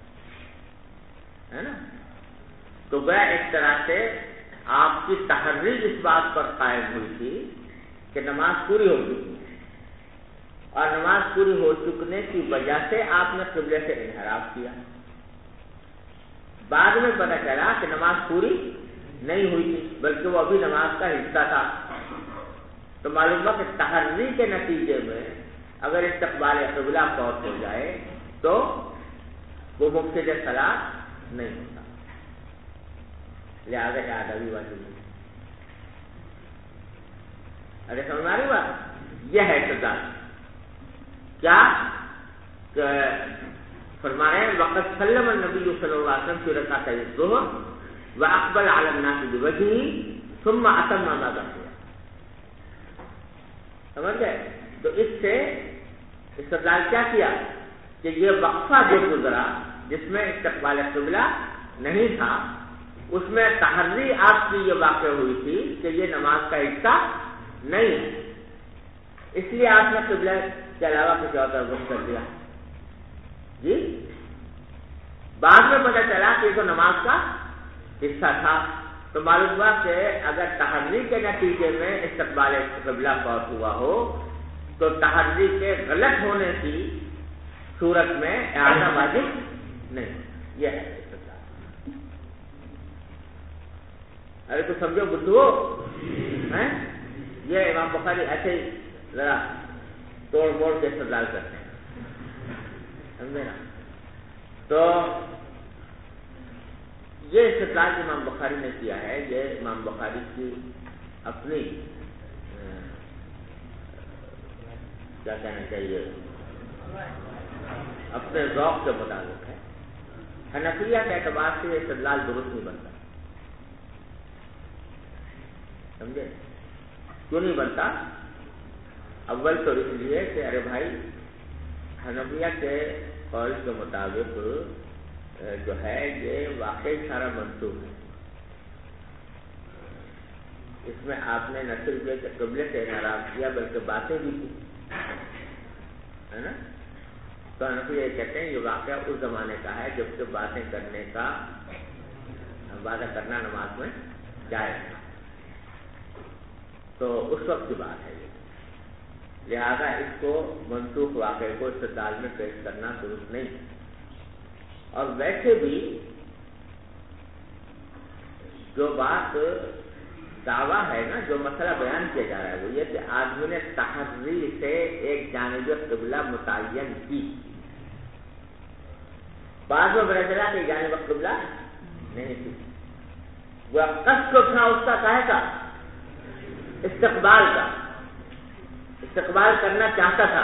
[SPEAKER 2] ہے نا؟ تو وہ ایک طرح سے آپ کی تحریر اس بات پر قائم ہوئی تھی کہ نماز پوری ہو چکی ہے، اور نماز پوری ہو چکنے کی وجہ سے آپ نے قبلے سے انحراف کیا۔ بعد میں پتہ چلا کہ نماز پوری نہیں ہوئی تھی، بلکہ وہ ابھی نماز کا حصہ تھا، تو معلوم ہوا کہ تحری کے نتیجے میں اگر استقبال قبلہ فوت ہو جائے تو وہ مفسد صلاۃ نہیں ہوتا، لہٰذا یاد ابھی واجب نہیں۔ ارے سمجھ میں آ رہی بات؟ یہ ہے سزا کیا کہ فرما رہے ہیں وقت سلم النبی صلی اللہ علیہ وسلم فی رکعتي الظہر واقبل علی الناس بوجهه ثم اتم ما بقي۔ سمجھ گئے؟ تو اس سے استدلال کیا کیا کہ یہ وقفہ جو گزرا جس میں استقبال قبلہ نہیں تھا، اس میں تحری آپ کی یہ واقع ہوئی تھی کہ یہ نماز کا حصہ نہیں ہے، اس لیے آپ نے قبلہ کے علاوہ کچھ اور رخ کر دیا جی۔ بعد میں پتہ چلا کہ تو نماز کا حصہ تھا، تو معلوم ہوا کہ اگر تحری کے نتیجے میں استقبال قبلہ فوت ہوا ہو تو تحری کے غلط ہونے کی صورت میں اعادہ واجب نہیں۔ یہ ہے استدلال۔ ارے تو سمجھو بدھو ہیں، یہ امام بخاری ایسے ہی ذرا توڑ موڑ کے استدلال کرتے ہیں، سمجھے نا؟ تو یہ استدلال امام بخاری نے کیا ہے، یہ امام بخاری کی اپنی کیا کہنا چاہیے، اپنے ذوق کے مطابق ہے۔ حنفیہ کے اعتبار سے یہ استدلال درست نہیں بنتا، سمجھے؟ کیوں نہیں بنتا؟ اول تو اس لیے کہ ارے بھائی حنفیہ کے قول کے مطابق جو ہے یہ واقعی سارا منسوخ ہے، اس میں آپ نے نہ صرف قبلے سے انحراف کیا بلکہ باتیں بھی کی، ہے نا؟ تو حنفی یہ کہتے ہیں یہ واقعہ اس زمانے کا ہے جب کہ باتیں کرنے کا وعدہ کرنا نماز میں جائز تھا، تو اس وقت کی بات ہے یہ، لہذا اس کو منسوخ واقعے کو استدلال میں پیش کرنا درست نہیں ہے۔ اور ویسے بھی جو بات دعویٰ ہے نا، جو مسئلہ بیان کیا جا رہا ہے وہ یہ کہ آدمی نے تحری سے ایک جانب قبلہ متعین کی، بعد میں پتہ چلا کہ جانب قبلہ نہیں تھی، وہ قصد اٹھنا اس کا کہے کا استقبال کرنا چاہتا تھا،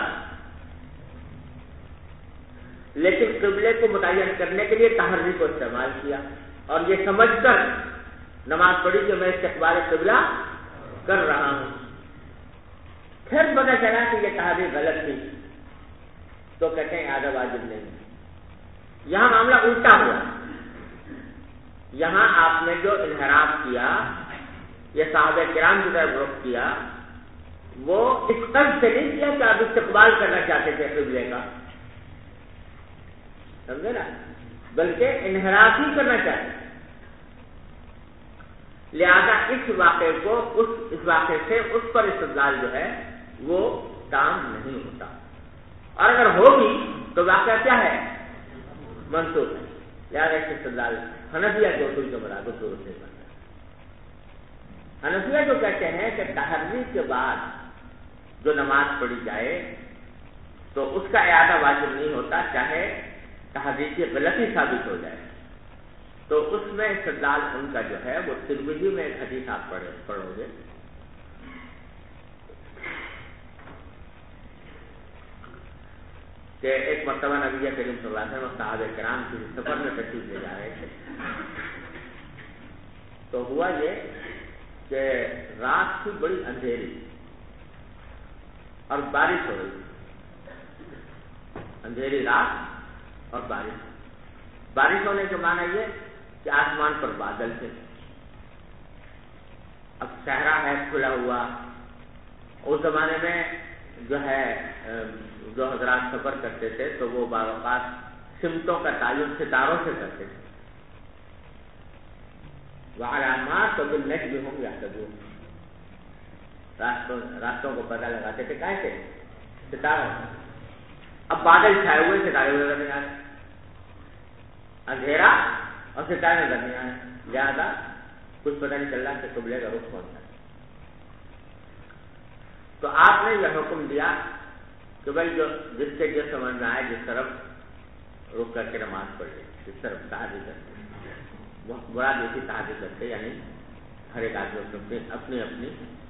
[SPEAKER 2] لیکن قبلے کو متعین کرنے کے لیے تحری کو استعمال کیا، اور یہ سمجھ کر نماز پڑھی کہ میں استقبال قبلہ کر رہا ہوں، پھر پتہ چلا کہ یہ تحری غلط تھی، تو کہتے ہیں اعادہ واجب نہیں۔ یہاں معاملہ الٹا ہوا، یہاں آپ نے جو انحراف کیا، یہ صحابہ کرام کی طرف رخ کیا، وہ اس قصد سے نہیں کیا کہ آپ استقبال کرنا چاہتے تھے قبلے کا، سمجھے نا، بلکہ انحراف ہی کرنا چاہتے، لہذا اس واقعے کو اس واقعے سے اس پر استدلال جو ہے وہ کام نہیں ہوتا، اور اگر ہوگی تو واقعہ کیا ہے؟ منسوخ ہے، لہذا اس استدلال حنفیہ کے اصول کے مطابق درست نہیں بنتا۔ حنفیہ جو کہتے ہیں کہ تحری کے بعد جو نماز پڑھی جائے تو اس کا اعادہ واجب نہیں ہوتا، چاہے تحریر کی غلطی ثابت ہو جائے. تو اس میں استدلال ان کا جو ہے وہ ترمذی میں ایک حدیث آپ پڑھو گے کہ ایک مرتبہ نبی کریم صلی اللہ علیہ وسلم صحابہ کرام کسی سفر میں تشریف لے جا رہے تھے. تو ہوا یہ کہ رات تھی بڑی اندھیری اور بارش ہو رہی تھی. اندھیری رات اور بارش ہونے کے معنی یہ کہ آسمان پر بادل تھے. اب صحرا ہے کھلا ہوا. اس زمانے میں جو ہے جو حضرات سفر کرتے تھے تو وہ بعض اوقات سمتوں کا تعین ستاروں سے کرتے تھے. وعلامات تو بالنجم هم يهتدون، راستوں کو پتہ لگاتے تھے کیسے؟ ستاروں. اب بادل چھائے ہوئے ستارے نظر نہیں آ رہے، اندھیرا اور ستارے نظر نہیں آ رہے، لہٰذا کچھ پتہ نہیں چل رہا کہ قبلے کا رخ کون سا. تو آپ نے یہ حکم دیا کہ بھائی جس کے جو سمجھ میں آئے جس طرف رک کر کے نماز پڑھ لے، جس طرف تہجد کرتے، مراد ایسی تہجد کرتے یعنی ہر ایک آدمی اپنی اپنی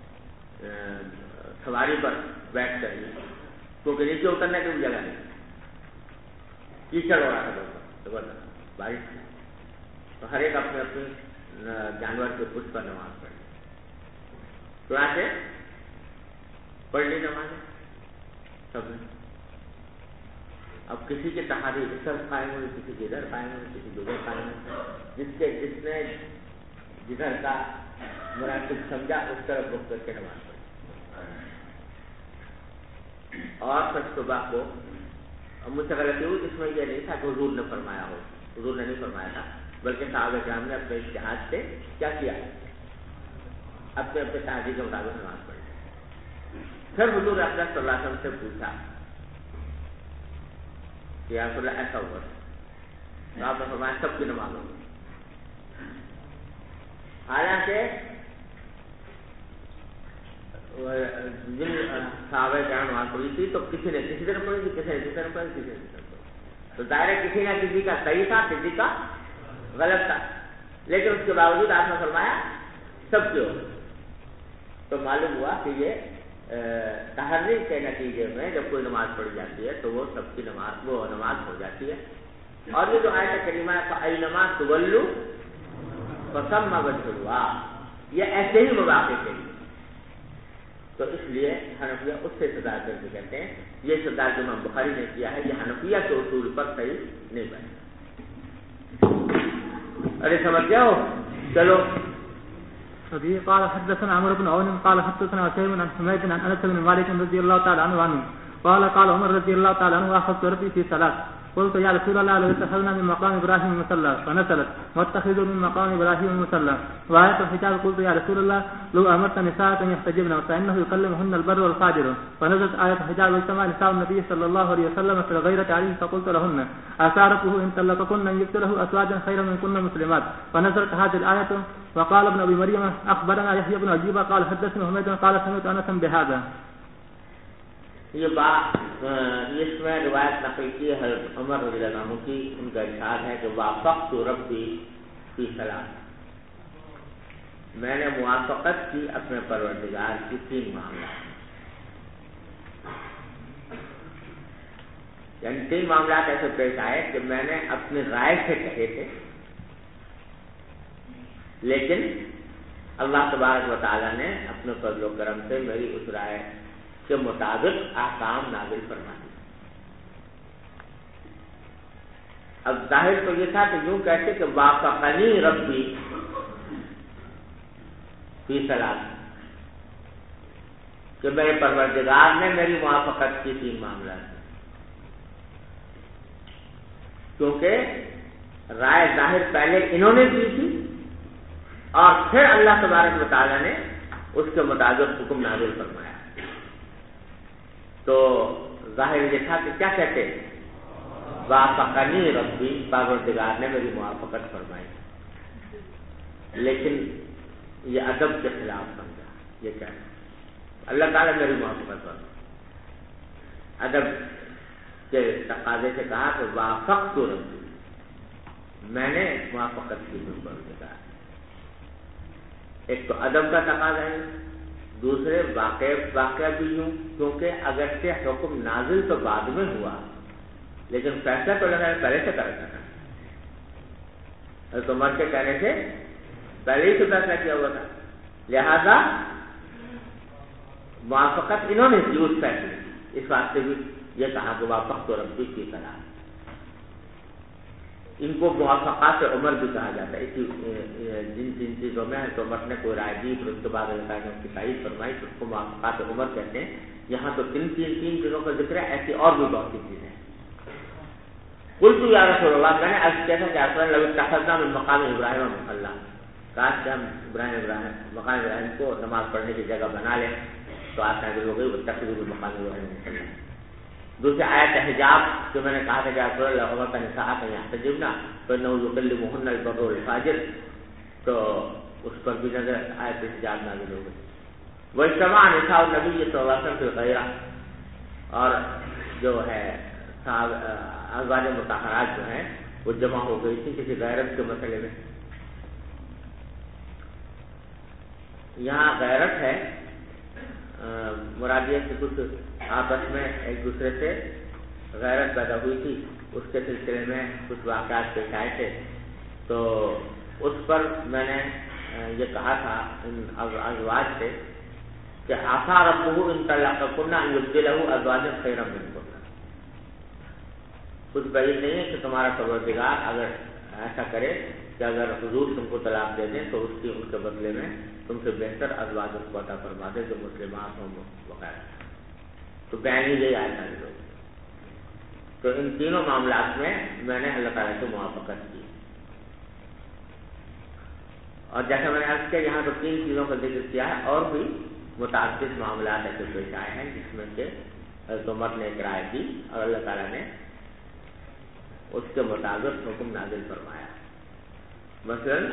[SPEAKER 2] سواری پر بیٹھ کر ہی، کیونکہ نیچے اترنے کی بھی جگہ نہیں، کیچڑ ہو رہا تھا زبردست بارش تھی. تو ہر ایک اپنی اپنی جانور کے پشت پر نماز پڑھی. چنانچہ پڑھ لی نماز سب نے. اب کسی کے تہاجد اس طرف قائم ہوئی، کسی کے ادھر قائم ہوئی، کسی کے ادھر قائم ہوئی. جس نے جدھر کا مناسب سمجھا اس طرف رخ کر کے نماز پڑھی. اور پھر صبح کو مجھ سے غلطی ہوئی، اس میں یہ نہیں تھا کہ حضور نے فرمایا ہو، حضور نے نہیں فرمایا تھا، بلکہ صحابہ کرام نے اپنے اجتہاد سے کیا کیا، اپنے اپنے تہجد کے مطابق نماز پڑھی. پھر حضور اکرم صلی اللہ علیہ وسلم سے پوچھا کہ یا رسول اللہ ایسا ہوا، تو آپ نے فرمایا سب کی نماز ہوگی. حالانکہ جن صحابہ کرام نماز پڑھی تھی تو کسی نے کسی طرح پڑھی تھی، کسی نے کسی طرح پڑھی، کسی نے کسی طرح پڑھی. تو ظاہر ہے کسی نہ کسی کا صحیح تھا، کسی کا غلط تھا، لیکن اس کے باوجود آپ نے فرمایا سب کی ہوگی. تو معلوم ہوا کہ یہ تحریر کے نتیجے میں جب کوئی نماز پڑھی جاتی ہے تو وہ سب کی نماز وہ نماز ہو جاتی ہے. اور یہ جو آیت کریمہ ہے فَأَيْنَمَا تُوَلُّوا فَثَمَّ وَجْهُ اللَّهِ، یہ ایسے ہی مواقع کے لیے. تو اس لیے حنفیہ اس سے استدلال کر کے کہتے ہیں یہ استدلال جو امام بخاری نے کیا ہے یہ حنفیہ کے اصول پر صحیح نہیں بنے. ارے سمجھ گئے ہو؟ چلو.
[SPEAKER 1] وبه قال حدثنا عمرو بن عون قال حدثنا وكيع عن حميد عن انس بن مالك رضي الله تعالى عنه قال عمر رضي الله تعالى عنه اخذت ربي في صلاه قلت يا رسول الله لو اتخذنا من مقام ابراهيم مصلى فنزلت واتخذوا من مقام ابراهيم مصلى وآية الحجاب قلت يا رسول الله لو امرت نساء ان يحتجبن فانه يكلمهن البر والفاجر فنزلت آية الحجاب واجتمع نساء النبي صلى الله عليه وسلم في الغيرة عليه فقلت لهن أثارته إن طلقكن أن يبت له أزواجا خيرا منكن مسلمات فنزلت هذه الآية. وقال ابن ابي مريم اخبرنا يحيى بن عجيبة قال حدثنا حميد قال سمعت انسا بهذا.
[SPEAKER 2] یہ بات اس میں روایت نقل کی ہے حضرت عمر رضی اللہ عنہ کی، ان کا ارشاد ہے کہ وافقت ربی فی صلاۃ، میں نے موافقت کی اپنے پروردگار کی 3 معاملات، یعنی 3 معاملات ایسے پیش آئے کہ میں نے اپنی رائے سے کہے تھے لیکن اللہ تبارک و تعالیٰ نے اپنے فضل و کرم سے میری اس رائے کے مطابق احکام نازل فرما دی. اب ظاہر تو یہ تھا کہ یوں کہتے کہ وافقنی ربی فی صلاۃ، کہ میرے پروردگار نے میری موافقت کی 3 معاملات، کیونکہ رائے ظاہر پہلے انہوں نے دی تھی اور پھر اللہ تبارک و تعالیٰ نے اس کے مطابق حکم نازل فرمایا. تو ظاہر یہ تھا کہ کیا کہتے وافقنی ربی، پروردگار نے میری موافقت فرمائی، لیکن یہ ادب کے خلاف سمجھا. یہ کیا اللہ تعالیٰ میری موافقت پر ادب کے تقاضے سے کہا کہ وافقت ربی، میں نے موافقت کی پر کہا. ایک تو ادب کا تقاضا ہے، دوسرے واقعہ بھی یوں، کیونکہ اگرچہ حکم نازل تو بعد میں ہوا لیکن فیصلہ تو لگا پہلے سے کر سکا. حضرت عمر کے کہنے سے پہلے ہی سے فیصلہ کیا ہوا تھا، لہذا موافقت انہوں نے کی اس فیصلے کی. اس واسطے بھی یہ کہا کہ وافقت ربی کی طرح. ان کو موافقات عمر بھی کہا جاتا ہے. جن چیزوں میں تو عمر نے کوئی رائے دی پھر اس کے بعد اللہ نے اس کی تائید فرمائی تو اس کو موافقات عمر کہتے ہیں. یہاں تو تین چیزوں کا ذکر ہے، ایسی اور بھی بہت سی چیزیں. قلت یا رسول اللہ، میں نے عرض کیا تھا کہ اصلا لو اتخذنا من مقام ابراہیم مصلی، کاش کہ ہم مقام ابراہیم کو نماز پڑھنے کی جگہ بنا لیں تو آج نازل ہو گئی واتخذوا من مقام ابراہیم مصلی. دوسری آیت حجاب جو میں نے کہا تھا کہ رسول اللہ عمر کا نساء کا یحتجبن فانه یکلمهن البر والفاجر، تو اس پر بھی نظر آیت حجاب نازل ہو گئی. واجتمع نساء النبی صلی اللہ علیہ وسلم فی الغیرہ، اور جو ہے ازواج مطہرات جو ہیں وہ جمع ہو گئی تھی کسی غیرت کے مسئلے میں. یہاں غیرت ہے مراد یہ کہ کچھ آپس میں ایک دوسرے سے غیرت پیدا ہوئی تھی، اس کے سلسلے میں کچھ واقعات پیش آئے تھے. تو اس پر میں نے یہ کہا تھا ان ازواج سے کہ عسیٰ ربہ ان طلقکن ان یبدلہ ازواجا خیرا منکن، کچھ بعید نہیں ہے کہ تمہارا پروردگار اگر ایسا کرے کہ اگر حضور تم کو طلاق دے دیں تو ان کے بدلے میں تم سے بہتر ازواج کو عطا فرما دے جو مسلمات ہوں وغیرہ. تو بیان ہی یہی آئے تھا. تو ان تینوں معاملات میں نے اللہ تعالیٰ سے موافقت کی. اور جیسا میں نے عرض کیا یہاں تو تین چیزوں کا ذکر کیا ہے، اور بھی متعدد معاملات ایسے پیش آئے ہیں جس میں سے حضرت عمر نے ایک رائے دی اور اللہ تعالیٰ نے اس کے مطابق حکم نازل فرمایا. مثلاً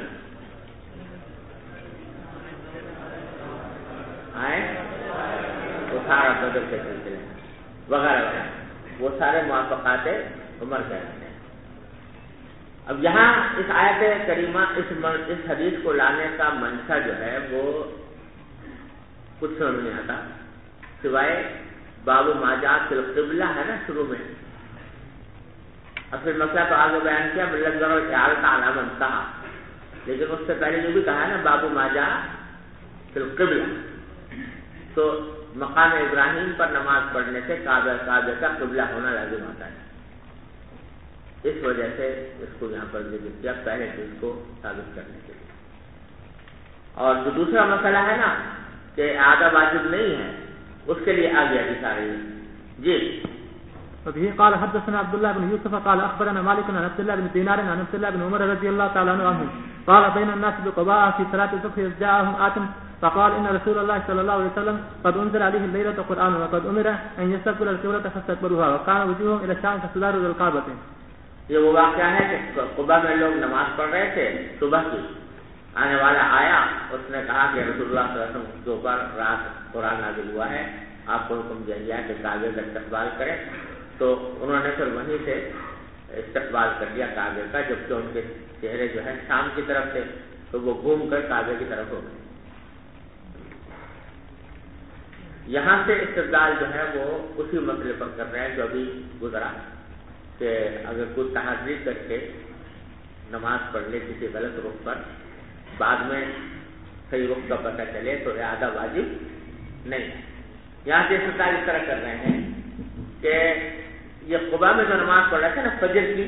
[SPEAKER 2] اٹھارہ بدر کے سلسلے وغیرہ وغیرہ، وہ سارے موافقات عمر کہتے ہیں. اب یہاں اس آیت کریمہ اس حدیث کو لانے کا منشا جو ہے وہ کچھ سمجھ نہیں آتا سوائے باب ما جاء فی القبلہ ہے نا شروع میں، اور پھر مسئلہ تو آگے بیان کیا بالنظر والاعانۃ علی من انتہا، لیکن اس سے پہلے یہ بھی کہا ہے نا باب ما جاء فی القبلہ. تو مقام ابراہیم پر نماز پڑھنے سے کعبہ کا قبلہ ہونا لازم ہوتا ہے. اس وجہ سے اس کو یہاں پر ذکر کیا پہلے چیز کو ثابت کرنے کے لیے. اور جو دوسرا مسئلہ ہے نا کہ اعادہ واجب نہیں ہے، اس کے لیے آگے ابھی ساری جی.
[SPEAKER 1] وبه قال حدثنا عبد الله بن يوسف قال اخبرنا مالك عن عبد الله بن دينار عن عبد الله بن عمر رضي الله تعالى عنه قال بين الناس بقباء في صلاة الصبح إذ جاءهم آت فقال إن رسول الله صلى الله عليه وسلم قد أنزل عليه الليلة قرآن وقد أمر أن يستقبل القبلة فاستقبلوها وكان وجوههم إلى الشام فاستداروا إلى الكعبة.
[SPEAKER 2] یہ وہ واقعہ ہے کہ قباء میں لوگ نماز پڑھ رہے تھے صبح کی، آنے والا آیا، اس نے کہا کہ رسول اللہ صلی اللہ علیہ وسلم کے اوپر رات قرآن نازل ہوا ہے، آپ کو حکم دیا گیا کہ کعبے کا استقبال کریں. تو انہوں نے پھر وہیں سے استقبال کر لیا کعبے کا، جبکہ ان کے چہرے جو ہے شام کی طرف تھے تو وہ گھوم کر کعبے کی طرف ہو گئے. یہاں سے استدلال جو ہے وہ اسی مسئلے پر کر رہے ہیں جو ابھی گزرا کہ اگر کوئی تحری کر کے نماز پڑھ لے کسی غلط رخ پر، بعد میں صحیح رخ کا پتہ چلے تو اعادہ واجب نہیں. یہاں سے استدلال اس طرح کر رہے ہیں کہ یہ قباء میں جو نماز پڑھ رہے تھے نا فجر کی،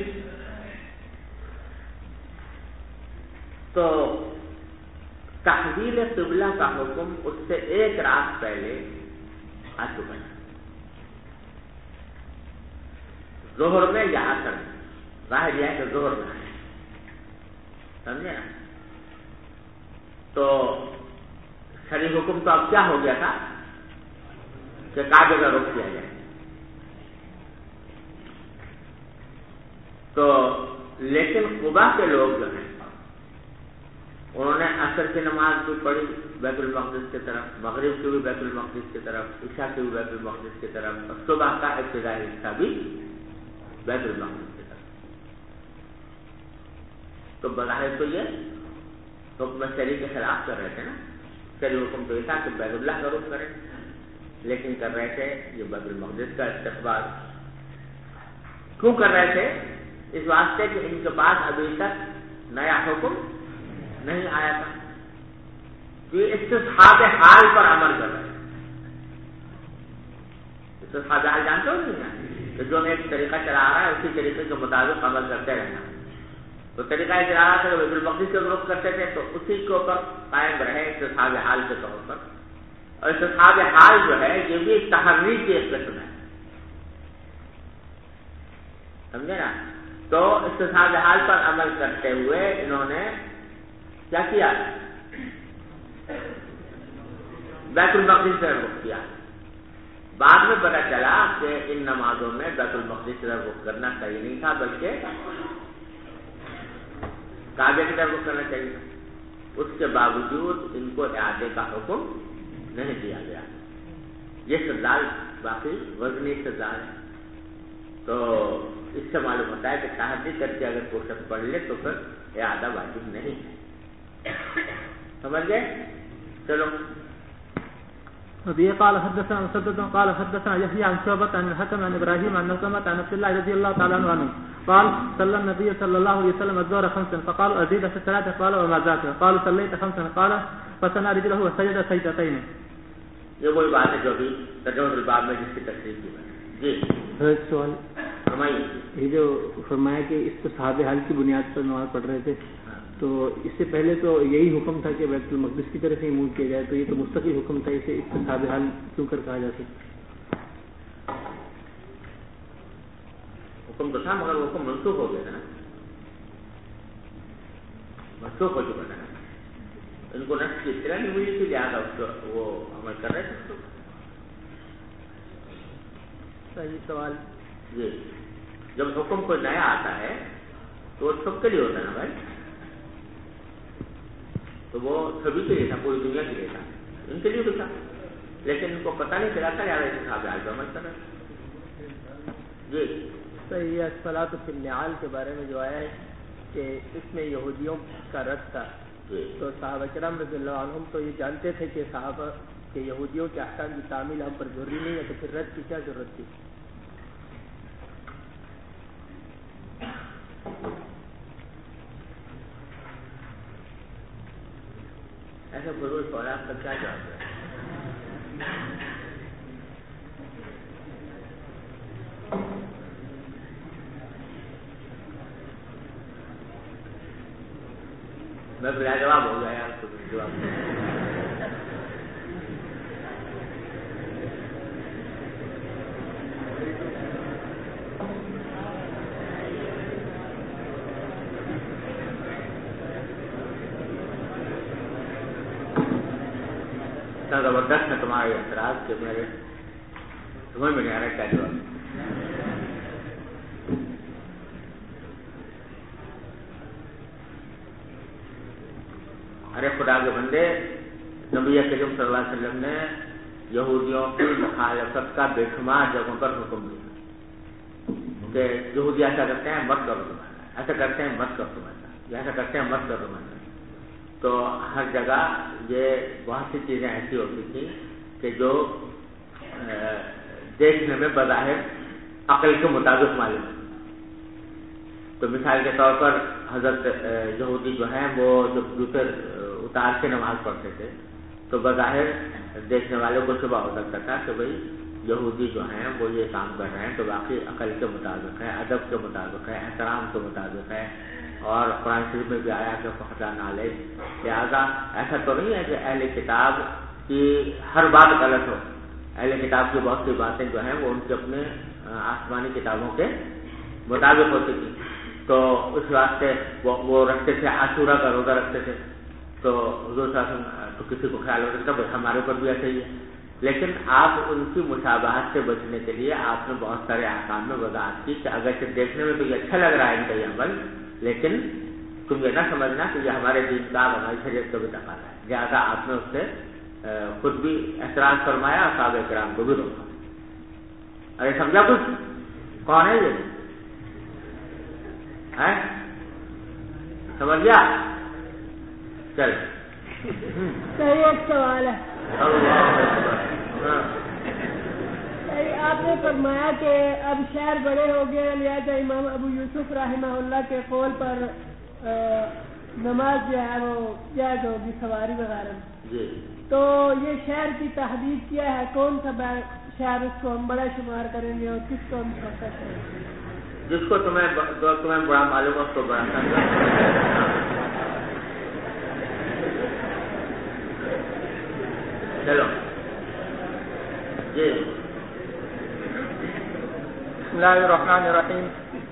[SPEAKER 2] تو تحویل قبلہ کا حکم اس سے ایک رات پہلے آ چکا ہے، ظہر میں یا عصر میں. ظاہر یہ ہے کہ ظہر میں ہے، سمجھے نا. تو شرعی حکم تو اب کیا ہو گیا تھا کہ کعبے کا رخ کیا جائے. تو لیکن قباء کے لوگ جو ہیں انہوں نے عصر کی نماز بھی پڑھی، بیت المقدس کی طرف، مغرب کی بھی بیت المقدس کی طرف، عشاء کی بھی بیت المقدس کی طرف، اور صبح کا ابتدائی حصہ بھی بیت المقدس کی طرف. تو بظاہر تو یہ حکم شریع کے خلاف کر رہے تھے نا. شریع حکم تو یہ تھا کہ بیت اللہ کا رخ کریں، لیکن کر رہے تھے یہ بیت المقدس کا استقبال. کیوں کر رہے تھے؟ اس واسطے کہ ان کے پاس ابھی تک نیا حکم نہیں آیا تھا. یہ استصحاب حال پر عمل کر رہے ہیں. استصحاب حال جانتے ہو نہیں کہ جو ایک طریقہ چلا رہا ہے اسی طریقے کے مطابق عمل کرتے رہنا. تو طریقہ یہ چلا رہا تھا کہ بیت المقدس کے رخ کرتے تھے تو اسی کے اوپر قائم رہے استصحاب حال کے طور پر. اور استصحاب حال جو ہے یہ بھی تحریر کی ایک قسم ہے، سمجھے نا. تو استصحاب حال پر عمل کرتے ہوئے انہوں نے کیا کیا؟ بیت المقدس سے رخ کیا. بعد میں پتا چلا کہ ان نمازوں میں بیت المقدس سے رخ کرنا صحیح نہیں تھا، بلکہ کعبے کی طرف رخ کرنا چاہیے. اس کے باوجود ان کو اعادے کا حکم نہیں دیا گیا. یہ استدلال باقی وزنی استدلال ہے. تو اس سے معلوم ہوتا ہے کہ تحریک کر کے اگر کوئی شخص پڑھ لے تو پھر اعادہ واجب نہیں ہے. سمجھ گئے؟ چلو.
[SPEAKER 1] وبه قال حدثنا مسدد قال حدثنا يحيى عن شعبة عن الحكم عن ابراهيم عن نصرة عن عبد الله رضي الله تعالى عنه قال صلى النبي صلى الله عليه وسلم الظهر 5 فقالوا ازيد في الصلاة قال وما ذاك قالوا صليت 5 قال فسنى رجله وسجد سجدتين.
[SPEAKER 2] یہ وہی بات ہے جو بھی ترجمہ الباب میں جس کی تفسیر کی ہے. جی
[SPEAKER 3] ایک سوال
[SPEAKER 2] فرمائیے.
[SPEAKER 3] یہ جو فرمایا کہ اس کو صحابہ حال کی بنیاد پر نماز پڑھ رہے تھے، تو اس سے پہلے تو یہی حکم تھا کہ بیت المقدس کی طرف ہی منہ کیا جائے، تو یہ تو مستقل حکم تھا، اسے اس کو صحابہ حال کیوں کر کہا جا سکتا؟
[SPEAKER 2] حکم تو تھا مگر وہ حکم منسوخ ہو گیا تھا نا، منسوخ ہو چکا تھا نا. ان کو نفس کی اطلاع نہیں ملی تھی، لہٰذا اس کو وہ عمل کر رہے تھے.
[SPEAKER 1] صحیح سوال.
[SPEAKER 2] جی جب حکم کوئی نیا آتا ہے تو وہ سب کے لیے ہوتا ہے نا بھائی. تو وہ سبھی کے لیے تھا، پوری دنیا کے لیے تھا، ان کے لیے بھی تھا، لیکن ان کو پتہ نہیں چلا تھا یار ایسے صحابہ حال پہ عمل کر رہے. جی
[SPEAKER 1] صحیح. الصلاۃ فی النعال کے بارے میں جو آیا ہے کہ اس میں یہودیوں کا رد تھا، تو صحابہ کرام رضی اللہ عنہم تو یہ جانتے تھے کہ صحابہ کہ یہودیوں کے احکام کی تعمیل ہم پر ضروری نہیں ہے، تو پھر رد کی کیا ضرورت تھی؟
[SPEAKER 2] ایسے ضرور سوالات کا کیا جواب ہے؟ میں بلا جواب ہو گیا یار. جواب زبردست ہے تمہارے اعتراض کہ میرے سمجھ میں نہیں آ رہا کیا جواب. ارے خدا کے بندے، نبی کریم صلی اللہ علیہ وسلم نے یہودیوں کی مخالفت کا بے شمار جگہوں پر حکم دیا کہ یہودی ایسا کرتے ہیں مت کرو تمہارا، ایسا کرتے ہیں مت کرو تمہارا، ایسا کرتے ہیں مت کرو تمہارا. تو ہر جگہ یہ بہت سی چیزیں ایسی ہوتی تھیں کہ جو دیکھنے میں بظاہر عقل کے مطابق معلوم ہے. تو مثال کے طور پر حضرت یہودی جو ہیں وہ جب جوتے اتار کے نماز پڑھتے تھے تو بظاہر دیکھنے والوں کو شبہ ہو سکتا تھا کہ بھئی یہودی جو ہیں وہ یہ کام کر رہے ہیں تو باقی عقل کے مطابق ہے، ادب کے مطابق ہے، احترام کے مطابق ہے. اور قرآن شریف میں بھی آیا کہ فخر نالے. لہٰذا ایسا تو نہیں ہے کہ اہل کتاب کی ہر بات غلط ہو. اہل کتاب کی بہت سی باتیں جو ہیں وہ ان کے اپنے آسمانی کتابوں کے مطابق ہوتی تھی. تو اس واسطے وہ رکھتے تھے، عاشورہ کا روزہ رکھتے تھے. تو حضور صلی اللہ علیہ وسلم تو کسی کو خیال ہوتا تھا بھائی ہمارے اوپر بھی ایسا ہی ہے. لیکن آپ ان کی مشابہت سے بچنے کے لیے آپ نے بہت سارے احکام میں وضاحت کی کہ اگرچہ دیکھنے میں تو یہ اچھا لگ رہا ہے ان کا یہ عمل، لیکن تم یہ نہ سمجھنا کہ یہ ہمارے دین کا ہماری شریعت کا بھی تقاضا ہے. لہٰذا آپ نے اس سے خود بھی احترام فرمایا اور صحابہ کرام کو بھی روکا. ارے سمجھا کچھ؟ کون ہے یہ؟ سمجھ گیا؟ چل
[SPEAKER 4] صحیح. ایک سوال ہے. آپ نے فرمایا کہ اب شہر بڑے ہو گئے لہٰذا امام ابو یوسف رحمہ اللہ کے قول پر نماز جو ہے وہ جائز ہوگی سواری وغیرہ.
[SPEAKER 2] جی.
[SPEAKER 4] تو یہ شہر کی تحدید کیا ہے؟ کون سا شہر اس کو ہم بڑا شمار کریں گے اور کس کو ہم چھوٹا شہر؟
[SPEAKER 2] جس کو تمہیں بڑا معلوم ہے اس کو بڑا چلو. جی.
[SPEAKER 1] بسم اللہ الرحمن الرحیم.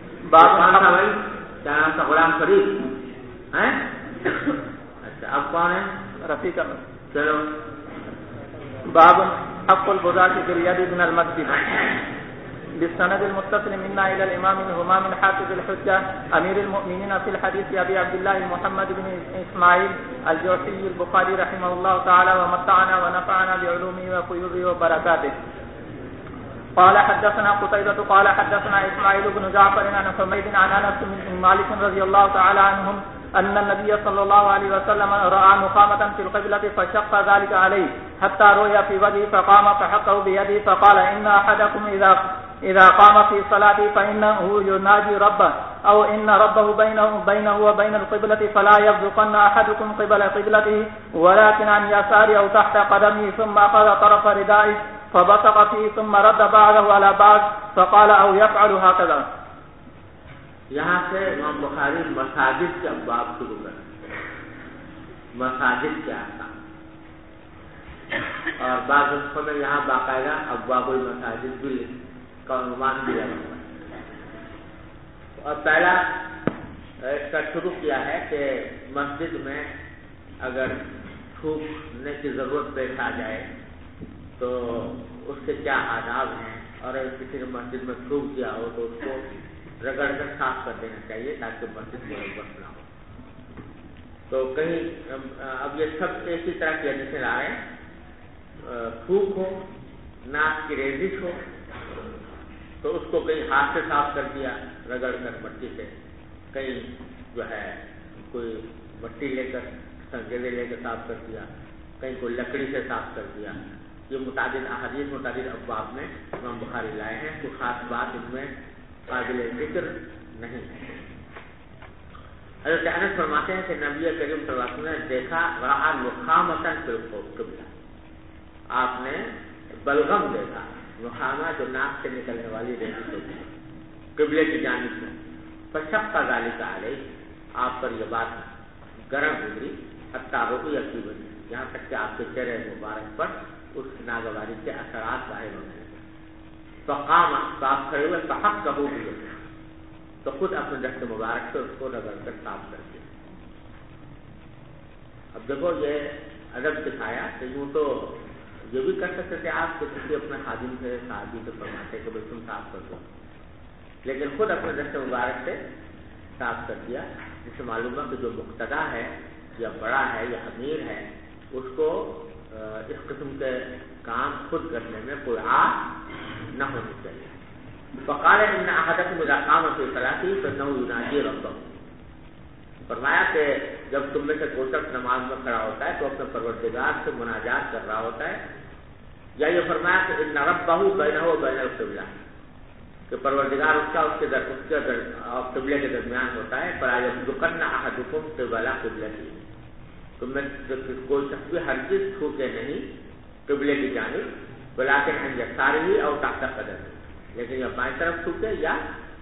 [SPEAKER 2] کیا نام تھا؟ غلام فرید ہیں؟ اچھا اب کون ہے؟
[SPEAKER 1] رفیق احمد.
[SPEAKER 2] چلو.
[SPEAKER 1] باب حق البضاعة في اليد من المسجد. بالسند المتصل منا إلى الإمام الهمام الحافظ الحجة أمير المؤمنين في الحديث أبي عبد الله محمد بن إسماعيل الجوحي البخاري رحمه الله تعالى ومتعنا ونفعنا بعلومه وفيوضه وبركاته. قال حدثنا قتيبة قال حدثنا إسماعيل بن جعفر عن حميد عن أنس بن مالك رضي الله تعالى عنهم أن النبي صلى الله عليه وسلم رأى نخامة في القبلة فشق ذلك عليه حتى رؤي في وجهه فقام فحقه بيده فقال إن أحدكم إذا قام في صلاته فإنه يناجي ربه أو إن ربه بينه وبين القبلة فلا يبزقن أحدكم قبل قبلته ولكن عن يساره أو تحت قدمه ثم أخذ طرف ردائه فبصق فيه ثم رد بعضه على بعض فقال أو يفعل هكذا.
[SPEAKER 2] یہاں سے امام بخاری مساجد کے ابواب شروع کرتے ہیں. مساجد کے احکام اور بعض نسخوں میں یہاں باقاعدہ ابواب المساجد بھی کا عنوان دیا گیا ہے. اور پہلا اس کا شروع کیا ہے کہ مسجد میں اگر تھوکنے کی ضرورت پیش آ جائے تو اس کے کیا آداب ہیں، اور اگر کسی نے مسجد میں تھوک دیا ہو تو اس کو رگڑ کر صاف کر دینا چاہیے تاکہ مسجد ملوث نہ ہو. تو کہیں اب یہ سب اسی طرح کی حدیثیں آ رہے ہیں، تھوک ہو، ناک کی ریزش ہو تو اس کو کہیں ہاتھ سے صاف کر دیا رگڑ کر مٹی سے، کہیں جو ہے کوئی مٹی لے کر سنگیلے لے کر صاف کر دیا، کہیں کوئی لکڑی سے صاف کر دیا. یہ متعدد احادیث متعدد ابواب میں امام بخاری لائے ہیں. کوئی خاص بات ان میں قابل ذکر نہیں ہے. حضرت انس فرماتے ہیں کہ نبی کریم صلی اللہ علیہ وسلم نے دیکھا رأى نخامة في القبلة، آپ نے بلغم دیکھا. نخامہ جو ناک سے نکلنے والی ریزش ہوتی ہے قبلے کی جانب میں. فشق ذلك علیہ، آپ پر یہ بات گرم گزری. حتیٰ رؤی فی وجهه، یہاں تک کہ آپ کے چہرے مبارک پر اس ناگواری کے اثرات ظاہر ہونے لگے. فقام، تو آپ کھڑے ہوئے. فحقه بيده، تو خود اپنے دست مبارک سے اس کو رگڑ کر صاف کر دیا. اب دیکھو یہ ادب دکھایا کہ یوں تو یہ بھی کر سکتے تھے آپ کہ کسی اپنے خادم سے صحابی سے فرماتے کہ بھائی تم صاف کر دو، لیکن خود اپنے دست مبارک سے صاف کر دیا. جس سے معلوم ہے کہ جو مقتدا ہے یا بڑا ہے یا امیر ہے اس کو اس قسم کے کام خود کرنے میں کوئی آہ نہ ہونی چاہیے. فقال ان احدکم اذا قام في صلاته فانه يناجي ربه، فرمایا کہ جب تم میں سے کوئی شخص نماز میں کھڑا ہوتا ہے تو اپنے پروردگار سے مناجات کر رہا ہوتا ہے. یا یہ فرمایا کہ ان ربه بينه وبين القبلة، کہ پروردگار اس کے قبلے کے درمیان ہوتا ہے. فلا يبزقن احدكم قبل قبلته، تم میں کوئی شخص بھی ہرگز تھوکے نہیں قبلے کی جانب. ولكن عن يساره او تحت قدمه، لیکن یا بائیں طرف تھوکے یا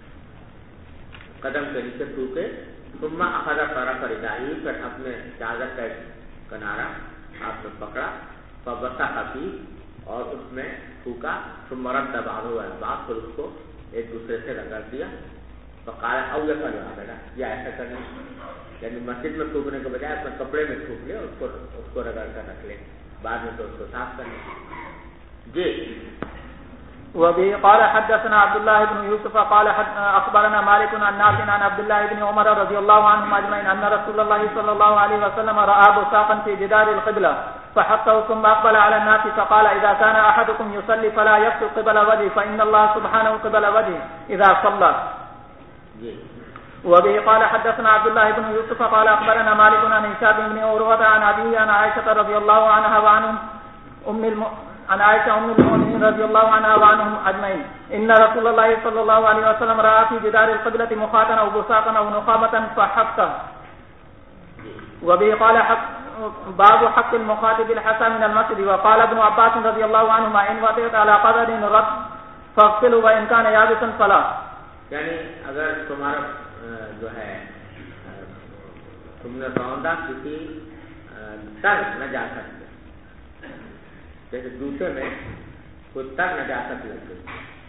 [SPEAKER 2] قدم کے نیچے تھوکے. ثم اخذ طرف ردائه، پھر اپنے چادر کا کنارہ آپ نے پکڑا. فبصق فيه، اور اس میں تھوکا. ثم رد بعضه على بعض، پھر اس کو ایک دوسرے سے رگڑ دیا. فقال او يفعل هكذا، یا ایسا کرنا، یعنی مسجد میں تھوکنے کے بجائے اپنے کپڑے میں تھوک لے، اس کو رگڑ کر رکھ لے، بعد میں تو اس کو صاف کر لیں. جی
[SPEAKER 1] وبه قال حدثنا عبد الله بن يوسف قال أخبرنا مالك عن نافع عن عبد الله بن عمر رضي الله عنهم أجمعين أن رسول الله صلى الله عليه وسلم رأى بصاقا في جدار القبلة فحطه ثم أقبل على الناس فقال إذا كان أحدكم يصلي فلا يبصق قبل وجهه فإن الله سبحانه قبل وجهه إذا صلى. وبه قال حدثنا عبد الله بن يوسف قال أخبرنا مالك عن هشام بن عروة عن أبيه عن عائشة رضي الله عنها وعنهم عن عائشة أم المؤمنين رضي الله عنها وعنهم أجمعين إن رسول الله صلى الله عليه وسلم رأى في جدار القبلة مخاطا أو بصاقا أو نخامة فحقه. وبه قال باب حق المخاطب الحسى من المسجد. وقال ابن عباس رضي الله عنهما إن وطئت على قدر رد فاغسله وإن كان يابسا فلا.
[SPEAKER 2] یعنی اگر تمہارا جو ہے تم نے روندا کسی تر نجاست جیسے جوتے میں کوئی تر نجاست لگ گئی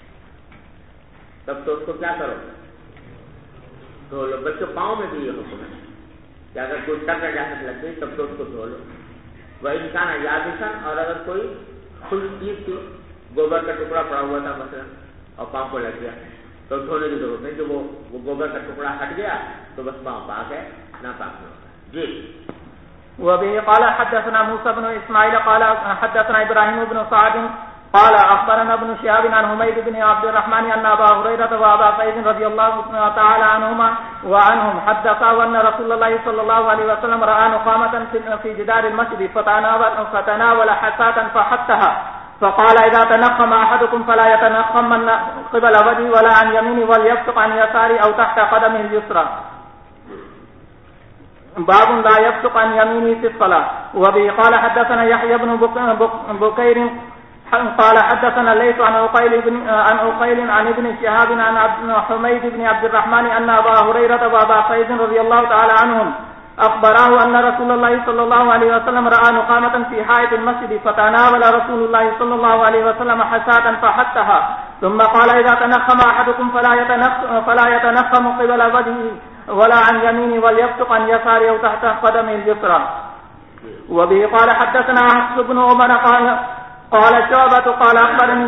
[SPEAKER 2] تب تو اس کو کیا کرو دھو لو. بلکہ پاؤں میں بھی یہ حکم ہے کہ اگر کوئی تر نجاست لگ گئی تب تو اس کو دھو لو. وہ انسان یادسن اور اگر کوئی خشک چیز تھی گوبر کا ٹکڑا پڑا ہوا تھا مثلا اور پاؤں کو لگ گیا تو دھونے کی ضرورت نہیں کہ وہ گوبر کا ٹکڑا ہٹ گیا تو بس پاؤں پاک ہے نہ پاک نہیں ہوتا. جی.
[SPEAKER 1] وبه قال حدثنا موسى بن اسماعيل قال حدثنا ابراهيم بن سعد قال اخبرنا ابن شهاب عن حميد بن عبد الرحمن ان ابا هريره وابا سعيد رضي الله تعالى عنهما وعنهم حدثوا ان رسول الله صلى الله عليه وسلم راى نخامه في جدار المسجد فتناول حساة فحطها فقال اذا تنخم احدكم فلا يتنخم قبل وجهه ولا عن يمينه وليبصق عن يساره او تحت قدمه اليسرى. باب لا يبصق عن يمينه في الصلاة. وبه قال حدثنا يحيى بن بكير قال حدثنا ليس عن عقيل عن ابن شهاب عن حميد بن عبد الرحمن أن أبا هريرة وأبا سعيد رضي الله تعالى عنهم أخبراه أن رسول الله صلى الله عليه وسلم رأى نخامة في حائط المسجد فتناول رسول الله صلى الله عليه وسلم حساة فحطها ثم قال إذا تنخم أحدكم فلا يتنخم قبل وجهه ولا عن يمينه وليبصق عن يساره أو تحت قدمه اليسرى. وبه قال حدثنا حفص بن عمر قال شعبة قال أخبرني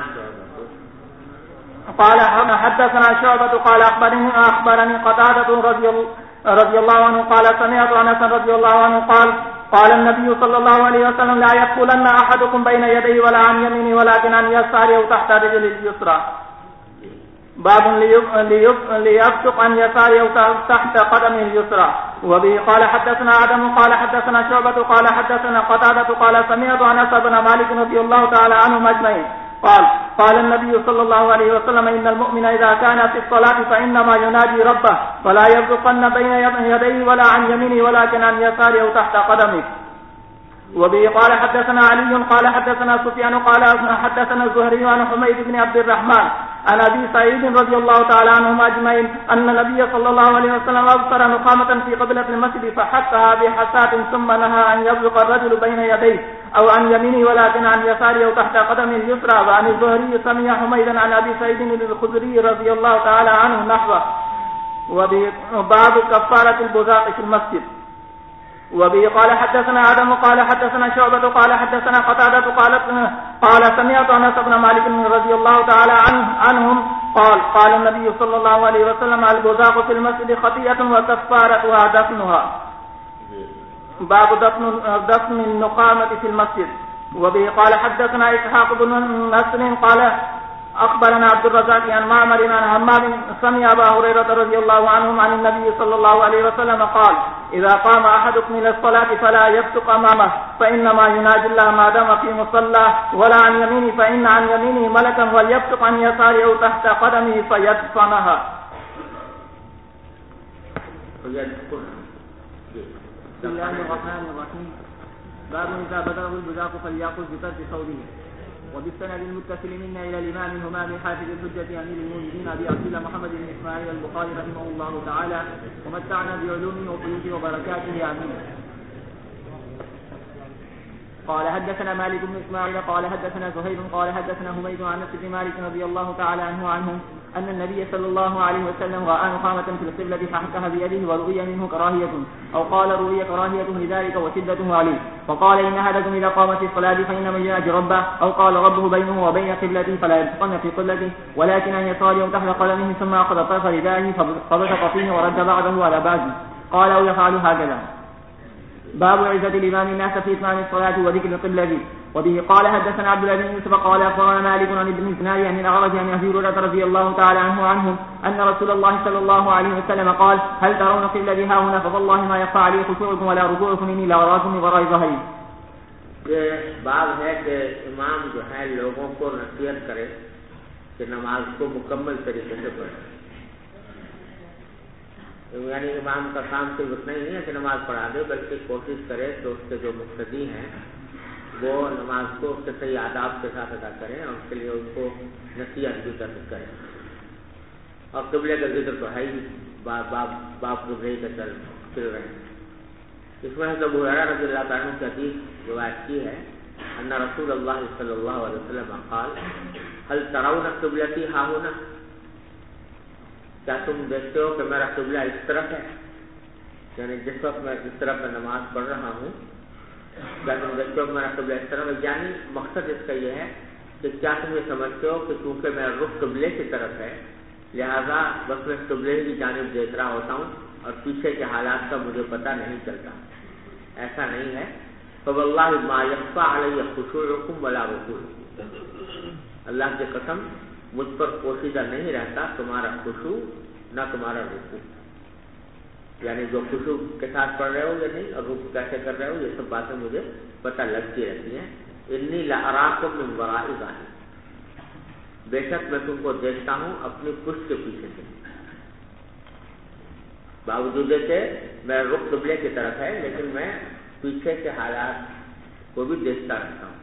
[SPEAKER 1] قال حدثنا شعبة قال أخبرني قتادة رضي الله عنه قال سمعت أنس رضي الله عنه قال النبي صلى الله عليه وسلم لا يدخلن أحدكم بين يديه ولا عن يمينه ولكن عن يساره أو تحت رجل اليسرى. باب ليبصق عن يساره أو تحت قدمه اليسرى. وبه قال حدثنا آدم قال حدثنا شعبة قال حدثنا قتادة قال سمعت أنس بن مالك رضي الله تعالى عنهم أجمعين قال النبي صلى الله عليه وسلم إن المؤمن إذا كان في الصلاة فإنما يناجي ربه فلا يبصقن بين يديه ولا عن يمينه ولكن عن يساره أو تحت قدمه. وبه قال حدثنا علي قال حدثنا سفيان قال حدثنا الزهري عن حميد بن عبد الرحمن عن أبي سعيد رضي الله تعالى عنهم أجمعين أن النبي صلى الله عليه وسلم أبصر نخامة في قبلة المسجد فحطها بحساة ثم نهى أن يبصق الرجل بين يديه أو عن يمينه ولكن عن يساره أو تحت قدمه اليسرى. وعن الزهري سمع حميدا عن أبي سعيد الخدري رضي الله تعالى عنه نحوه. وباب كفارة البزاق في المسجد. وبه قال حدثنا آدم قال حدثنا شعبة قال حدثنا قتادة قال سمعت أنس بن مالك رضي الله تعالى عنهم قال النبي صلى الله عليه وسلم البزاق في المسجد خطيئة وكفارتها دفنها. باب دفن النخامة في المسجد. وبه قال حدثنا إسحاق بن نصر قال أخبرنا عبد الرزاق عن معمر عن حماد سمع أبا هريرة رضي الله عنهم عن النبي صلى الله عليه وسلم قال إذا قام أحدكم إلى الصلاة فلا يبصق أمامه فإنما يناجي الله ما دام في مصلاه ولا عن يمينه فإن عن يمينه ملكا وليبصق عن يساره أو تحت قدمه فيدفنها.
[SPEAKER 3] بسم الله الرحمن الرحيم. باب إذا بدره البزاق فليأخذ بطرف ثوبه. وبالسند المتصل منا إلى الإمام الهمام حافظ الحجة أمير المؤمنين أبي عبد الله محمد بن إسماعيل البخاري رحمه الله تعالى ومتعنا بعلومه وفيوده وبركاته آمين. قال حدثنا مالك بن إسماعيل قال حدثنا زهير قال حدثنا حميد عن أنس بن مالك رضي الله تعالى عنهم
[SPEAKER 5] أن النبي صلى الله عليه وسلم رأى نخامة في القبلة فحكها بيده ورؤي منه كراهية أو قال رؤي كراهية لذلك وشدته عليه فقال إن أحدكم إذا قام في الصلاة فإنما يناجي ربه أو قال ربه بينه وبين قبلته فلا يبصقن في قبلته ولكن أن يصلي تحت قدمه ثم أخذ طرف ردائه فبصق فيه ورد بعضه على بعض قال أو يفعل هكذا. باب عزة الإمام الناس في إتمام الصلاة وذكر القبلة. وبه قال حدثنا عبد الله بن يوسف قال أخبرنا مالك عن ابن الزناد عن الأعرج عن أبي هريرة رضي الله تعالى عنه أن رسول الله صلى الله عليه وسلم قال هل ترون قبلتي ها هنا فوالله ما يخفى علي خشوعكم ولا ركوعكم إني لأراكم من وراء ظهري.
[SPEAKER 2] یہ باب ہے کہ امام جو ہے لوگوں کو نصیحت کرے کہ نماز کو مکمل طریقے سے پڑھے. یعنی امام کا کام صرف اتنا ہی نہیں ہے کہ نماز پڑھا دے بلکہ کوشش کرے تو اس کے جو مقتدی ہیں وہ نماز کو اس کے صحیح آداب کے ساتھ ادا کریں اور اس کے لیے ان کو نصیحت بھی کریں. اور قبلے کا ذکر تو ہے ہی باپ قبلے کا چل رہے ہیں. اس میں ابو ہریرہ رضی اللہ تعالیٰ عنہ کی حدیث روایت کی ہے ان رسول اللہ صلی اللہ علیہ وسلم قال هل ترون قبلتی ہا ہونا کیا تم دیکھتے ہو کہ میرا قبلہ اس طرف ہے یعنی جس وقت میں اس طرف میں نماز پڑھ رہا ہوں کیا تم دیکھتے ہو کہ میرا قبلہ اس طرف ہے. یعنی مقصد اس کا یہ ہے کہ کیا تم یہ سمجھتے ہو کہ چونکہ میرا رخ قبلے کی طرف ہے لہذا بس میں قبلے کی جانب دیکھ رہا ہوتا ہوں اور پیچھے کے حالات کا مجھے پتہ نہیں چلتا. ایسا نہیں ہے. فواللہ ما یخفی علی خشوعکم ولا رکوعکم اللہ کی قسم مجھ پر پوشیدہ نہیں رہتا تمہارا خشوع نہ تمہارا رکوع. یعنی جو خشوع کے ساتھ پڑھ رہے ہو یا نہیں اور رکوع کیسے کر رہے ہو یہ سب باتیں مجھے پتہ لگتی رہتی ہیں. انی لاراکم من وراء ظہری بے شک میں تم کو دیکھتا ہوں اپنی پشت کے پیچھے سے. باوجود کہ میرا رخ قبلے کی طرف ہے لیکن میں پیچھے کے حالات کو بھی دیکھتا رہتا ہوں.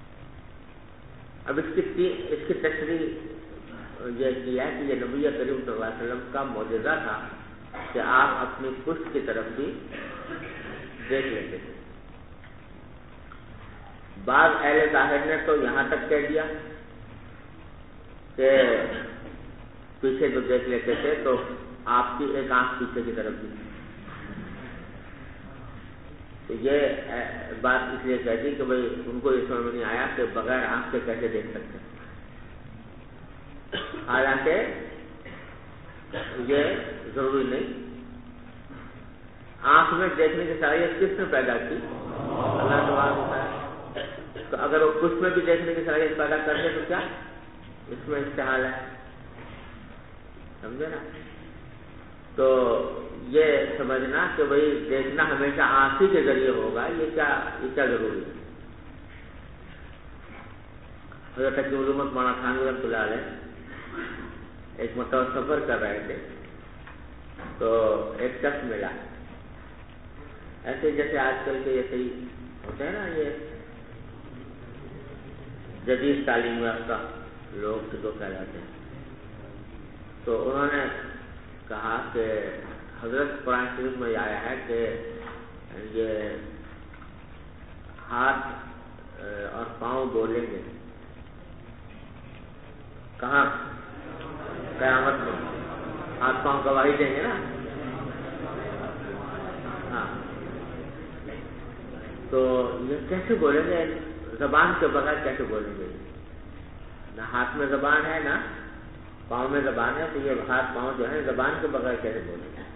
[SPEAKER 2] اب اس کی تشریح یہ کیا کہ یہ نبی کریم صلی اللہ علیہ وسلم کا معجزہ تھا کہ آپ اپنی پشت کی طرف بھی دیکھ لیتے تھے. بعض اہل ظاہر نے تو یہاں تک کہہ دیا کہ پیچھے جو دیکھ لیتے تھے تو آپ کی ایک آنکھ پیچھے کی طرف بھی. تو یہ بات اس لیے کہتی کہ بھائی ان کو یہ سمجھ میں نہیں آیا کہ بغیر آنکھ کے کیسے دیکھ سکتے. حالانکہ یہ ضروری نہیں. آنکھ میں دیکھنے کی صلاحیت کس نے پیدا کی؟ اللہ تبارک و تعالیٰ. تو اگر وہ کچھ میں بھی دیکھنے کی صلاحیت پیدا کر دے تو کیا اس میں استحال ہے؟ سمجھے نا. تو یہ سمجھنا کہ بھائی دیکھنا ہمیشہ آنکھ ہی کے ذریعے ہوگا یہ کیا ضروری ہے. حضرت کی علومت مولانا تھانوی رحمۃ اللہ علیہ ایک مرتبہ سفر کر رہے تھے تو ایک شخص ملا ایسے جیسے آج کل کے یہ صحیح ہوتے ہیں نا یہ جدید تعلیم یافتہ لوگ جو کہلاتے ہیں. تو انہوں نے کہا کہ حضرت قرآن شریف میں آیا ہے کہ یہ ہاتھ اور پاؤں بولیں گے. کہاں؟ قیامت میں ہاتھ پاؤں گواہی دیں گے نا. ہاں تو یہ کیسے بولیں گے؟ زبان کے بغیر کیسے بولیں گے؟ نہ ہاتھ میں زبان ہے نہ پاؤں میں زبان ہے. تو یہ ہاتھ پاؤں جو ہے زبان کے بغیر کیسے بولیں گے؟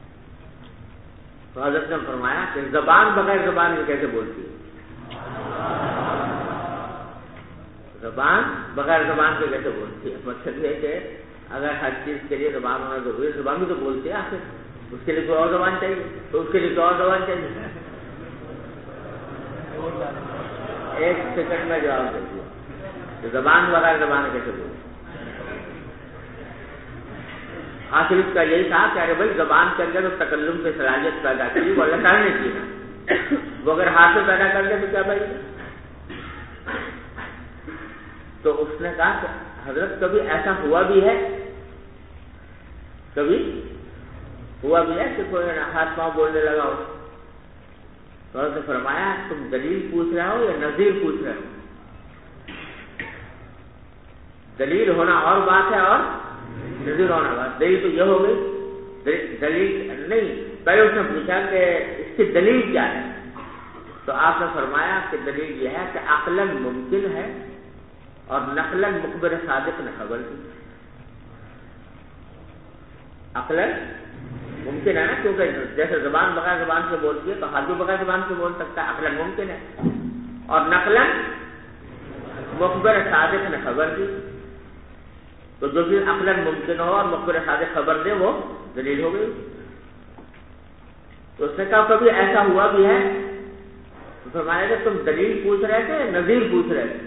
[SPEAKER 2] تو حضرت نے فرمایا کہ زبان بغیر زبان کے کیسے بولتی ہے؟ زبان بغیر زبان کے کیسے بولتی ہے؟ مطلب یہ کہ اگر ہر چیز کے لیے زبان ہونا ضروری ہے زبان بھی تو بولتی ہے آخر. اس کے لیے کوئی اور زبان چاہیے تو اس کے لیے کوئی اور زبان چاہیے. ایک سیکنڈ میں جواب دے دیا. زبان بغیر زبان کیسے بولتی؟ آخر اس کا یہی تھا کہ ارے بھائی زبان کے اندر تکلم کی صلاحیت پیدا کی وہ اللہ تعالیٰ نے کی نا. وہ اگر ہاتھ سے پیدا کر دے تو کیا بھائی. تو اس نے کہا کہ حضرت کبھی ایسا ہوا بھی ہے کہ کوئی ہاتھ پاؤں بولنے لگا ہو. تو حضرت نے فرمایا تم دلیل پوچھ رہے ہو یا نظیر پوچھ رہے ہو؟ دلیل ہونا اور بات ہے اور نظیر ہونا بات دلیل تو یہ ہو گئی. دلیل نہیں، پہلے اس نے پوچھا کہ اس کی دلیل کیا ہے، تو آپ نے فرمایا کہ دلیل یہ ہے کہ عقلاً ممکن ہے اور نقلاً مخبر صادق نے خبر دی. عقلاً ممکن ہے نا، کیونکہ جیسے زبان بغیر زبان سے بولتی ہے تو ہاتھ بھی بغیر زبان سے بول سکتا ہے، عقلاً ممکن ہے. اور نقلاً مخبر صادق نے خبر دی، تو جو بھی عقلاً ممکن ہو اور مخبر صادق خبر دے وہ دلیل ہو گئی. تو اس نے کہا کبھی ایسا ہوا بھی ہے؟ تو فرمایا کہ تم دلیل پوچھ رہے تھے، نظیر پوچھ رہے تھے.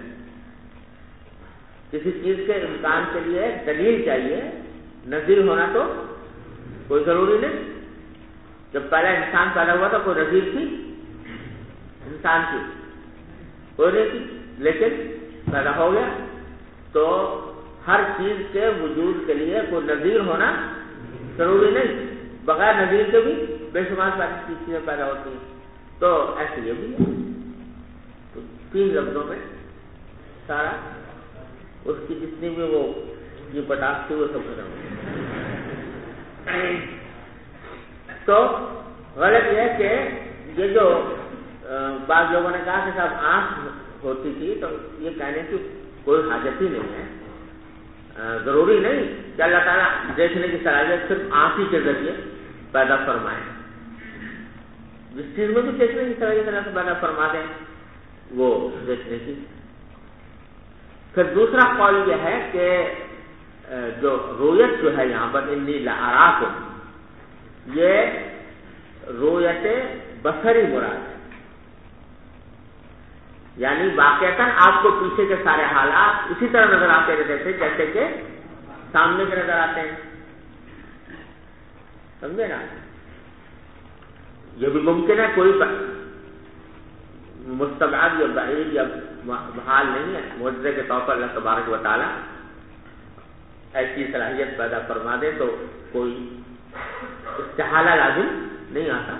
[SPEAKER 2] کسی چیز کے امکان کے لیے دلیل چاہیے، نظیر ہونا تو کوئی ضروری نہیں. جب پہلا انسان پیدا ہوا تھا کوئی نظیر تھی انسان کی؟ کوئی نہیں تھی، لیکن پیدا ہو گیا. تو ہر چیز کے وجود کے لیے کوئی نظیر ہونا ضروری نہیں، بغیر نظیر کے بھی بے شمار چیزیں پیدا ہوتی ہیں. تو ایسے یہ بھی ہے. تو 3 لفظوں میں سارا اس کی جتنی بھی وہ یہ پٹاخ تھی وہ سب ختم ہو. تو غلط یہ ہے کہ یہ جو بعض لوگوں نے کہا کہ صاحب آنکھ ہوتی تھی، تو یہ کہنے کی کوئی حاجت ہی نہیں ہے. ضروری نہیں کہ اللہ تعالیٰ دیکھنے کی صلاحیت صرف آنکھ ہی کے ذریعے پیدا فرمائے. جس چیز میں بھی دیکھنے کی صلاحیت اللہ سے پیدا فرما دیں وہ دیکھنے کی. پھر دوسرا قول یہ ہے کہ جو رویت جو ہے یہاں پر انی لاراکم، یہ رویت بصری مراد ہے. یعنی واقعتاً آپ کو پیچھے کے سارے حالات اسی طرح نظر آتے رہتے تھے جیسے کہ سامنے کے نظر آتے ہیں. سمجھے نا؟ یہ بھی ممکن ہے، کوئی مستبعد یا بعید یا محال نہیں ہے. معجزے کے طور پر اللہ تبارک و تعالیٰ ایسی صلاحیت پیدا فرما دے تو کوئی استحالہ لازم نہیں آتا.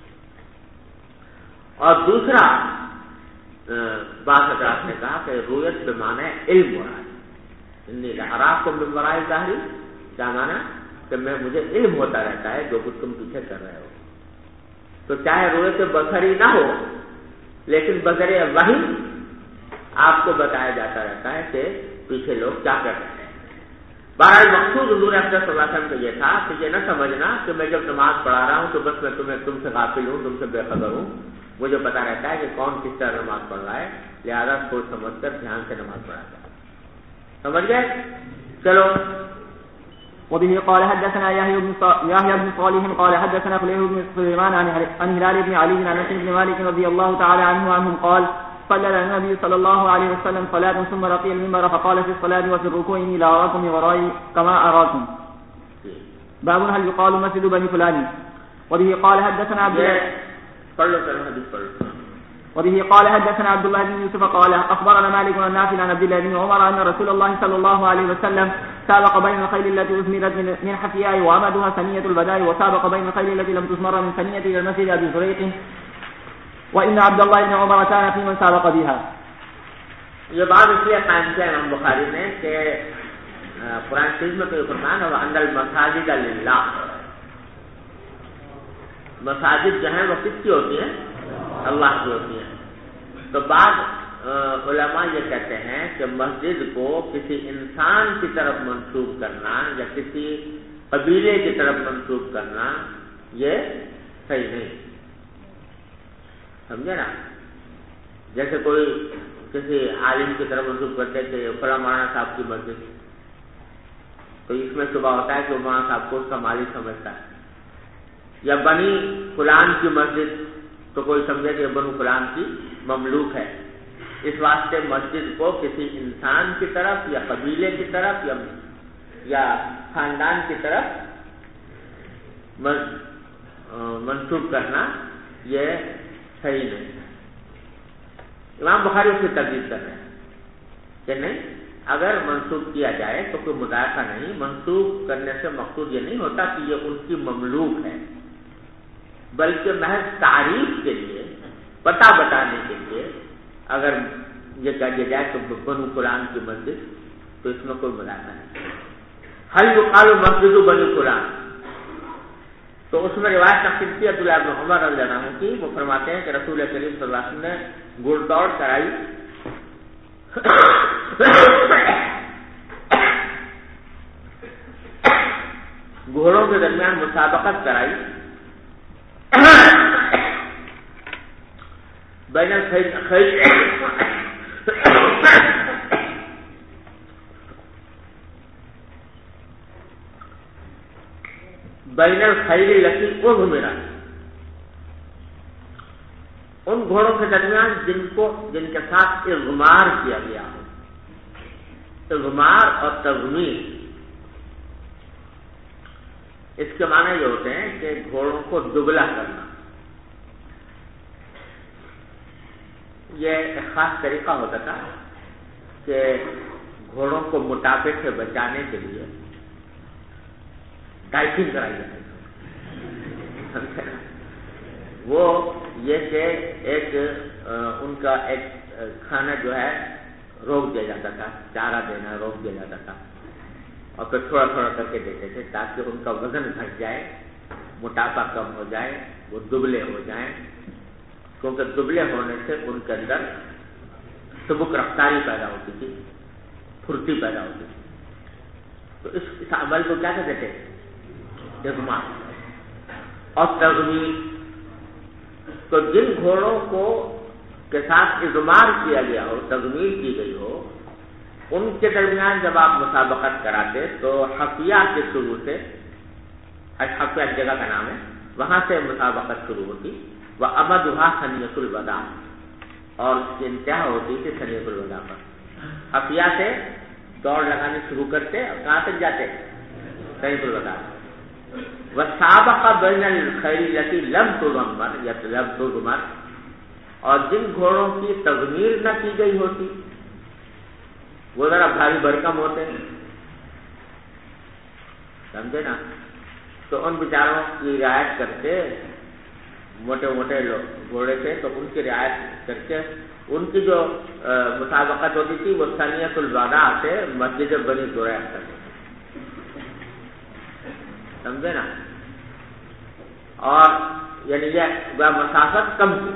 [SPEAKER 2] اور دوسرا بات اگر آپ نے کہا کہ رویت بے معنی علم مراد، انی لاراکم من وراء ظہری، کیا معنی کہ مجھے علم ہوتا رہتا ہے جو کچھ تم پیچھے کر رہے ہو. تو چاہے رویت بصری نہ ہو لیکن بذریعہ وحی آپ کو بتایا جاتا رہتا ہے کہ پیچھے لوگ کیا کر رہے ہیں. بہرحال مقصود حضور اکرم صلی اللہ علیہ وسلم کا یہ تھا کہ یہ نہ سمجھنا کہ میں جب نماز پڑھا رہا ہوں تو بس میں تم سے غافل ہوں، تم سے بے خبر ہوں. مجھے پتا رہتا ہے کہ کون کس طرح نماز پڑھ رہا ہے، لہذا سوچ سمجھ کر دھیان سے نماز پڑھا جائے. سمجھ گئے؟ چلو.
[SPEAKER 5] وبه قال حدثنا يحيى بن صالح قال حدثنا خليل بن سليمان عن هلال بن علي بن انس بن مالك رضي الله تعالى عنه وعنهم قال صلى النبي صلى الله عليه وسلم صلاة ثم رقي المنبر فقال في الصلاة وفي الركوع إني لا أراكم ورائي كما أراكم. باب هل يقال مسجد بني فلان. وبه قال حدثنا عبد عبد الله بن يوسف قال أخبرنا مالك عن نافع عن عبد الله بن عمر أن رسول الله صلى الله عليه وسلم سابق بين الخيل التي أثمرت من حفياء وعمدها ثنية البداء وسابق بين الخيل التي لم تثمر من ثنية إلى المسجد أبي زريق وإن عبد الله بن عمر كان في من سابق بها.
[SPEAKER 2] یہ بات اس لیے قائم کیا امام بخاری نے کہ قرآن شریف میں کوئی فرمان اور ان المساجد للہ، مساجد جو ہیں وہ کس کی ہوتی ہیں؟ اللہ کی ہوتی ہیں. تو بعض علماء یہ کہتے ہیں کہ مسجد کو کسی انسان کی طرف منسوب کرنا یا کسی قبیلے کی طرف منسوب کرنا یہ صحیح نہیں. سمجھے نا؟ جیسے کوئی کسی عالم کی طرف منسوب کرتے کہ فلاں مولانا صاحب کی مسجد، تو اس میں شبہ ہوتا ہے کہ مولانا صاحب کو اس کا مالک سمجھتا ہے. یا بنی فلان کی مسجد تو کوئی سمجھے کہ بنو فلان کی مملوک ہے. اس واسطے مسجد کو کسی انسان کی طرف یا قبیلے کی طرف یا خاندان کی طرف منسوب کرنا یہ صحیح نہیں. امام بخاری اس کی تردید کر رہے ہیں کہ نہیں، اگر منسوب کیا جائے تو کوئی مذائقہ نہیں. منسوب کرنے سے مقصود یہ نہیں ہوتا کہ یہ ان کی مملوک ہے، بلکہ محض تعریف کے لیے، پتہ بتانے کے لیے اگر یہ کہا جائے تو بنو فلان کی مسجد، تو اس میں کوئی مذائقہ نہیں. حل یقال مسجد بنی فلان، تو اس میں روایت نقل کی عبداللہ بن عمر رضی اللہ عنہ کی، وہ فرماتے ہیں کہ رسول کریم صلی اللہ علیہ وسلم نے گھڑ دوڑ کرائی، گھوڑوں کے درمیان مسابقت کرائی، بین الخیل التي اضمرت، ان گھوڑوں کے درمیان جن کے ساتھ اضمار کیا گیا ہو۔ اضمار اور تضمیر اس کے معنی یہ ہوتے ہیں کہ گھوڑوں کو دبلا کرنا۔ یہ ایک خاص طریقہ ہوتا تھا کہ گھوڑوں کو موٹاپے سے بچانے کے لیے ڈائٹنگ کرائی جاتی ہے۔ وہ یہ کہ ان کا ایک کھانا جو ہے روک دیا جاتا تھا، چارہ دینا روک دیا جاتا تھا، اور پھر تھوڑا تھوڑا کر کے دیتے تھے تاکہ ان کا وزن گھٹ جائے، موٹاپا کم ہو جائے، وہ دبلے ہو جائیں، کیونکہ دبلے ہونے سے ان کے اندر سبک رفتاری پیدا ہوتی تھی، پھرتی پیدا ہوتی تھی۔ تو اس عمل کو کیا کہتے تھے؟ اضمار اور تضمیر۔ تو جن گھوڑوں کے ساتھ اضمار کیا گیا ہو، تضمیر کی گئی ہو، ان کے درمیان جب آپ مسابقت کراتے تو حفیہ کے شروع سے، حفیہ جگہ کا نام ہے، وہاں سے مسابقت شروع ہوتی، وَأَمَدُهَا ثَنِيَةُ الْوَدَاعِ، اور اس کی انتہا ہوتی تھی ثنیۃ الوداع پر۔ حفیہ سے دوڑ لگانے شروع کرتے اور کہاں تک جاتے؟ ثنیۃ الوداع۔ وَسَابَقَ بَيْنَ الْخَيْلِ الَّتِي لَمْ تُضَمَّرْ یا لَمْ تُضْمَرْ، اور جن گھوڑوں کی تضمیر نہ کی گئی ہوتی، وہ ذرا بھاری بھرکم ہوتے ہیں، سمجھے نا، تو ان بیچاروں کی رعایت کرتے، موٹے موٹے لوگ گھوڑے تھے تو ان کی رعایت کر کے ان کی جو مسابقت ہوتی تھی وہ ثنیۃ الوداع سے مسجد بنی زریع تک، سمجھے نا، اور یعنی یہ مسافت کم تھی۔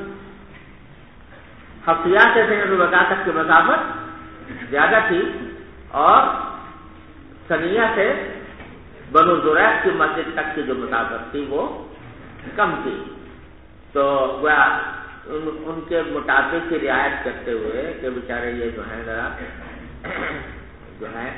[SPEAKER 2] حفیہ سے ثنیۃ الوداع تک کی مسافت زیادہ تھی، اور ثنیہ سے بنو زریع کی مسجد تک کی جو مسافت تھی وہ کم تھی۔ تو ان کے مطابق کی رعایت کرتے ہوئے کہ بیچارے یہ جو ہے ذرا جو ہے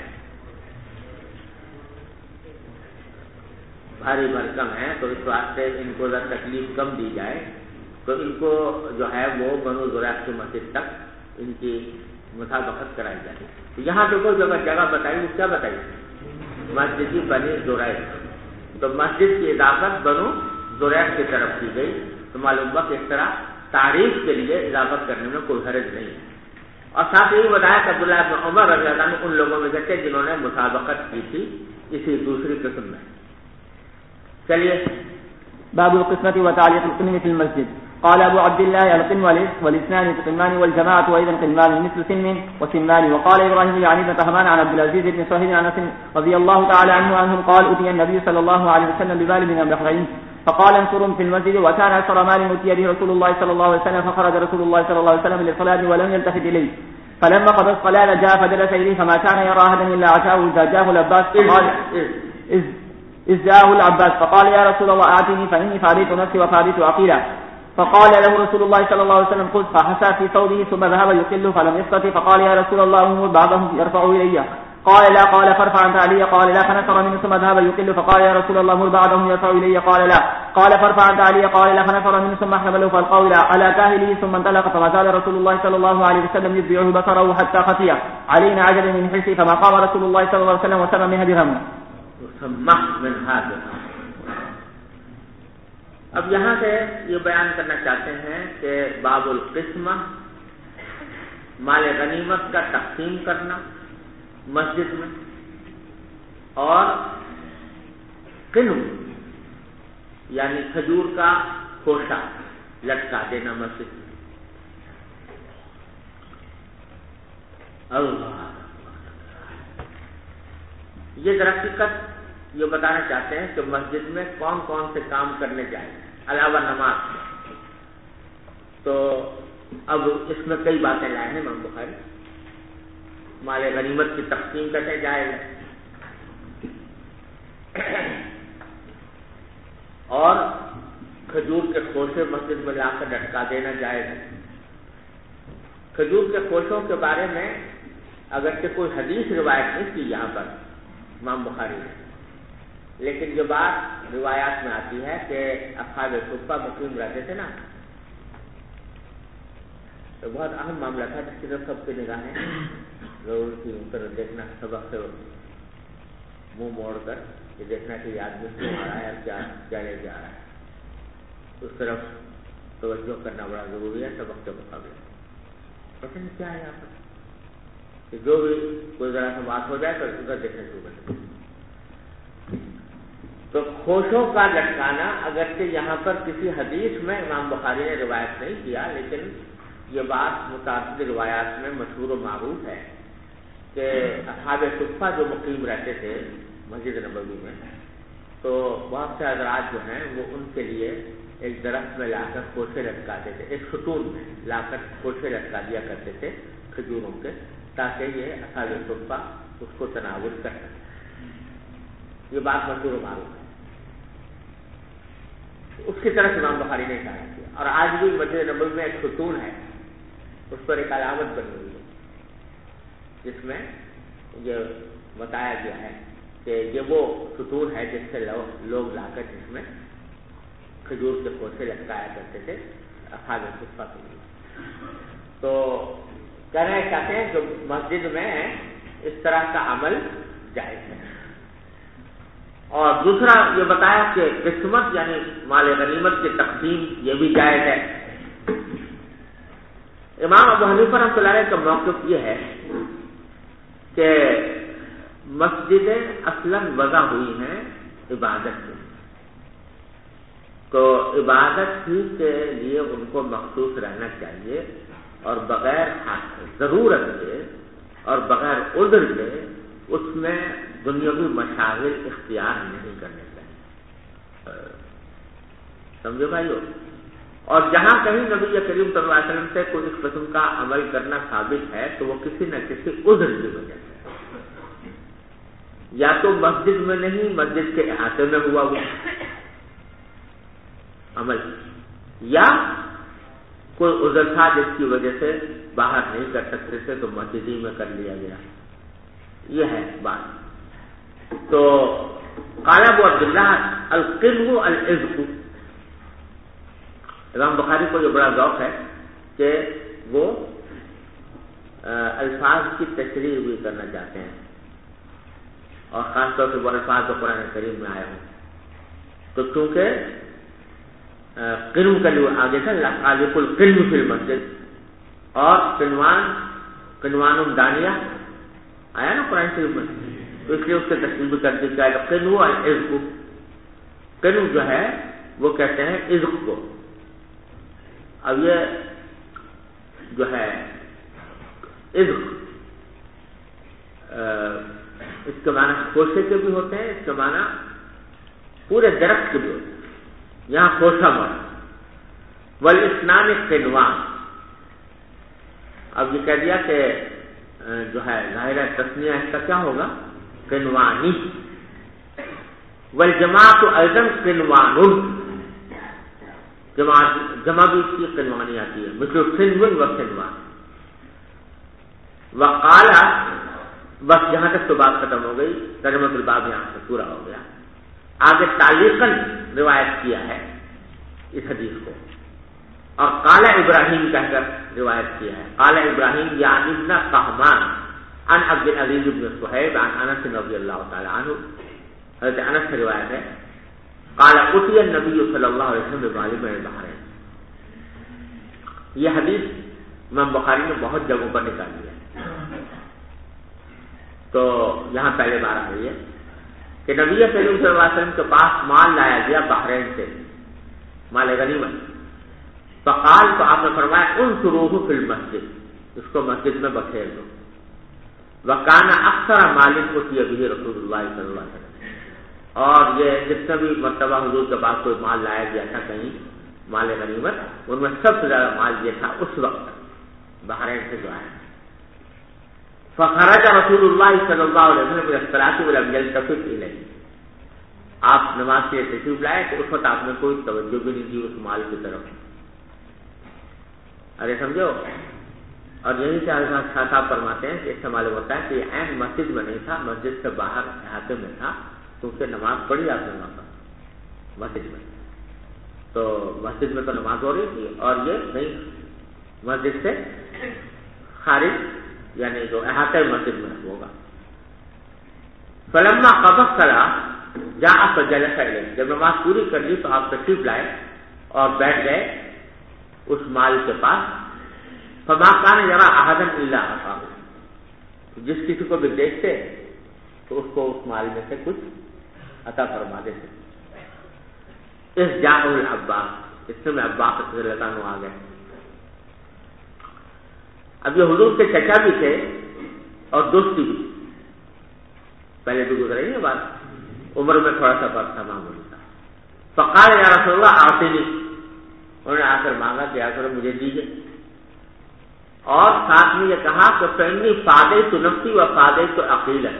[SPEAKER 2] بھاری بھرکم ہے، تو اس واسطے ان کو ذرا تکلیف کم دی جائے، تو ان کو جو ہے وہ بنو زریع کی مسجد تک ان کی مسابقت کرائی جائے۔ یہاں جو کوئی جگہ بتائی وہ کیا بتائی؟ مسجد بنی زریع، تو مسجد کی اضافت بنو زریع کی طرف کی گئی، تو معلوم ہوا کہ اس طرح تعریف کے لیے اضافت کرنے میں کوئی حرج نہیں ہے۔ اور ساتھ ہی بتایا کہ عبداللہ بن عمر رضی اللہ عنہ ان لوگوں میں سے تھے جنہوں نے مسابقت کی تھی اسی دوسری قسم میں۔ چلیے،
[SPEAKER 5] باب القسمة وتعليق القنم في المسجد. قال أبو عبد الله القنم والإثنان القنمان والجماعة وأيضا قنمان مثل سن وسمان. وقال إبراهيم يعني بن طهمان عن عبد العزيز بن صهيب عن أنس رضي الله تعالى عنهم قال أتي النبي صلى الله عليه وسلم بمال من البحرين فقال انصرهم في المسجد، وكان أكثر مال أتي به رسول الله صلى الله عليه وسلم، فخرج رسول الله صلى الله عليه وسلم للصلاة ولم يلتفت إليه، فلما قضى الصلاة جاء فجلس إليه فما كان يرى أحدا إلا عشاه، إذ جاءه العباس فقال إذ جاءه العباس فقال يا رسول الله أعطني فإني فاديت نفسي وفاديت عقيلا، فقال له رسول الله صلى الله عليه وسلم خذ، فحسى في ثوبه ثم ذهب يقله فلم يستطع، فقال يا رسول الله أمر بعضهم يرفع إلي، قال لا، قال فارفع أنت علي، قال لا، فنفر منه ثم ذهب يقله، فقال يا رسول الله أمر بعضهم يرفع إلي، قال لا، قال فارفع أنت علي، قال لا، فنفر منه ثم حمله فالقوا على كاهله ثم انطلق، فما زال رسول الله صلى الله عليه وسلم يتبعه بصره حتى خفي علينا عجل من حرصه، فما قام رسول الله صلى الله عليه وسلم وسمى منها درهم.
[SPEAKER 2] اب یہاں سے یہ بیان کرنا چاہتے ہیں کہ باب القسمہ، مال غنیمت کا تقسیم کرنا مسجد میں، اور قنم یعنی کھجور کا خوشہ لٹکا دینا مسجد میں۔ اللہ، یہ در حقیقت یہ بتانا چاہتے ہیں کہ مسجد میں کون کون سے کام کرنے جائیں علاوہ نماز. تو اب اس میں کئی باتیں لائے ہیں امام بخاری. مال غنیمت کی تقسیم کیسے جائے گا, اور کھجور کے خوشے مسجد میں لا کر لٹکا دینا جائے گا. کھجور کے خوشوں کے بارے میں اگرچہ کوئی حدیث روایت نہیں کی یہاں پر امام بخاری نے, لیکن یہ بات روایات میں آتی ہے کہ اصحاب صفہ مقیم رہتے تھے نا, تو بہت اہم معاملہ تھا جس کی طرف سب کی نگاہیں ضرور کی ان طرف دیکھنا, سبق سے منہ موڑ کر یہ دیکھنا کہ یہ آدمی کیوں آ رہا ہے اور کیا لے جا رہا ہے, اس طرف توجہ کرنا بڑا ضروری ہے سبق کے مقابلے. پتہ نہیں کیا ہے یہاں پر کہ جو بھی کوئی ذرا سے بات ہو جائے تو ادھر دیکھنا شروع کر دیں. تو خوشوں کا لٹکانا اگرچہ یہاں پر کسی حدیث میں امام بخاری نے روایت نہیں کیا, لیکن یہ بات متعدد روایات میں مشہور و معروف ہے کہ اصحاب صفہ جو مقیم رہتے تھے مسجد نبوی میں, تو بہت سے حضرات جو ہیں وہ ان کے لیے ایک درخت میں لا کر خوشے لٹکاتے تھے, ایک ستون میں لا کر خوشے لٹکا دیا کرتے تھے کھجوروں کے, تاکہ یہ اصحاب صفہ اس کو تناول کر سکیں. یہ بات مشہور و معروف ہے. اس کی طرف امام بخاری نے اشارہ کیا, اور آج بھی مسجد نبوی میں ایک ستون ہے, اس پر ایک علامت بنی ہوئی ہے جس میں یہ بتایا گیا ہے کہ یہ وہ ستون ہے جس سے لوگ لا کر جس میں کھجور کے خوشے لٹکایا کرتے تھے اصحاب صفہ کے لیے. تو کہنا چاہتے ہیں کہ مسجد میں اس طرح کا عمل جائز ہے. اور دوسرا یہ بتایا کہ قسمت یعنی مال غنیمت کی تقسیم یہ بھی جائز ہے. امام ابو حنیفہ رحمۃ اللہ علیہ کا موقف یہ ہے کہ مسجدیں اصلاً وضع ہوئی ہیں عبادت میں, تو عبادت ہی کے لیے ان کو مخصوص رہنا چاہیے, اور بغیر ضرورت کے اور بغیر عذر کے اس میں دنیاوی مشاغل اختیار نہیں کرنے چاہیے. سمجھے بھائیو؟ اور جہاں کہیں نبی کریم صلی اللہ علیہ وسلم سے کوئی اس قسم کا عمل کرنا ثابت ہے تو وہ کسی نہ کسی عذر کی وجہ سے, یا تو مسجد میں نہیں مسجد کے احاطے میں ہوا عمل, یا کوئی عذر تھا جس کی وجہ سے باہر نہیں کر سکتے تھے تو مسجد ہی میں کر لیا گیا. یہ ہے بات. تو قال ابو عبداللہ القلب العزق, امام بخاری کو یہ بڑا ذوق ہے کہ وہ الفاظ کی تشریح بھی کرنا چاہتے ہیں, اور خاص طور سے وہ الفاظ جو قرآن کریم میں آئے ہوں. تو چونکہ قلم کا جو آگے تھا خالق القلم فی المسجد, اور قنوان دانیہ آیا نا قرآن شریف میں, تو اس لیے اس سے تشریح بھی کر دی جائے. قلم العزق, قلم جو ہے وہ کہتے ہیں عزق کو. اب یہ جو ہے عزق اس کے معنی خوشے کے بھی ہوتے ہیں, اس کے معنی پورے درخت کے بھی ہوتے ہیں. یہاں خوشہ مر والاسنان قنوان. اب یہ کہہ دیا کہ جو ہے ظاہر تسنیہ اس کا کیا ہوگا قنوانی. والجماعت ایضا قنوان, جمع بھی اس کی قنوانی آتی ہے, مثل قنون و قنوان. وقال, بس یہاں تک تو بات ختم ہو گئی, ترجمۃ الباب یہاں سے پورا ہو گیا. آگے تعلیقاً روایت کیا ہے اس حدیث کو, اور قال ابراہیم کہہ کر روایت کیا ہے. قال ابراہیم یعنی ابن قہمان عن عبد العزیز بن صہیب عن انس رضی اللہ تعالی عنہ, حضرت انس سے روایت ہے. قال اتي النبي صلی اللہ علیہ وسلم بغالب البحرین. یہ حدیث امام بخاری نے بہت جگہوں پر نکالی ہے, تو یہاں پہلے بار آ رہی ہے کہ نبی کریم صلی اللہ علیہ وسلم کے پاس مال لایا گیا بحرین سے, مال غنیمت. فقال, تو آپ نے فرمایا انصروہ فی المسجد, اس کو مسجد میں بکھیر دو. वकाना अक्सर मालिक को थी अभी रसूलुल्लाह सल्लल्लाहु अलैहि वसल्लम, और ये जितना भी मर्तबा हुजूर के पास कोई माल लाया गया था कहीं माल गनीमत, उनमें सबसे ज्यादा माल ये था उस वक्त बहरैन से जो आया। फखरज रसूलुल्लाह सल्लल्लाहु अलैहि वसल्लम इलस्सलाति वलम यल्तफित इलैहि, आप नमाज के लिए तशरीफ लाए तो उस वक्त आपने कोई तवज्जो भी नहीं दी उस माल की तरफ। अरे समझो, और यही से शाह साहब फरमाते हैं कि इससे मालूम होता है कि ऐन मस्जिद में नहीं था, मस्जिद से बाहर इलाके में था, तो उससे नमाज पढ़ी आपने वहां पर मस्जिद में, तो मस्जिद में तो नमाज हो रही थी और ये नहीं मस्जिद से खारिज यानी जो अहाते मस्जिद में होगा। फलम्मा कबक करा जा आप जलस, जब नमाज पूरी कर ली तो आप तशरीफ लाए और बैठ गए उस माल के पास। फमा कान यरा अहदन इल्ला अताहु, जिस किसी को भी देखते तो उसको उस माल में से कुछ अता फरमा देते। इस जाहुल अब्बास, इससे में अब्बास रज़ियल्लाहु अन्हु आ गए। अब ये हुजूर के चचा भी थे और दोस्ती भी, पहले भी गुजरे ये बात, उम्र में थोड़ा सा फर्क था, मामूली था। फक़ाल या रसूलल्लाह आतिनी, उन्होंने आकर मांगा कि आकर मुझे दीजिए, और साथ में ये कहा कि फैनी फादे तो नफ्सी व फादे तो अकीला,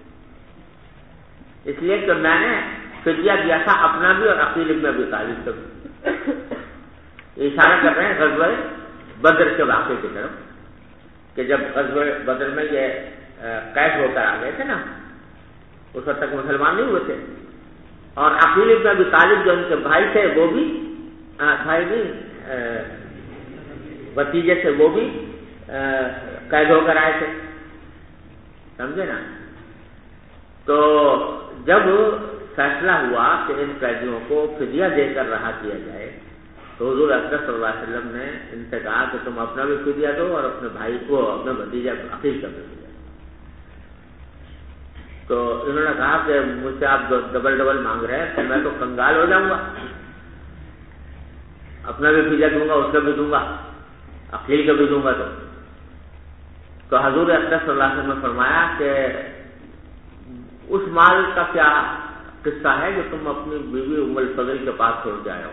[SPEAKER 2] इसलिए कि मैंने फिदिया दिया था अपना भी और अकील इब्न अबी तालिब का भी। इशारा कर रहे हैं ग़ज़वा बदर के वाक़े की तरफ कि जब ग़ज़वा बदर में ये कैद होकर आ गए थे ना, उस वक्त तक मुसलमान नहीं हुए थे, और अकील इब्न अबी तालिब जो उनके भाई थे वो भी भाई नहीं भतीजे थे, वो भी कैद होकर आए थे, समझे ना। तो जब फैसला हुआ कि इन कैदियों को फिदिया देकर रहा किया जाए, तो हुजूर अकरम सल्लल्लाहु अलैहि वसल्लम ने इनसे कहा कि तुम अपना भी फिदिया दो और अपने भाई को, अपने भतीजे अकील का फिदिया। तो इन्होंने कहा कि मुझसे आप डबल मांग रहे हैं तो मैं तो कंगाल हो जाऊंगा, अपना भी फिदिया दूंगा, उसका भी दूंगा, अकील का भी दूंगा। तो हुजूर अकरम सल्लल्लाहु अलैहि वसल्लम ने फरमाया कि उस माल का क्या किस्सा है जो तुम अपनी बीवी उम्मुल फज़ल के पास छोड़ के आए हो।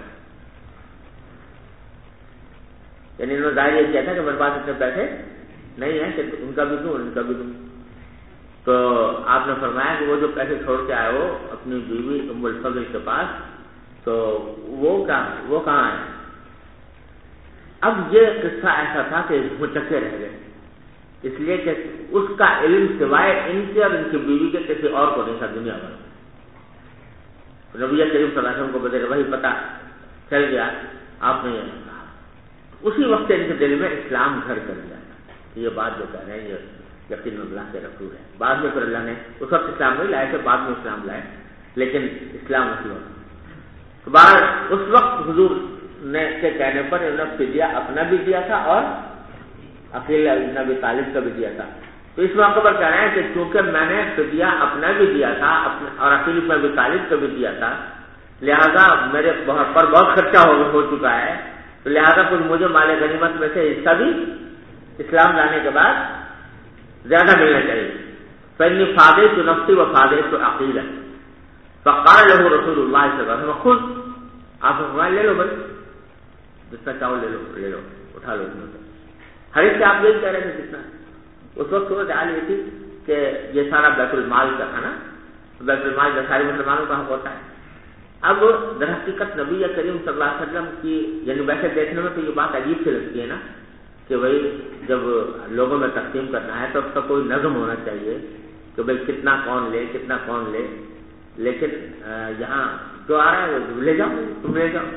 [SPEAKER 2] यानी इन्होंने जाहिर किया था कि मेरे पास इतने पैसे नहीं है कि उनका भी दूं उनका भी दूं। तो आपने फरमाया कि वो जो पैसे छोड़ के आए हो अपनी बीवी उम्मुल फज़ल के पास, तो वो कहाँ है। अब ये किस्सा ऐसा था कि मुचक्के रह गए, इसलिए कि उसका इल्म सिवाय इनके और इनकी बीवी के किसी और को नहीं था दुनिया भर। नबी करीम सल्लल्लाहु अलैहि वसल्लम को बदले वही पता चल गया, आपने ये कहा, उसी वक्त इनके दिल में इस्लाम घर कर दिया। ये बात जो कह रहे हैं ये यकीन अल्लाह के रसूल है। बाद में फिर अल्लाह ने उस वक्त इस्लाम नहीं लाए थे, बाद में इस्लाम लाए, लेकिन इस्लाम उसी वक्त। तो उस वक्त हुजूर ने के कहने पर इन्होंने फिदिया अपना भी दिया था और अकील इब्न अबी तालिब का भी दिया था। तो इस मौके पर कह रहे हैं कि चूंकि मैंने फिदिया अपना भी दिया था और अकील इब्न अबी तालिब का भी दिया था, लिहाजा मेरे पर बहुत खर्चा हो चुका है, तो लिहाजा कुछ मुझे माले गनीमत में से हिस्सा भी इस्लाम लाने के बाद ज्यादा मिलना चाहिए। फैनी फादे तो नफ्सी व फादे तो अकील है। फ़क़ाल लहू रसूलुल्लाह सल्लल्लाहु अलैहि वसल्लम खुद, आप ले लो भाई, जितना चाहो ले लो, उठा लो। हर एक से आप यही कह रहे थे जितना। उस वक्त सूरत हाल ये थी कि ये सारा बैतुल माल का था ना, बैतुल माल का सारे मुसलमानों का हक होता है। अब दरहकीकत नबी करीम सल्लल्लाहु अलैहि वसल्लम की, यानी वैसे देखने में तो ये बात अजीब सी लगती है ना कि भाई जब लोगों में तकसीम करना है तो उसका कोई नज़म होना चाहिए कि भाई कितना कौन ले, लेकिन यहाँ जो आ रहा है वो ले जाओ, तुम ले जाओ,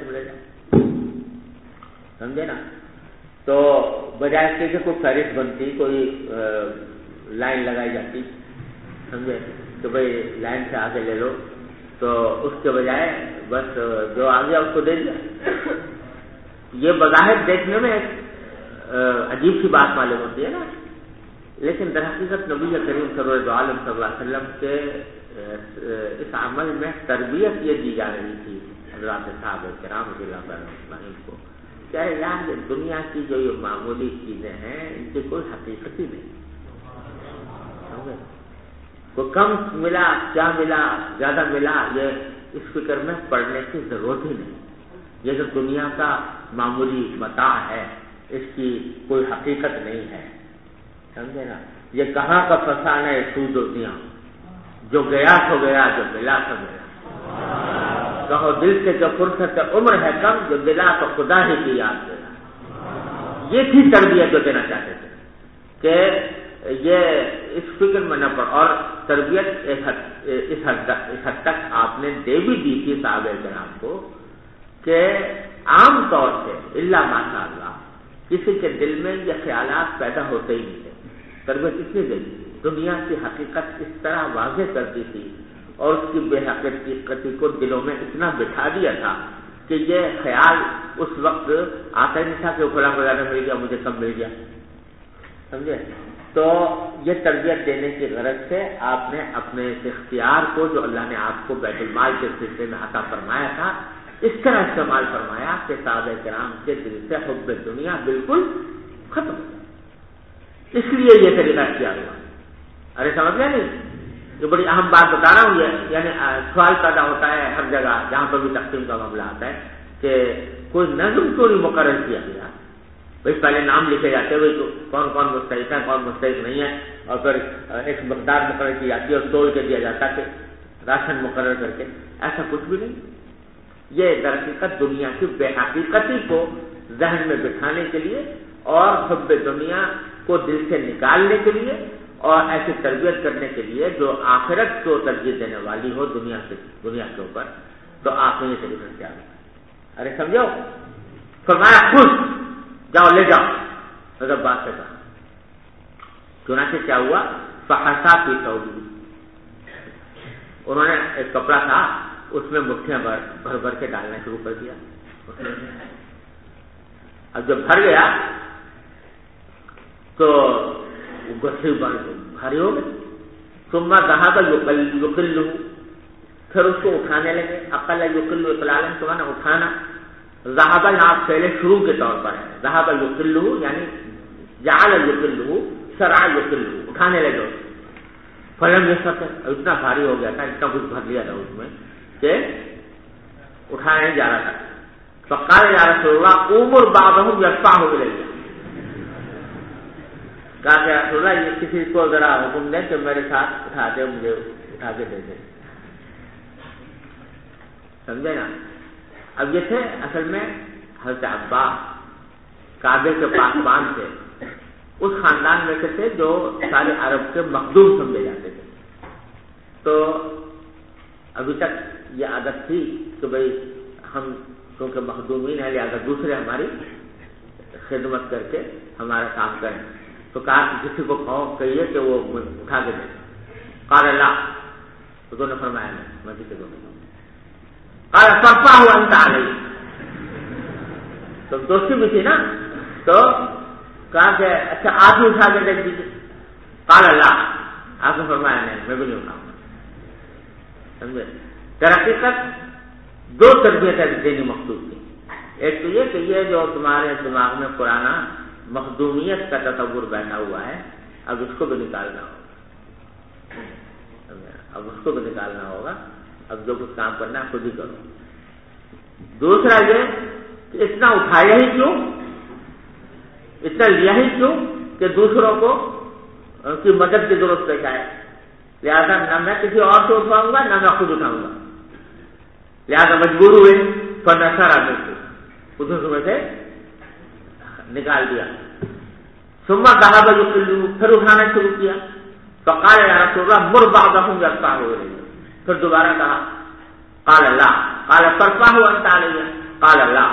[SPEAKER 2] समझे ना। तो बजाय इसके कि कोई फहरिस्त बनती, कोई लाइन लगाई जाती, समझे, तो भाई लाइन से आके ले लो, तो उसके बजाय बस जो आ गया उसको दे दिया। ये बज़ाहिर देखने में अजीब सी बात मालूम होती है ना, लेकिन दरहकीकत नबी करीम सल्लल्लाहु अलैहि वसल्लम के इस अमल में तरबियत ये दी जा रही थी हज़रात सहाबा किराम रज़ियल्लाहु अन्हुम को, क्या यार दुनिया की जो ये मामूली चीजें हैं इनकी कोई हकीकत ही नहीं। ہوں گے. کوئی کم ملا کیا ملا زیادہ ملا یہ اس فکر میں پڑنے کی ضرورت ہی نہیں. یہ جو دنیا کا معمولی متاع ہے اس کی کوئی حقیقت نہیں ہے, سمجھے نا. یہ کہاں کا فسانہ ہے سود و دنیا, جو گیا تو گیا, جو ملا تو ملا. کہو دل سے جو فرصت عمر ہے کم, جو ملا تو خدا ہی کی یاد دے. یہ تھی تربیت جو دینا چاہتے تھے کہ یہ اس فکر میں نہ پڑ. اور تربیت اس حد تک آپ نے دے بھی دی تھی صحابہ کرام کو کہ عام طور سے الا ماشاء اللہ کسی کے دل میں یہ خیالات پیدا ہوتے ہی نہیں تھے. تربیت اس لیے دے دی, دنیا کی حقیقت اس طرح واضح کرتی تھی اور اس کی بے حقیقتی کو دلوں میں اتنا بٹھا دیا تھا کہ یہ خیال اس وقت آتا ہی نہیں تھا کہ فلاں کو زیادہ مل گیا مجھے کم مل گیا, سمجھے. تو یہ تربیت دینے کی غرض سے آپ نے اپنے اس اختیار کو جو اللہ نے آپ کو بیت المال کے سلسلے میں عطا فرمایا تھا اس طرح استعمال فرمایا کہ صحابہ کرام کے دل سے حب دنیا بالکل ختم ہو گیا. اس لیے یہ طریقہ کیا ہوا. ارے سمجھ گیا نہیں, یہ بڑی اہم بات بتا رہا ہوں. یہ یعنی سوال پیدا ہوتا ہے ہر جگہ جہاں پر بھی تقسیم کا معاملہ آتا ہے کہ کوئی نظم کیوں نہیں مقرر کیا گیا. بھائی پہلے نام لکھے جاتے ہوئے تو کون کون مستحق ہے کون مستحق نہیں ہے, اور پھر ایک مقدار مقرر کی جاتی ہے اور توڑ کے دیا جاتا کہ راشن مقرر کر کے. ایسا کچھ بھی نہیں. یہ درحقیقت دنیا کی بے حقیقتی کو ذہن میں بٹھانے کے لیے اور حب دنیا کو دل سے نکالنے کے لیے اور ایسی تربیت کرنے کے لیے جو آخرت کو ترجیح دینے والی ہو دنیا کے اوپر. تو آپ نے یہ طریقہ کیا. ارے سمجھو, فرمایا خوش جاؤ لے جاؤ. مطلب بات سے کہا. چنانچہ کیا ہوا, فحسا کی سعودی, انہوں نے ایک کپڑا تھا اس میں مٹھیاں بھر بھر کے ڈالنا شروع کر دیا. اب جب بھر گیا تو گٹھی بھاری ہو گئی. ثم ذهب يقله, پھر اس کو اٹھانے لگے. اقل یقل اقلالا تو نا اٹھانا. ذهب یہاں پہلے شروع کے طور پر ہے. ذهب يقله یعنی جعل يقله شرع يقله, اٹھانے لگے. فلم يستطع, اتنا بھاری ہو گیا تھا, اتنا کچھ بھر لیا تھا اس میں کہ اٹھایا نہیں جا رہا تھا. فقال یا رسول اللہ امر بعضهم يرفعه الي, کہا کہ رسول اللہ یہ کسی کو ذرا حکم دیں کہ میرے ساتھ اٹھا دے, مجھے اٹھا کے دے دے. سمجھے نا. اب یہ تھے اصل میں حضرت عباس کعبے کے پاسبان تھے, اس خاندان میں سے تھے جو سارے عرب کے مخدوم سمجھے جاتے تھے. تو ابھی تک یہ عادت تھی کہ بھئی ہم کیونکہ مخدومین ہیں لہٰذا دوسرے ہماری خدمت کر کے ہمارا کام کریں. تو کہا کہ کسی کو کہیے کہ وہ اٹھا کے دیں. قال اللہ, تو دونوں نے فرمایا نہیں, میں کسی کو نہیں. قال فرفع ہوا انت علیہ, تو دوستی بھی تھی نا, تو کہا کہ اچھا آپ بھی اٹھا کے دیکھ دیجیے. قال اللہ, آپ نے فرمایا نہیں میں بھی نہیں اٹھاؤں گا. سمجھے. در حقیقت دو تربیتیں دینی مقصود تھی. ایک تو یہ کہ یہ جو تمہارے دماغ میں پرانا مخدومیت کا تصور بیٹھا ہوا ہے اب اس کو بھی نکالنا ہوگا. اب جو کچھ کام کرنا ہے خود ہی کرو. دوسرا یہ کہ اتنا اٹھایا ہی کیوں, اتنا لیا ہی کیوں کہ دوسروں کو ان کی مدد کی ضرورت پیش آئے. لہٰذا نہ میں کسی اور سے اٹھاؤں گا نہ میں خود اٹھاؤں گا. لہٰذا مجبور ہوئے فنشر آدمی اس میں سے نکال دیا. ثم ذهب يقله, پھر اٹھانا شروع کیا. فقال یا رسول اللہ مر بعضهم يرفعه الي, پھر دوبارہ کہا. قال اللہ, قال فرفعه انت علیہ, قال اللہ.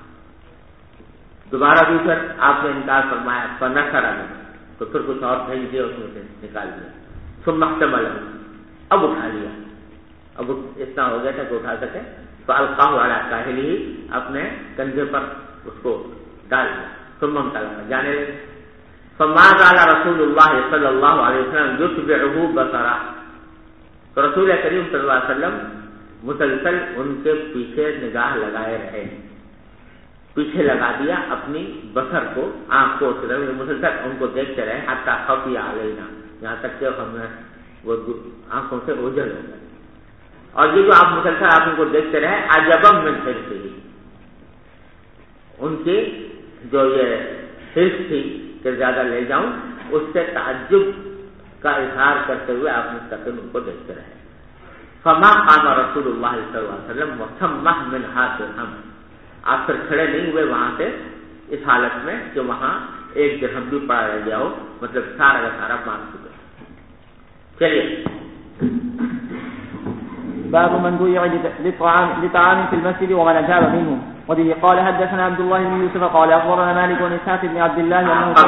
[SPEAKER 2] دوبارہ بھی پھر آپ نے انکار فرمایا. فنشر آدمی, تو پھر کچھ اور بھیج دیا اس میں سے نکال دیا. ثم احتمل, اب اٹھا لیا. اب اتنا ہو گیا تھا کہ اٹھا سکے. فالقاه على كاهله, اپنے کندھے پر اس کو ڈال دیا. ثم انطلق, جانے لگے. فما زال رسول اللہ صلی اللہ علیہ وسلم یتبعه بصرا, تو رسول کریم صلی اللہ علیہ وسلم مسلسل ان کے پیچھے نگاہ لگائے رہے. پیچھے لگا دیا اپنی بصر کو, آنکھ کو, مسلسل ان کو دیکھتے رہے. حتی خفی علینا, یہاں تک کہ ہمیں وہ آنکھوں سے اوجھل ہو گئے. اور یہ جو آپ مسلسل آپ ان کو دیکھتے رہے عجبم من حرصہ، ان کی جو یہ حرص تھی کہ زیادہ لے جاؤں، اس سے تعجب کا اظہار کرتے ہوئے آپ مستقل ان کو دیکھتے رہے. فما قام رسول اللہ صلی اللہ علیہ وسلم وسمہ منہا درہم، آپ پھر کھڑے نہیں ہوئے وہاں سے اس حالت میں کہ وہاں ایک درہم بھی پڑا رہ گیا ہو، مطلب سارا کا سارا مان چکے. چلیے
[SPEAKER 5] باب من بويع لطعام في المسجد ومن أجاب منه. وبه قال حدثنا عبد الله بن يوسف قال أخبرنا مالك بن إسحاق بن عبد الله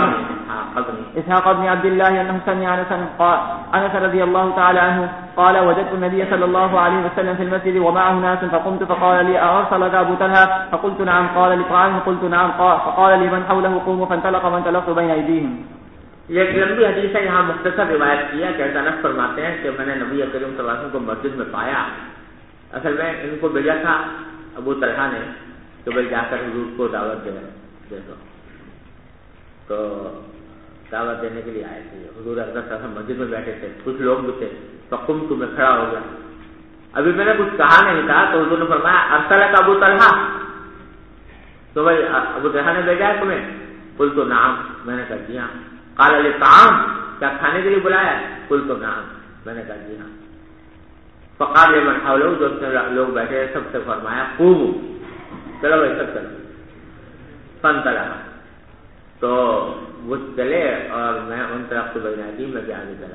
[SPEAKER 5] أنه سمع أنس رضي الله تعالى عنه قال وجدت النبي صلى الله عليه وسلم في المسجد ومعه ناس فقمت فقال لي أرسلك أبو طلحة فقلت نعم قال لطعام قلت نعم فقال لي من حوله قوموا فانطلق وانطلقت بين أيديهم.
[SPEAKER 2] یہ ایک لمبی حدیث ہے، یہاں مختصر روایت کیا کہ انس فرماتے ہیں کہ میں نے نبی کریم صلی اللہ علیہ وسلم کو مسجد میں پایا. اصل میں ان کو بھیجا تھا ابو طلحہ نے کہ بھائی جا کر حضور کو دعوت دے دو، تو دعوت دینے کے لیے آئے تھے. حضور اکرم صلی اللہ علیہ وسلم مسجد میں بیٹھے تھے، کچھ لوگ بھی تھے. فقم تو میں کھڑا ہو گیا، ابھی میں نے کچھ کہا نہیں تھا تو حضور نے فرمایا ارسلک ابو طلحہ، تو بھائی ابو طلحہ نے بھیجا ہے تمہیں؟ قلت نعم، میں نے کہا جی ہاں. قال لطعام، کیا کھانے کے لیے بلایا؟ قلت نعم، میں نے کہا جی ہاں. فقال لمن حوله، جو لوگ بیٹھے سب سے فرمایا قوموا، چلو بھائی سب چلو. فانطلق، تو وہ چلے اور میں ان طرف سے بجنا دی میں بھی آگے چلا.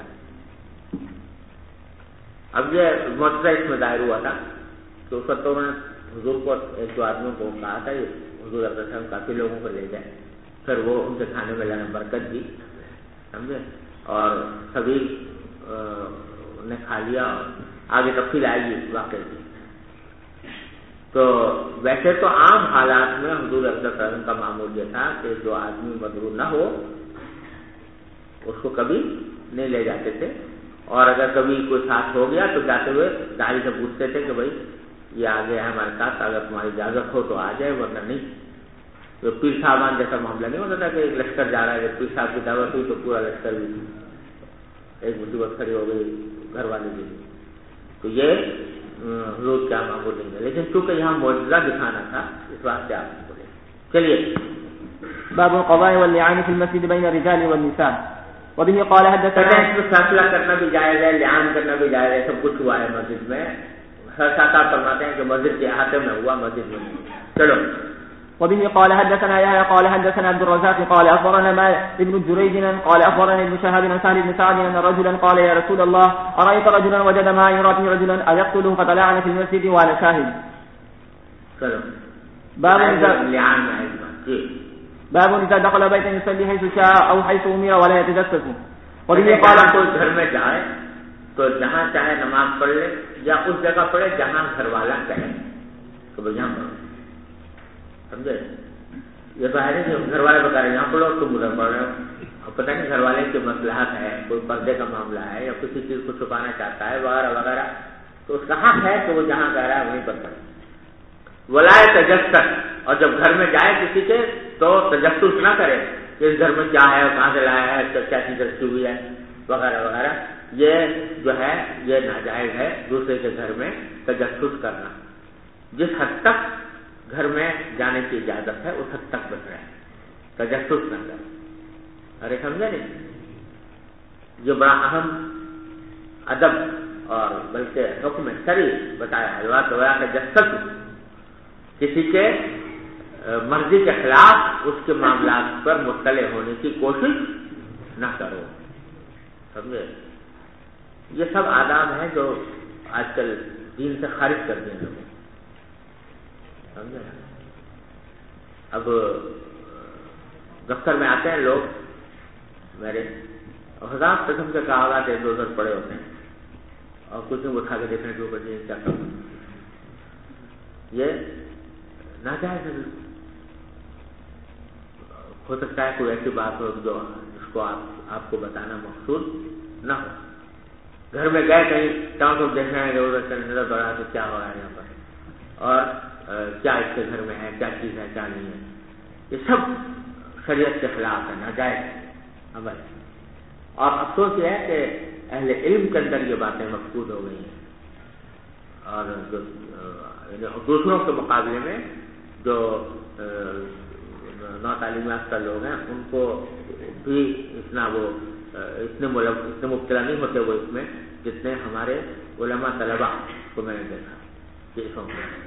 [SPEAKER 2] اب یہ معجزہ اس میں ظاہر ہوا تھا تو اس وقت تو میں حضور کو ایک دو آدمیوں کو کہا تھا یہ حضور علیہ السلام کافی لوگوں کو لے جائے، پھر وہ ان کے کھانے میں لانا برکت دی، سمجھے، اور سبھی نے کھا لیا اور آگے تفصیل آئے گی واقعی کی. تو ویسے تو عام حالات میں حضور صلی اللہ علیہ وسلم کا معمول یہ تھا کہ جو آدمی مدعو نہ ہو اس کو کبھی نہیں لے جاتے تھے، اور اگر کبھی کوئی ساتھ ہو گیا تو جاتے ہوئے داڑھی سے پوچھتے تھے کہ بھائی یہ آ گیا ہے ہمارے ساتھ، اگر تمہاری اجازت ہو تو آ جائے ورنہ نہیں. تو پیر صاحبان جیسا معاملہ نہیں ہوتا تھا کہ ایک لشکر جا رہا ہے، پیر صاحب کی دعوت ہوئی تو پورا لشکر بھی ایک مصیبت کھڑی ہو گئی گھر والے بھی. تو یہ حضور کیا معمول نہیں ہے، لیکن چونکہ یہاں معجزہ دکھانا تھا اس واسطے آپ کو بولے. چلیے
[SPEAKER 5] باب القضاء واللعان في المسجد بين الرجال والنساء. وبه قال حدثنا،
[SPEAKER 2] فیصلہ کرنا بھی جائز ہے، لعان کرنا بھی جائز ہے، سب کچھ ہوا ہے مسجد میں. ساتھ فرماتے ہیں کہ مسجد کے احاطے میں ہوا، مسجد میں نہیں. چلو.
[SPEAKER 5] وبه قال حدثنا يحيى قال حدثنا عبد الرزاق قال اخبرنا مالك ابن جريج قال اخبرني ابن شهاب بن سهل بن سعد ان رجلا قال يا رسول الله ارايت رجلا وجد مع امراته رجلا ايقتله فتلعن في المسجد وانا شاهد. باب اذا دخل بيتا يصلي حيث شاء او حيث امر ولا يتجسس. وبه قال
[SPEAKER 2] کوئی گھر میں جائے تو جہاں چاہے نماز پڑھ لے یا اس جگہ پڑھے جہاں گھر والا کہے تو یہاں پڑھو. سمجھے، یہ تو ہے نہیں کہ گھر والے بتا رہے یہاں پڑھو تم ادھر پڑھ رہے ہو. اور پتہ نہیں گھر والے کی مصلحت ہے، کوئی پردے کا معاملہ ہے یا کسی چیز کو چھپانا چاہتا ہے وغیرہ وغیرہ، تو اس کا حق ہے کہ وہ جہاں کہہ رہا ہے وہیں پر پڑھے. ولائے تجسس، اور جب گھر میں جائے کسی کے تو تجسس نہ کرے کہ اس گھر میں کیا ہے، کہاں سے لایا ہے، کیا چیز رکھی ہوئی ہے وغیرہ وغیرہ. یہ جو ہے یہ ناجائز ہے دوسرے کے گھر میں تجسس کرنا. جس حد تک گھر میں جانے کی اجازت ہے اس حد تک بچ رہا ہے، تجسس نہ کرے. ارے سمجھے نہیں، یہ بڑا اہم ادب اور بلکہ حکم شرعی بتایا ہے. تجسس، کسی کے مرضی کے خلاف اس کے معاملات پر مطلع ہونے کی کوشش نہ کرو. سمجھے، یہ سب آداب ہیں جو آج کل دین سے خارج کر دیے لوگوں. سمجھے، اب دفتر میں آتے ہیں لوگ میرے ہزار قسم کے کاغذات ادھر ادھر پڑے ہوتے ہیں اور کچھ اٹھا کے دیکھنے کے اوپر کیا کروں. یہ ناجائز ہے. ہو سکتا ہے کوئی ایسی بات ہو جو اس کو آپ کو بتانا مقصود نہ ہو. گھر میں گئے کہیں ٹاؤن کو دیکھ رہے ہیں ادھر نظر بڑھا تو کیا ہو رہا ہے یہاں پر اور کیا اس کے گھر میں ہے، کیا چیز ہے کیا نہیں ہے. یہ سب شریعت کے خلاف ہے، ناجائز عمل. اور افسوس یہ ہے کہ اہل علم کے اندر یہ باتیں مفقود ہو گئی ہیں، اور دوسروں کے مقابلے میں جو ناتعلیم یافتہ لوگ ہیں ان کو بھی اتنے مبتلا نہیں ہوتے وہ اس میں جتنے ہمارے علماء طلباء کو میں نے دیکھا۔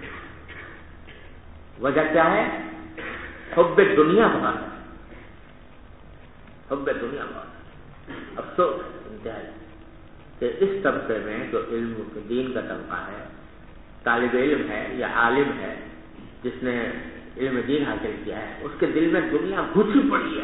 [SPEAKER 2] وجہ کیا ہے؟ حب دنیا بہت ہے، حب دنیا بہت ہے۔ افسوس انتہائی کہ اس طبقے میں جو علم دین کا طبقہ ہے، طالب علم ہے یا عالم ہے جس نے علم دین حاصل کیا ہے، اس کے دل میں دنیا گھسی پڑی ہے،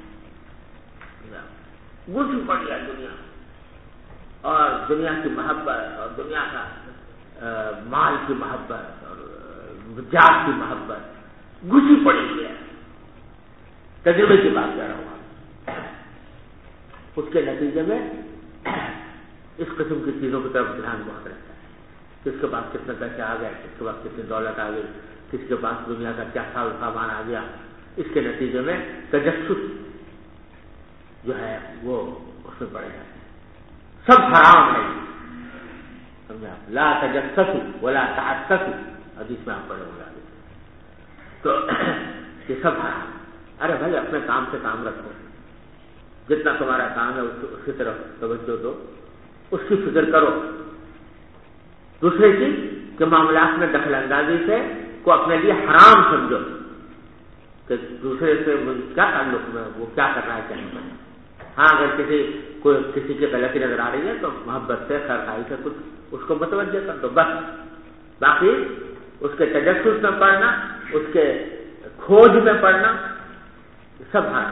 [SPEAKER 2] گھسی پڑی ہے دنیا، اور دنیا کی محبت اور دنیا کا مال کی محبت اور جات کی محبت گھسی پڑی ہے۔ تجربے کی بات کر رہا ہوں، اس کے نتیجے میں اس قسم کی چیزوں کی طرف دھیان بہت رہتا ہے۔ کس کے پاس کتنے پیسے آ گئے، کس کے پاس کتنی دولت آ گئی، کس کے پاس دنیا کا کیا سامان آ گیا، اس کے نتیجے میں تجسس جو ہے وہ اس میں پڑے جاتے ہیں۔ سب حرام ہے، سمجھا؟ لا تجسسوا ولا تعسسوا، حدیث میں آپ پڑھے ہوں گے۔ تو یہ سب حرام۔ ارے بھائی اپنے کام سے کام رکھو، جتنا تمہارا کام ہے اس کی طرف توجہ دو، اس کی فکر کرو۔ دوسرے کی کہ معاملات میں دخل اندازی سے کو اپنے لیے حرام سمجھو کہ دوسرے سے کیا تعلق میں وہ کیا کر رہا ہے کیا۔ ہاں اگر کسی کی غلطی نظر آ رہی ہے تو محبت سے خیرخواہی سے کچھ اس کو متوجہ کر دو بس، باقی اس کے تجسس میں پڑھنا، اس کے کھوج میں پڑھنا سب حرام۔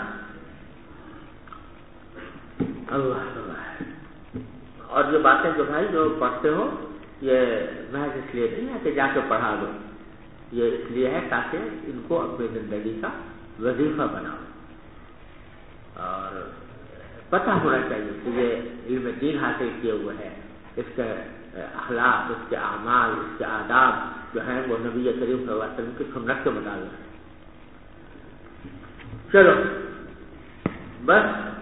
[SPEAKER 2] اللہ اور یہ باتیں جو بھائی جو پڑھتے ہو یہ محض اس لیے نہیں ہے کہ جا کے پڑھا دو، یہ اس لیے ہے تاکہ ان کو اپنی زندگی کا وظیفہ بناؤ، اور پتہ ہونا چاہیے کہ یہ علم دین حاصل کیے ہوئے ہے، اس کے اخلاق، اس کے اعمال، اس کے آداب جو ہیں وہ نبی کریم صلی اللہ علیہ وسلم کی سنت کے مطابق ہے۔ چلو بس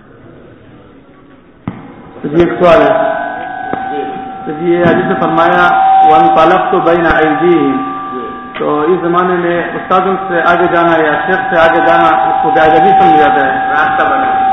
[SPEAKER 6] جی ایک سوال ہے جی، یہ حدیث میں فرمایا وَانْطَلَقْتُ بَيْنَ أَيْدِيهِمْ، تو اس زمانے میں استادوں سے آگے جانا یا شیخ سے آگے جانا اس کو بے ادبی سمجھا جاتا ہے،
[SPEAKER 2] راستہ بنا